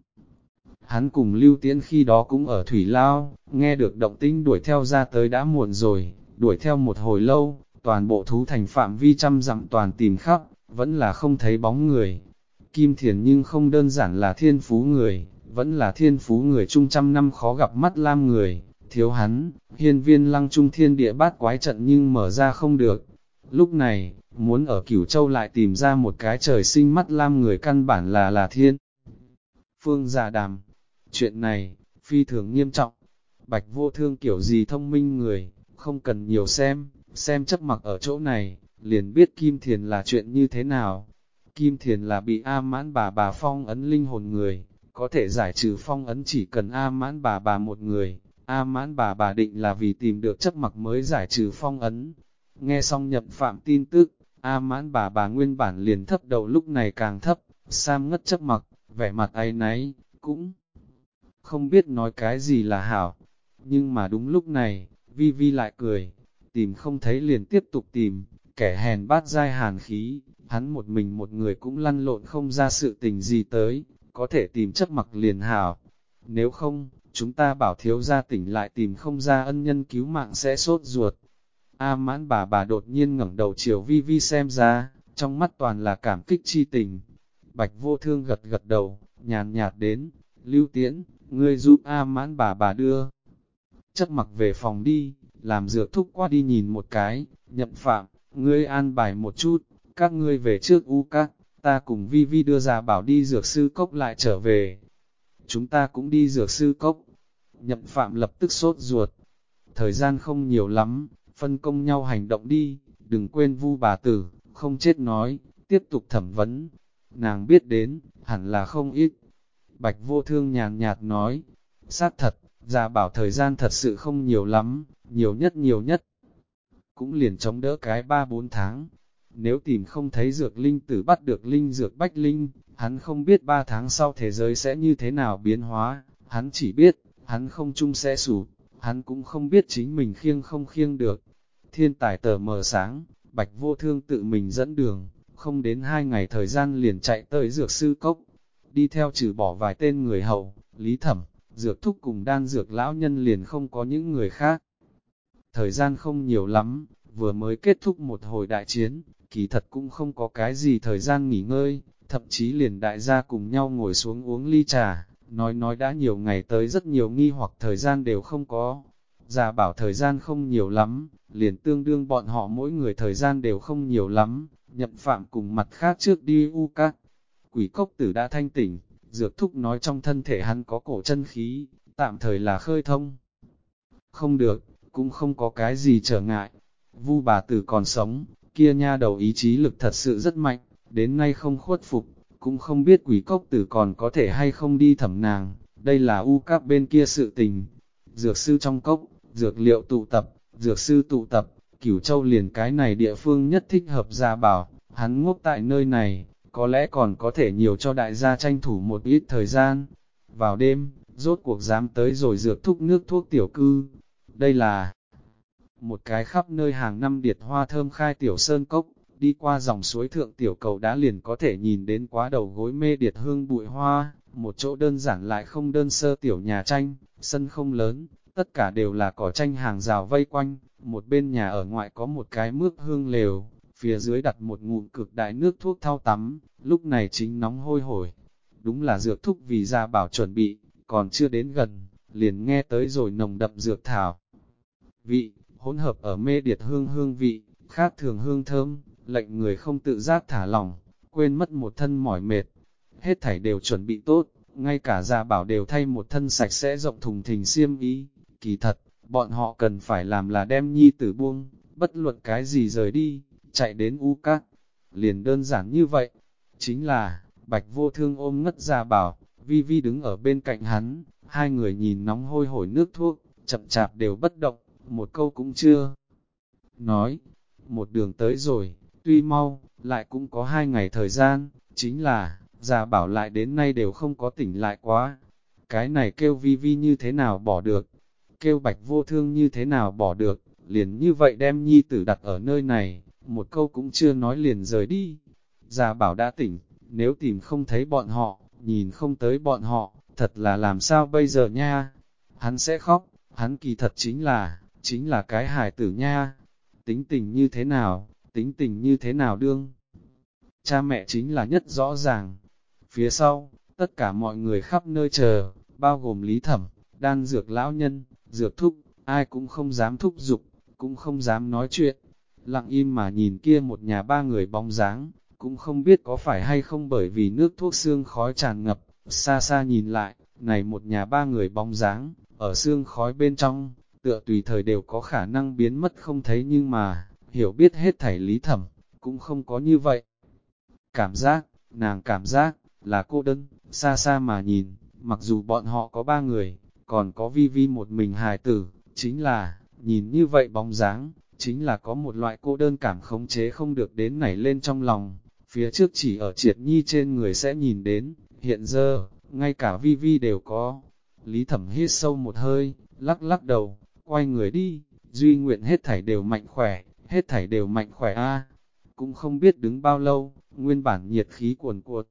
Hắn cùng Lưu Tiễn khi đó cũng ở Thủy Lao, nghe được động tĩnh đuổi theo ra tới đã muộn rồi, đuổi theo một hồi lâu, toàn bộ thú thành phạm vi trăm dặm toàn tìm khắp, vẫn là không thấy bóng người. Kim Thiền nhưng không đơn giản là thiên phú người, vẫn là thiên phú người chung trăm năm khó gặp mắt lam người, thiếu hắn, hiên viên lăng trung thiên địa bát quái trận nhưng mở ra không được. Lúc này, muốn ở Cửu Châu lại tìm ra một cái trời sinh mắt lam người căn bản là thiên. Phương Dạ Đàm, chuyện này, phi thường nghiêm trọng. Bạch Vô Thương kiểu gì thông minh người, không cần nhiều xem chấp mặc ở chỗ này, liền biết Kim Thiền là chuyện như thế nào. Kim Thiền là bị A Mãn bà phong ấn linh hồn người, có thể giải trừ phong ấn chỉ cần A Mãn bà một người. A Mãn bà định là vì tìm được chấp mặc mới giải trừ phong ấn. Nghe xong Nhậm Phạm tin tức, A Mãn bà nguyên bản liền thấp đầu lúc này càng thấp, Sam ngất chấp mặc, vẻ mặt áy náy, cũng không biết nói cái gì là hảo. Nhưng mà đúng lúc này, Vi Vi lại cười, tìm không thấy liền tiếp tục tìm, kẻ hèn bát dai hàn khí, hắn một mình một người cũng lăn lộn không ra sự tình gì tới, có thể tìm chấp mặc liền hảo. Nếu không, chúng ta bảo thiếu gia tỉnh lại tìm không ra ân nhân cứu mạng sẽ sốt ruột. A Mãn bà đột nhiên ngẩng đầu chiều Vi Vi xem ra, trong mắt toàn là cảm kích chi tình. Bạch Vô Thương gật gật đầu, nhàn nhạt đến, Lưu Tiễn, ngươi giúp A Mãn bà đưa. Chấp mặc về phòng đi, làm dược thúc qua đi nhìn một cái, Nhậm Phạm, ngươi an bài một chút, các ngươi về trước u các, ta cùng Vi Vi đưa ra bảo đi dược sư cốc lại trở về. Chúng ta cũng đi dược sư cốc. Nhậm Phạm lập tức sốt ruột. Thời gian không nhiều lắm, phân công nhau hành động đi, đừng quên Vu bà tử, không chết nói, tiếp tục thẩm vấn. Nàng biết đến, hẳn là không ít. Bạch Vô Thương nhàn nhạt nói, sát thật, Gia Bảo thời gian thật sự không nhiều lắm, nhiều nhất. Cũng liền chống đỡ cái 3-4 tháng. Nếu tìm không thấy dược linh tử bắt được linh dược Bách Linh, hắn không biết 3 tháng sau thế giới sẽ như thế nào biến hóa, hắn chỉ biết, hắn không chung sẽ sụp, hắn cũng không biết chính mình khiêng không khiêng được. Thiên tài tờ mờ sáng, Bạch Vô Thương tự mình dẫn đường, không đến 2 ngày thời gian liền chạy tới dược sư cốc, đi theo trừ bỏ vài tên người hầu, Lý Thẩm, dược thúc cùng đan dược lão nhân liền không có những người khác. Thời gian không nhiều lắm, vừa mới kết thúc một hồi đại chiến, kỳ thật cũng không có cái gì thời gian nghỉ ngơi, thậm chí liền đại gia cùng nhau ngồi xuống uống ly trà, nói đã nhiều ngày tới rất nhiều nghi hoặc thời gian đều không có. Gia Bảo thời gian không nhiều lắm, liền tương đương bọn họ mỗi người thời gian đều không nhiều lắm, Nhậm Phạm cùng mặt khác trước đi u các. Quỷ cốc tử đã thanh tỉnh, dược thúc nói trong thân thể hắn có cổ chân khí, tạm thời là khơi thông. Không được, cũng không có cái gì trở ngại. Vu bà tử còn sống, kia nha đầu ý chí lực thật sự rất mạnh, đến nay không khuất phục, cũng không biết quỷ cốc tử còn có thể hay không đi thẩm nàng, đây là u các bên kia sự tình. Dược sư trong cốc, dược liệu tụ tập, dược sư tụ tập, Cửu Châu liền cái này địa phương nhất thích hợp Gia Bảo, hắn ngốc tại nơi này, có lẽ còn có thể nhiều cho đại gia tranh thủ một ít thời gian. Vào đêm, rốt cuộc dám tới rồi dược thúc nước thuốc tiểu cư. Đây là một cái khắp nơi hàng năm điệt hoa thơm khai tiểu sơn cốc, đi qua dòng suối thượng tiểu cầu đá liền có thể nhìn đến quá đầu gối mê điệt hương bụi hoa, một chỗ đơn giản lại không đơn sơ tiểu nhà tranh, sân không lớn, tất cả đều là cỏ tranh hàng rào vây quanh, một bên nhà ở ngoại có một cái mước hương lều, phía dưới đặt một ngụm cực đại nước thuốc thau tắm, lúc này chính nóng hôi hổi. Đúng là dược thúc vì Gia Bảo chuẩn bị, còn chưa đến gần, liền nghe tới rồi nồng đậm dược thảo. Vị, hỗn hợp ở mê điệt hương vị, khác thường hương thơm, lệnh người không tự giác thả lỏng, quên mất một thân mỏi mệt. Hết thảy đều chuẩn bị tốt, ngay cả Gia Bảo đều thay một thân sạch sẽ rộng thùng thình xiêm y. Kỳ thật, bọn họ cần phải làm là đem nhi tử buông, bất luận cái gì rời đi, chạy đến U Các. Liền đơn giản như vậy, chính là, Bạch Vô Thương ôm ngất Gia Bảo, Vi Vi đứng ở bên cạnh hắn, hai người nhìn nóng hôi hổi nước thuốc, chậm chạp đều bất động, một câu cũng chưa nói. Một đường tới rồi, tuy mau, lại cũng có 2 ngày thời gian, chính là, Gia Bảo lại đến nay đều không có tỉnh lại quá. Cái này kêu Vi Vi như thế nào bỏ được, kêu Bạch Vô Thương như thế nào bỏ được, liền như vậy đem nhi tử đặt ở nơi này, một câu cũng chưa nói liền rời đi. Gia Bảo đã tỉnh, nếu tìm không thấy bọn họ, nhìn không tới bọn họ, thật là làm sao bây giờ nha? Hắn sẽ khóc, hắn kỳ thật chính là cái hài tử nha. Tính tình như thế nào, tính tình như thế nào đương? Cha mẹ chính là nhất rõ ràng. Phía sau, tất cả mọi người khắp nơi chờ, bao gồm Lý Thẩm, Đan Dược lão nhân, Dược thúc, ai cũng không dám thúc giục, cũng không dám nói chuyện. Lặng im mà nhìn kia một nhà 3 người bóng dáng, cũng không biết có phải hay không bởi vì nước thuốc xương khói tràn ngập, xa xa nhìn lại, này một nhà 3 người bóng dáng, ở xương khói bên trong, tựa tùy thời đều có khả năng biến mất không thấy, nhưng mà, hiểu biết hết thảy Lý Thẩm, cũng không có như vậy. Cảm giác, nàng cảm giác, là cô đơn, xa xa mà nhìn, mặc dù bọn họ có 3 người, còn có Vi Vi một mình hài tử, chính là, nhìn như vậy bóng dáng, chính là có một loại cô đơn cảm khống chế không được đến nảy lên trong lòng, phía trước chỉ ở Triệt Nhi trên người sẽ nhìn đến, hiện giờ, ngay cả Vi Vi đều có. Lý Thẩm hít sâu một hơi, lắc lắc đầu, quay người đi, duy nguyện hết thảy đều mạnh khỏe, hết thảy đều mạnh khỏe a. Cũng không biết đứng bao lâu, nguyên bản nhiệt khí cuồn cuộn,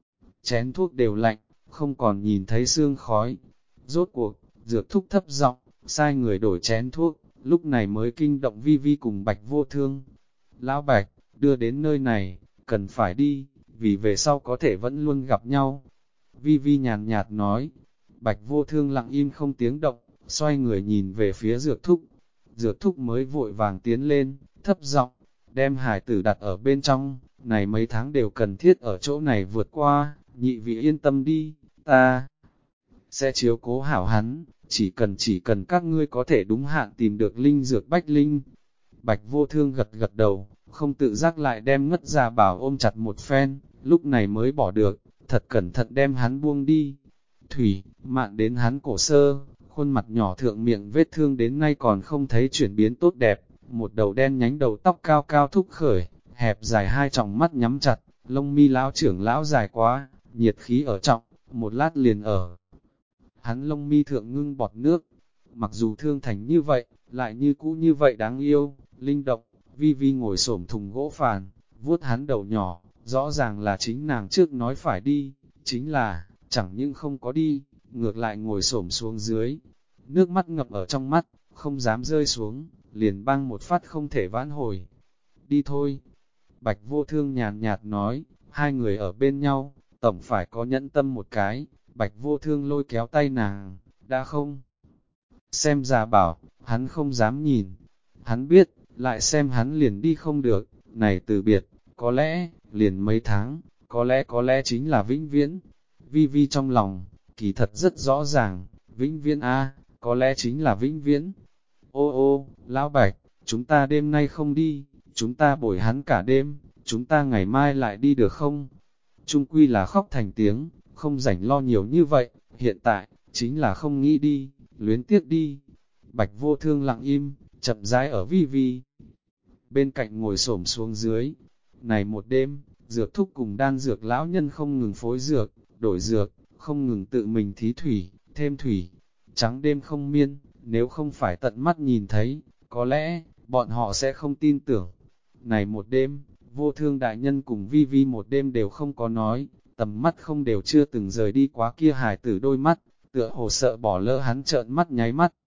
chén thuốc đều lạnh, không còn nhìn thấy sương khói. Rốt cuộc, Dược thúc thấp giọng, sai người đổi chén thuốc, lúc này mới kinh động Vi Vi cùng Bạch Vô Thương. Lão Bạch, đưa đến nơi này, cần phải đi, vì về sau có thể vẫn luôn gặp nhau. Vi Vi nhàn nhạt nói. Bạch Vô Thương lặng im không tiếng động, xoay người nhìn về phía Dược thúc. Dược thúc mới vội vàng tiến lên, thấp giọng, đem hải tử đặt ở bên trong, này mấy tháng đều cần thiết ở chỗ này vượt qua, nhị vị yên tâm đi, ta sẽ chiếu cố hảo hắn, chỉ cần các ngươi có thể đúng hạn tìm được linh dược bách linh. Bạch Vô Thương gật gật đầu, không tự giác lại đem ngất Gia Bảo ôm chặt một phen, lúc này mới bỏ được, thật cẩn thận đem hắn buông đi. Thủy, mạn đến hắn cổ sơ, khuôn mặt nhỏ thượng miệng vết thương đến nay còn không thấy chuyển biến tốt đẹp, một đầu đen nhánh đầu tóc cao cao thúc khởi, hẹp dài hai tròng mắt nhắm chặt, lông mi lão trưởng lão dài quá, nhiệt khí ở trọng, một lát liền ở. Hắn lông mi thượng ngưng bọt nước, mặc dù thương thành như vậy, lại như cũ như vậy đáng yêu, linh động. Vi Vi ngồi xổm thùng gỗ phàn, vuốt hắn đầu nhỏ, rõ ràng là chính nàng trước nói phải đi, chính là, chẳng những không có đi, ngược lại ngồi xổm xuống dưới. Nước mắt ngập ở trong mắt, không dám rơi xuống, liền băng một phát không thể vãn hồi. Đi thôi. Bạch Vô Thương nhàn nhạt nói, hai người ở bên nhau, tổng phải có nhẫn tâm một cái. Bạch Vô Thương lôi kéo tay nàng, đã không xem Gia Bảo, hắn không dám nhìn. Hắn biết, lại xem hắn liền đi không được, này từ biệt, có lẽ, liền mấy tháng, có lẽ chính là vĩnh viễn. Vi Vi trong lòng, kỳ thật rất rõ ràng, vĩnh viễn a, có lẽ chính là vĩnh viễn. Ô ô, Lão Bạch, chúng ta đêm nay không đi, chúng ta bồi hắn cả đêm, chúng ta ngày mai lại đi được không? Trung quy là khóc thành tiếng, không rảnh lo nhiều như vậy, hiện tại, chính là không nghĩ đi, luyến tiếc đi. Bạch Vô Thương lặng im, chậm rãi ở Vi Vi bên cạnh ngồi xổm xuống dưới. Này một đêm, Dược thúc cùng Đan Dược lão nhân không ngừng phối dược, đổi dược, không ngừng tự mình thí thủy, thêm thủy. Trắng đêm không miên, nếu không phải tận mắt nhìn thấy, có lẽ, bọn họ sẽ không tin tưởng. Này một đêm, Vô Thương đại nhân cùng Vi Vi một đêm đều không có nói, tầm mắt không đều chưa từng rời đi quá kia hài tử đôi mắt, tựa hồ sợ bỏ lỡ hắn trợn mắt nháy mắt.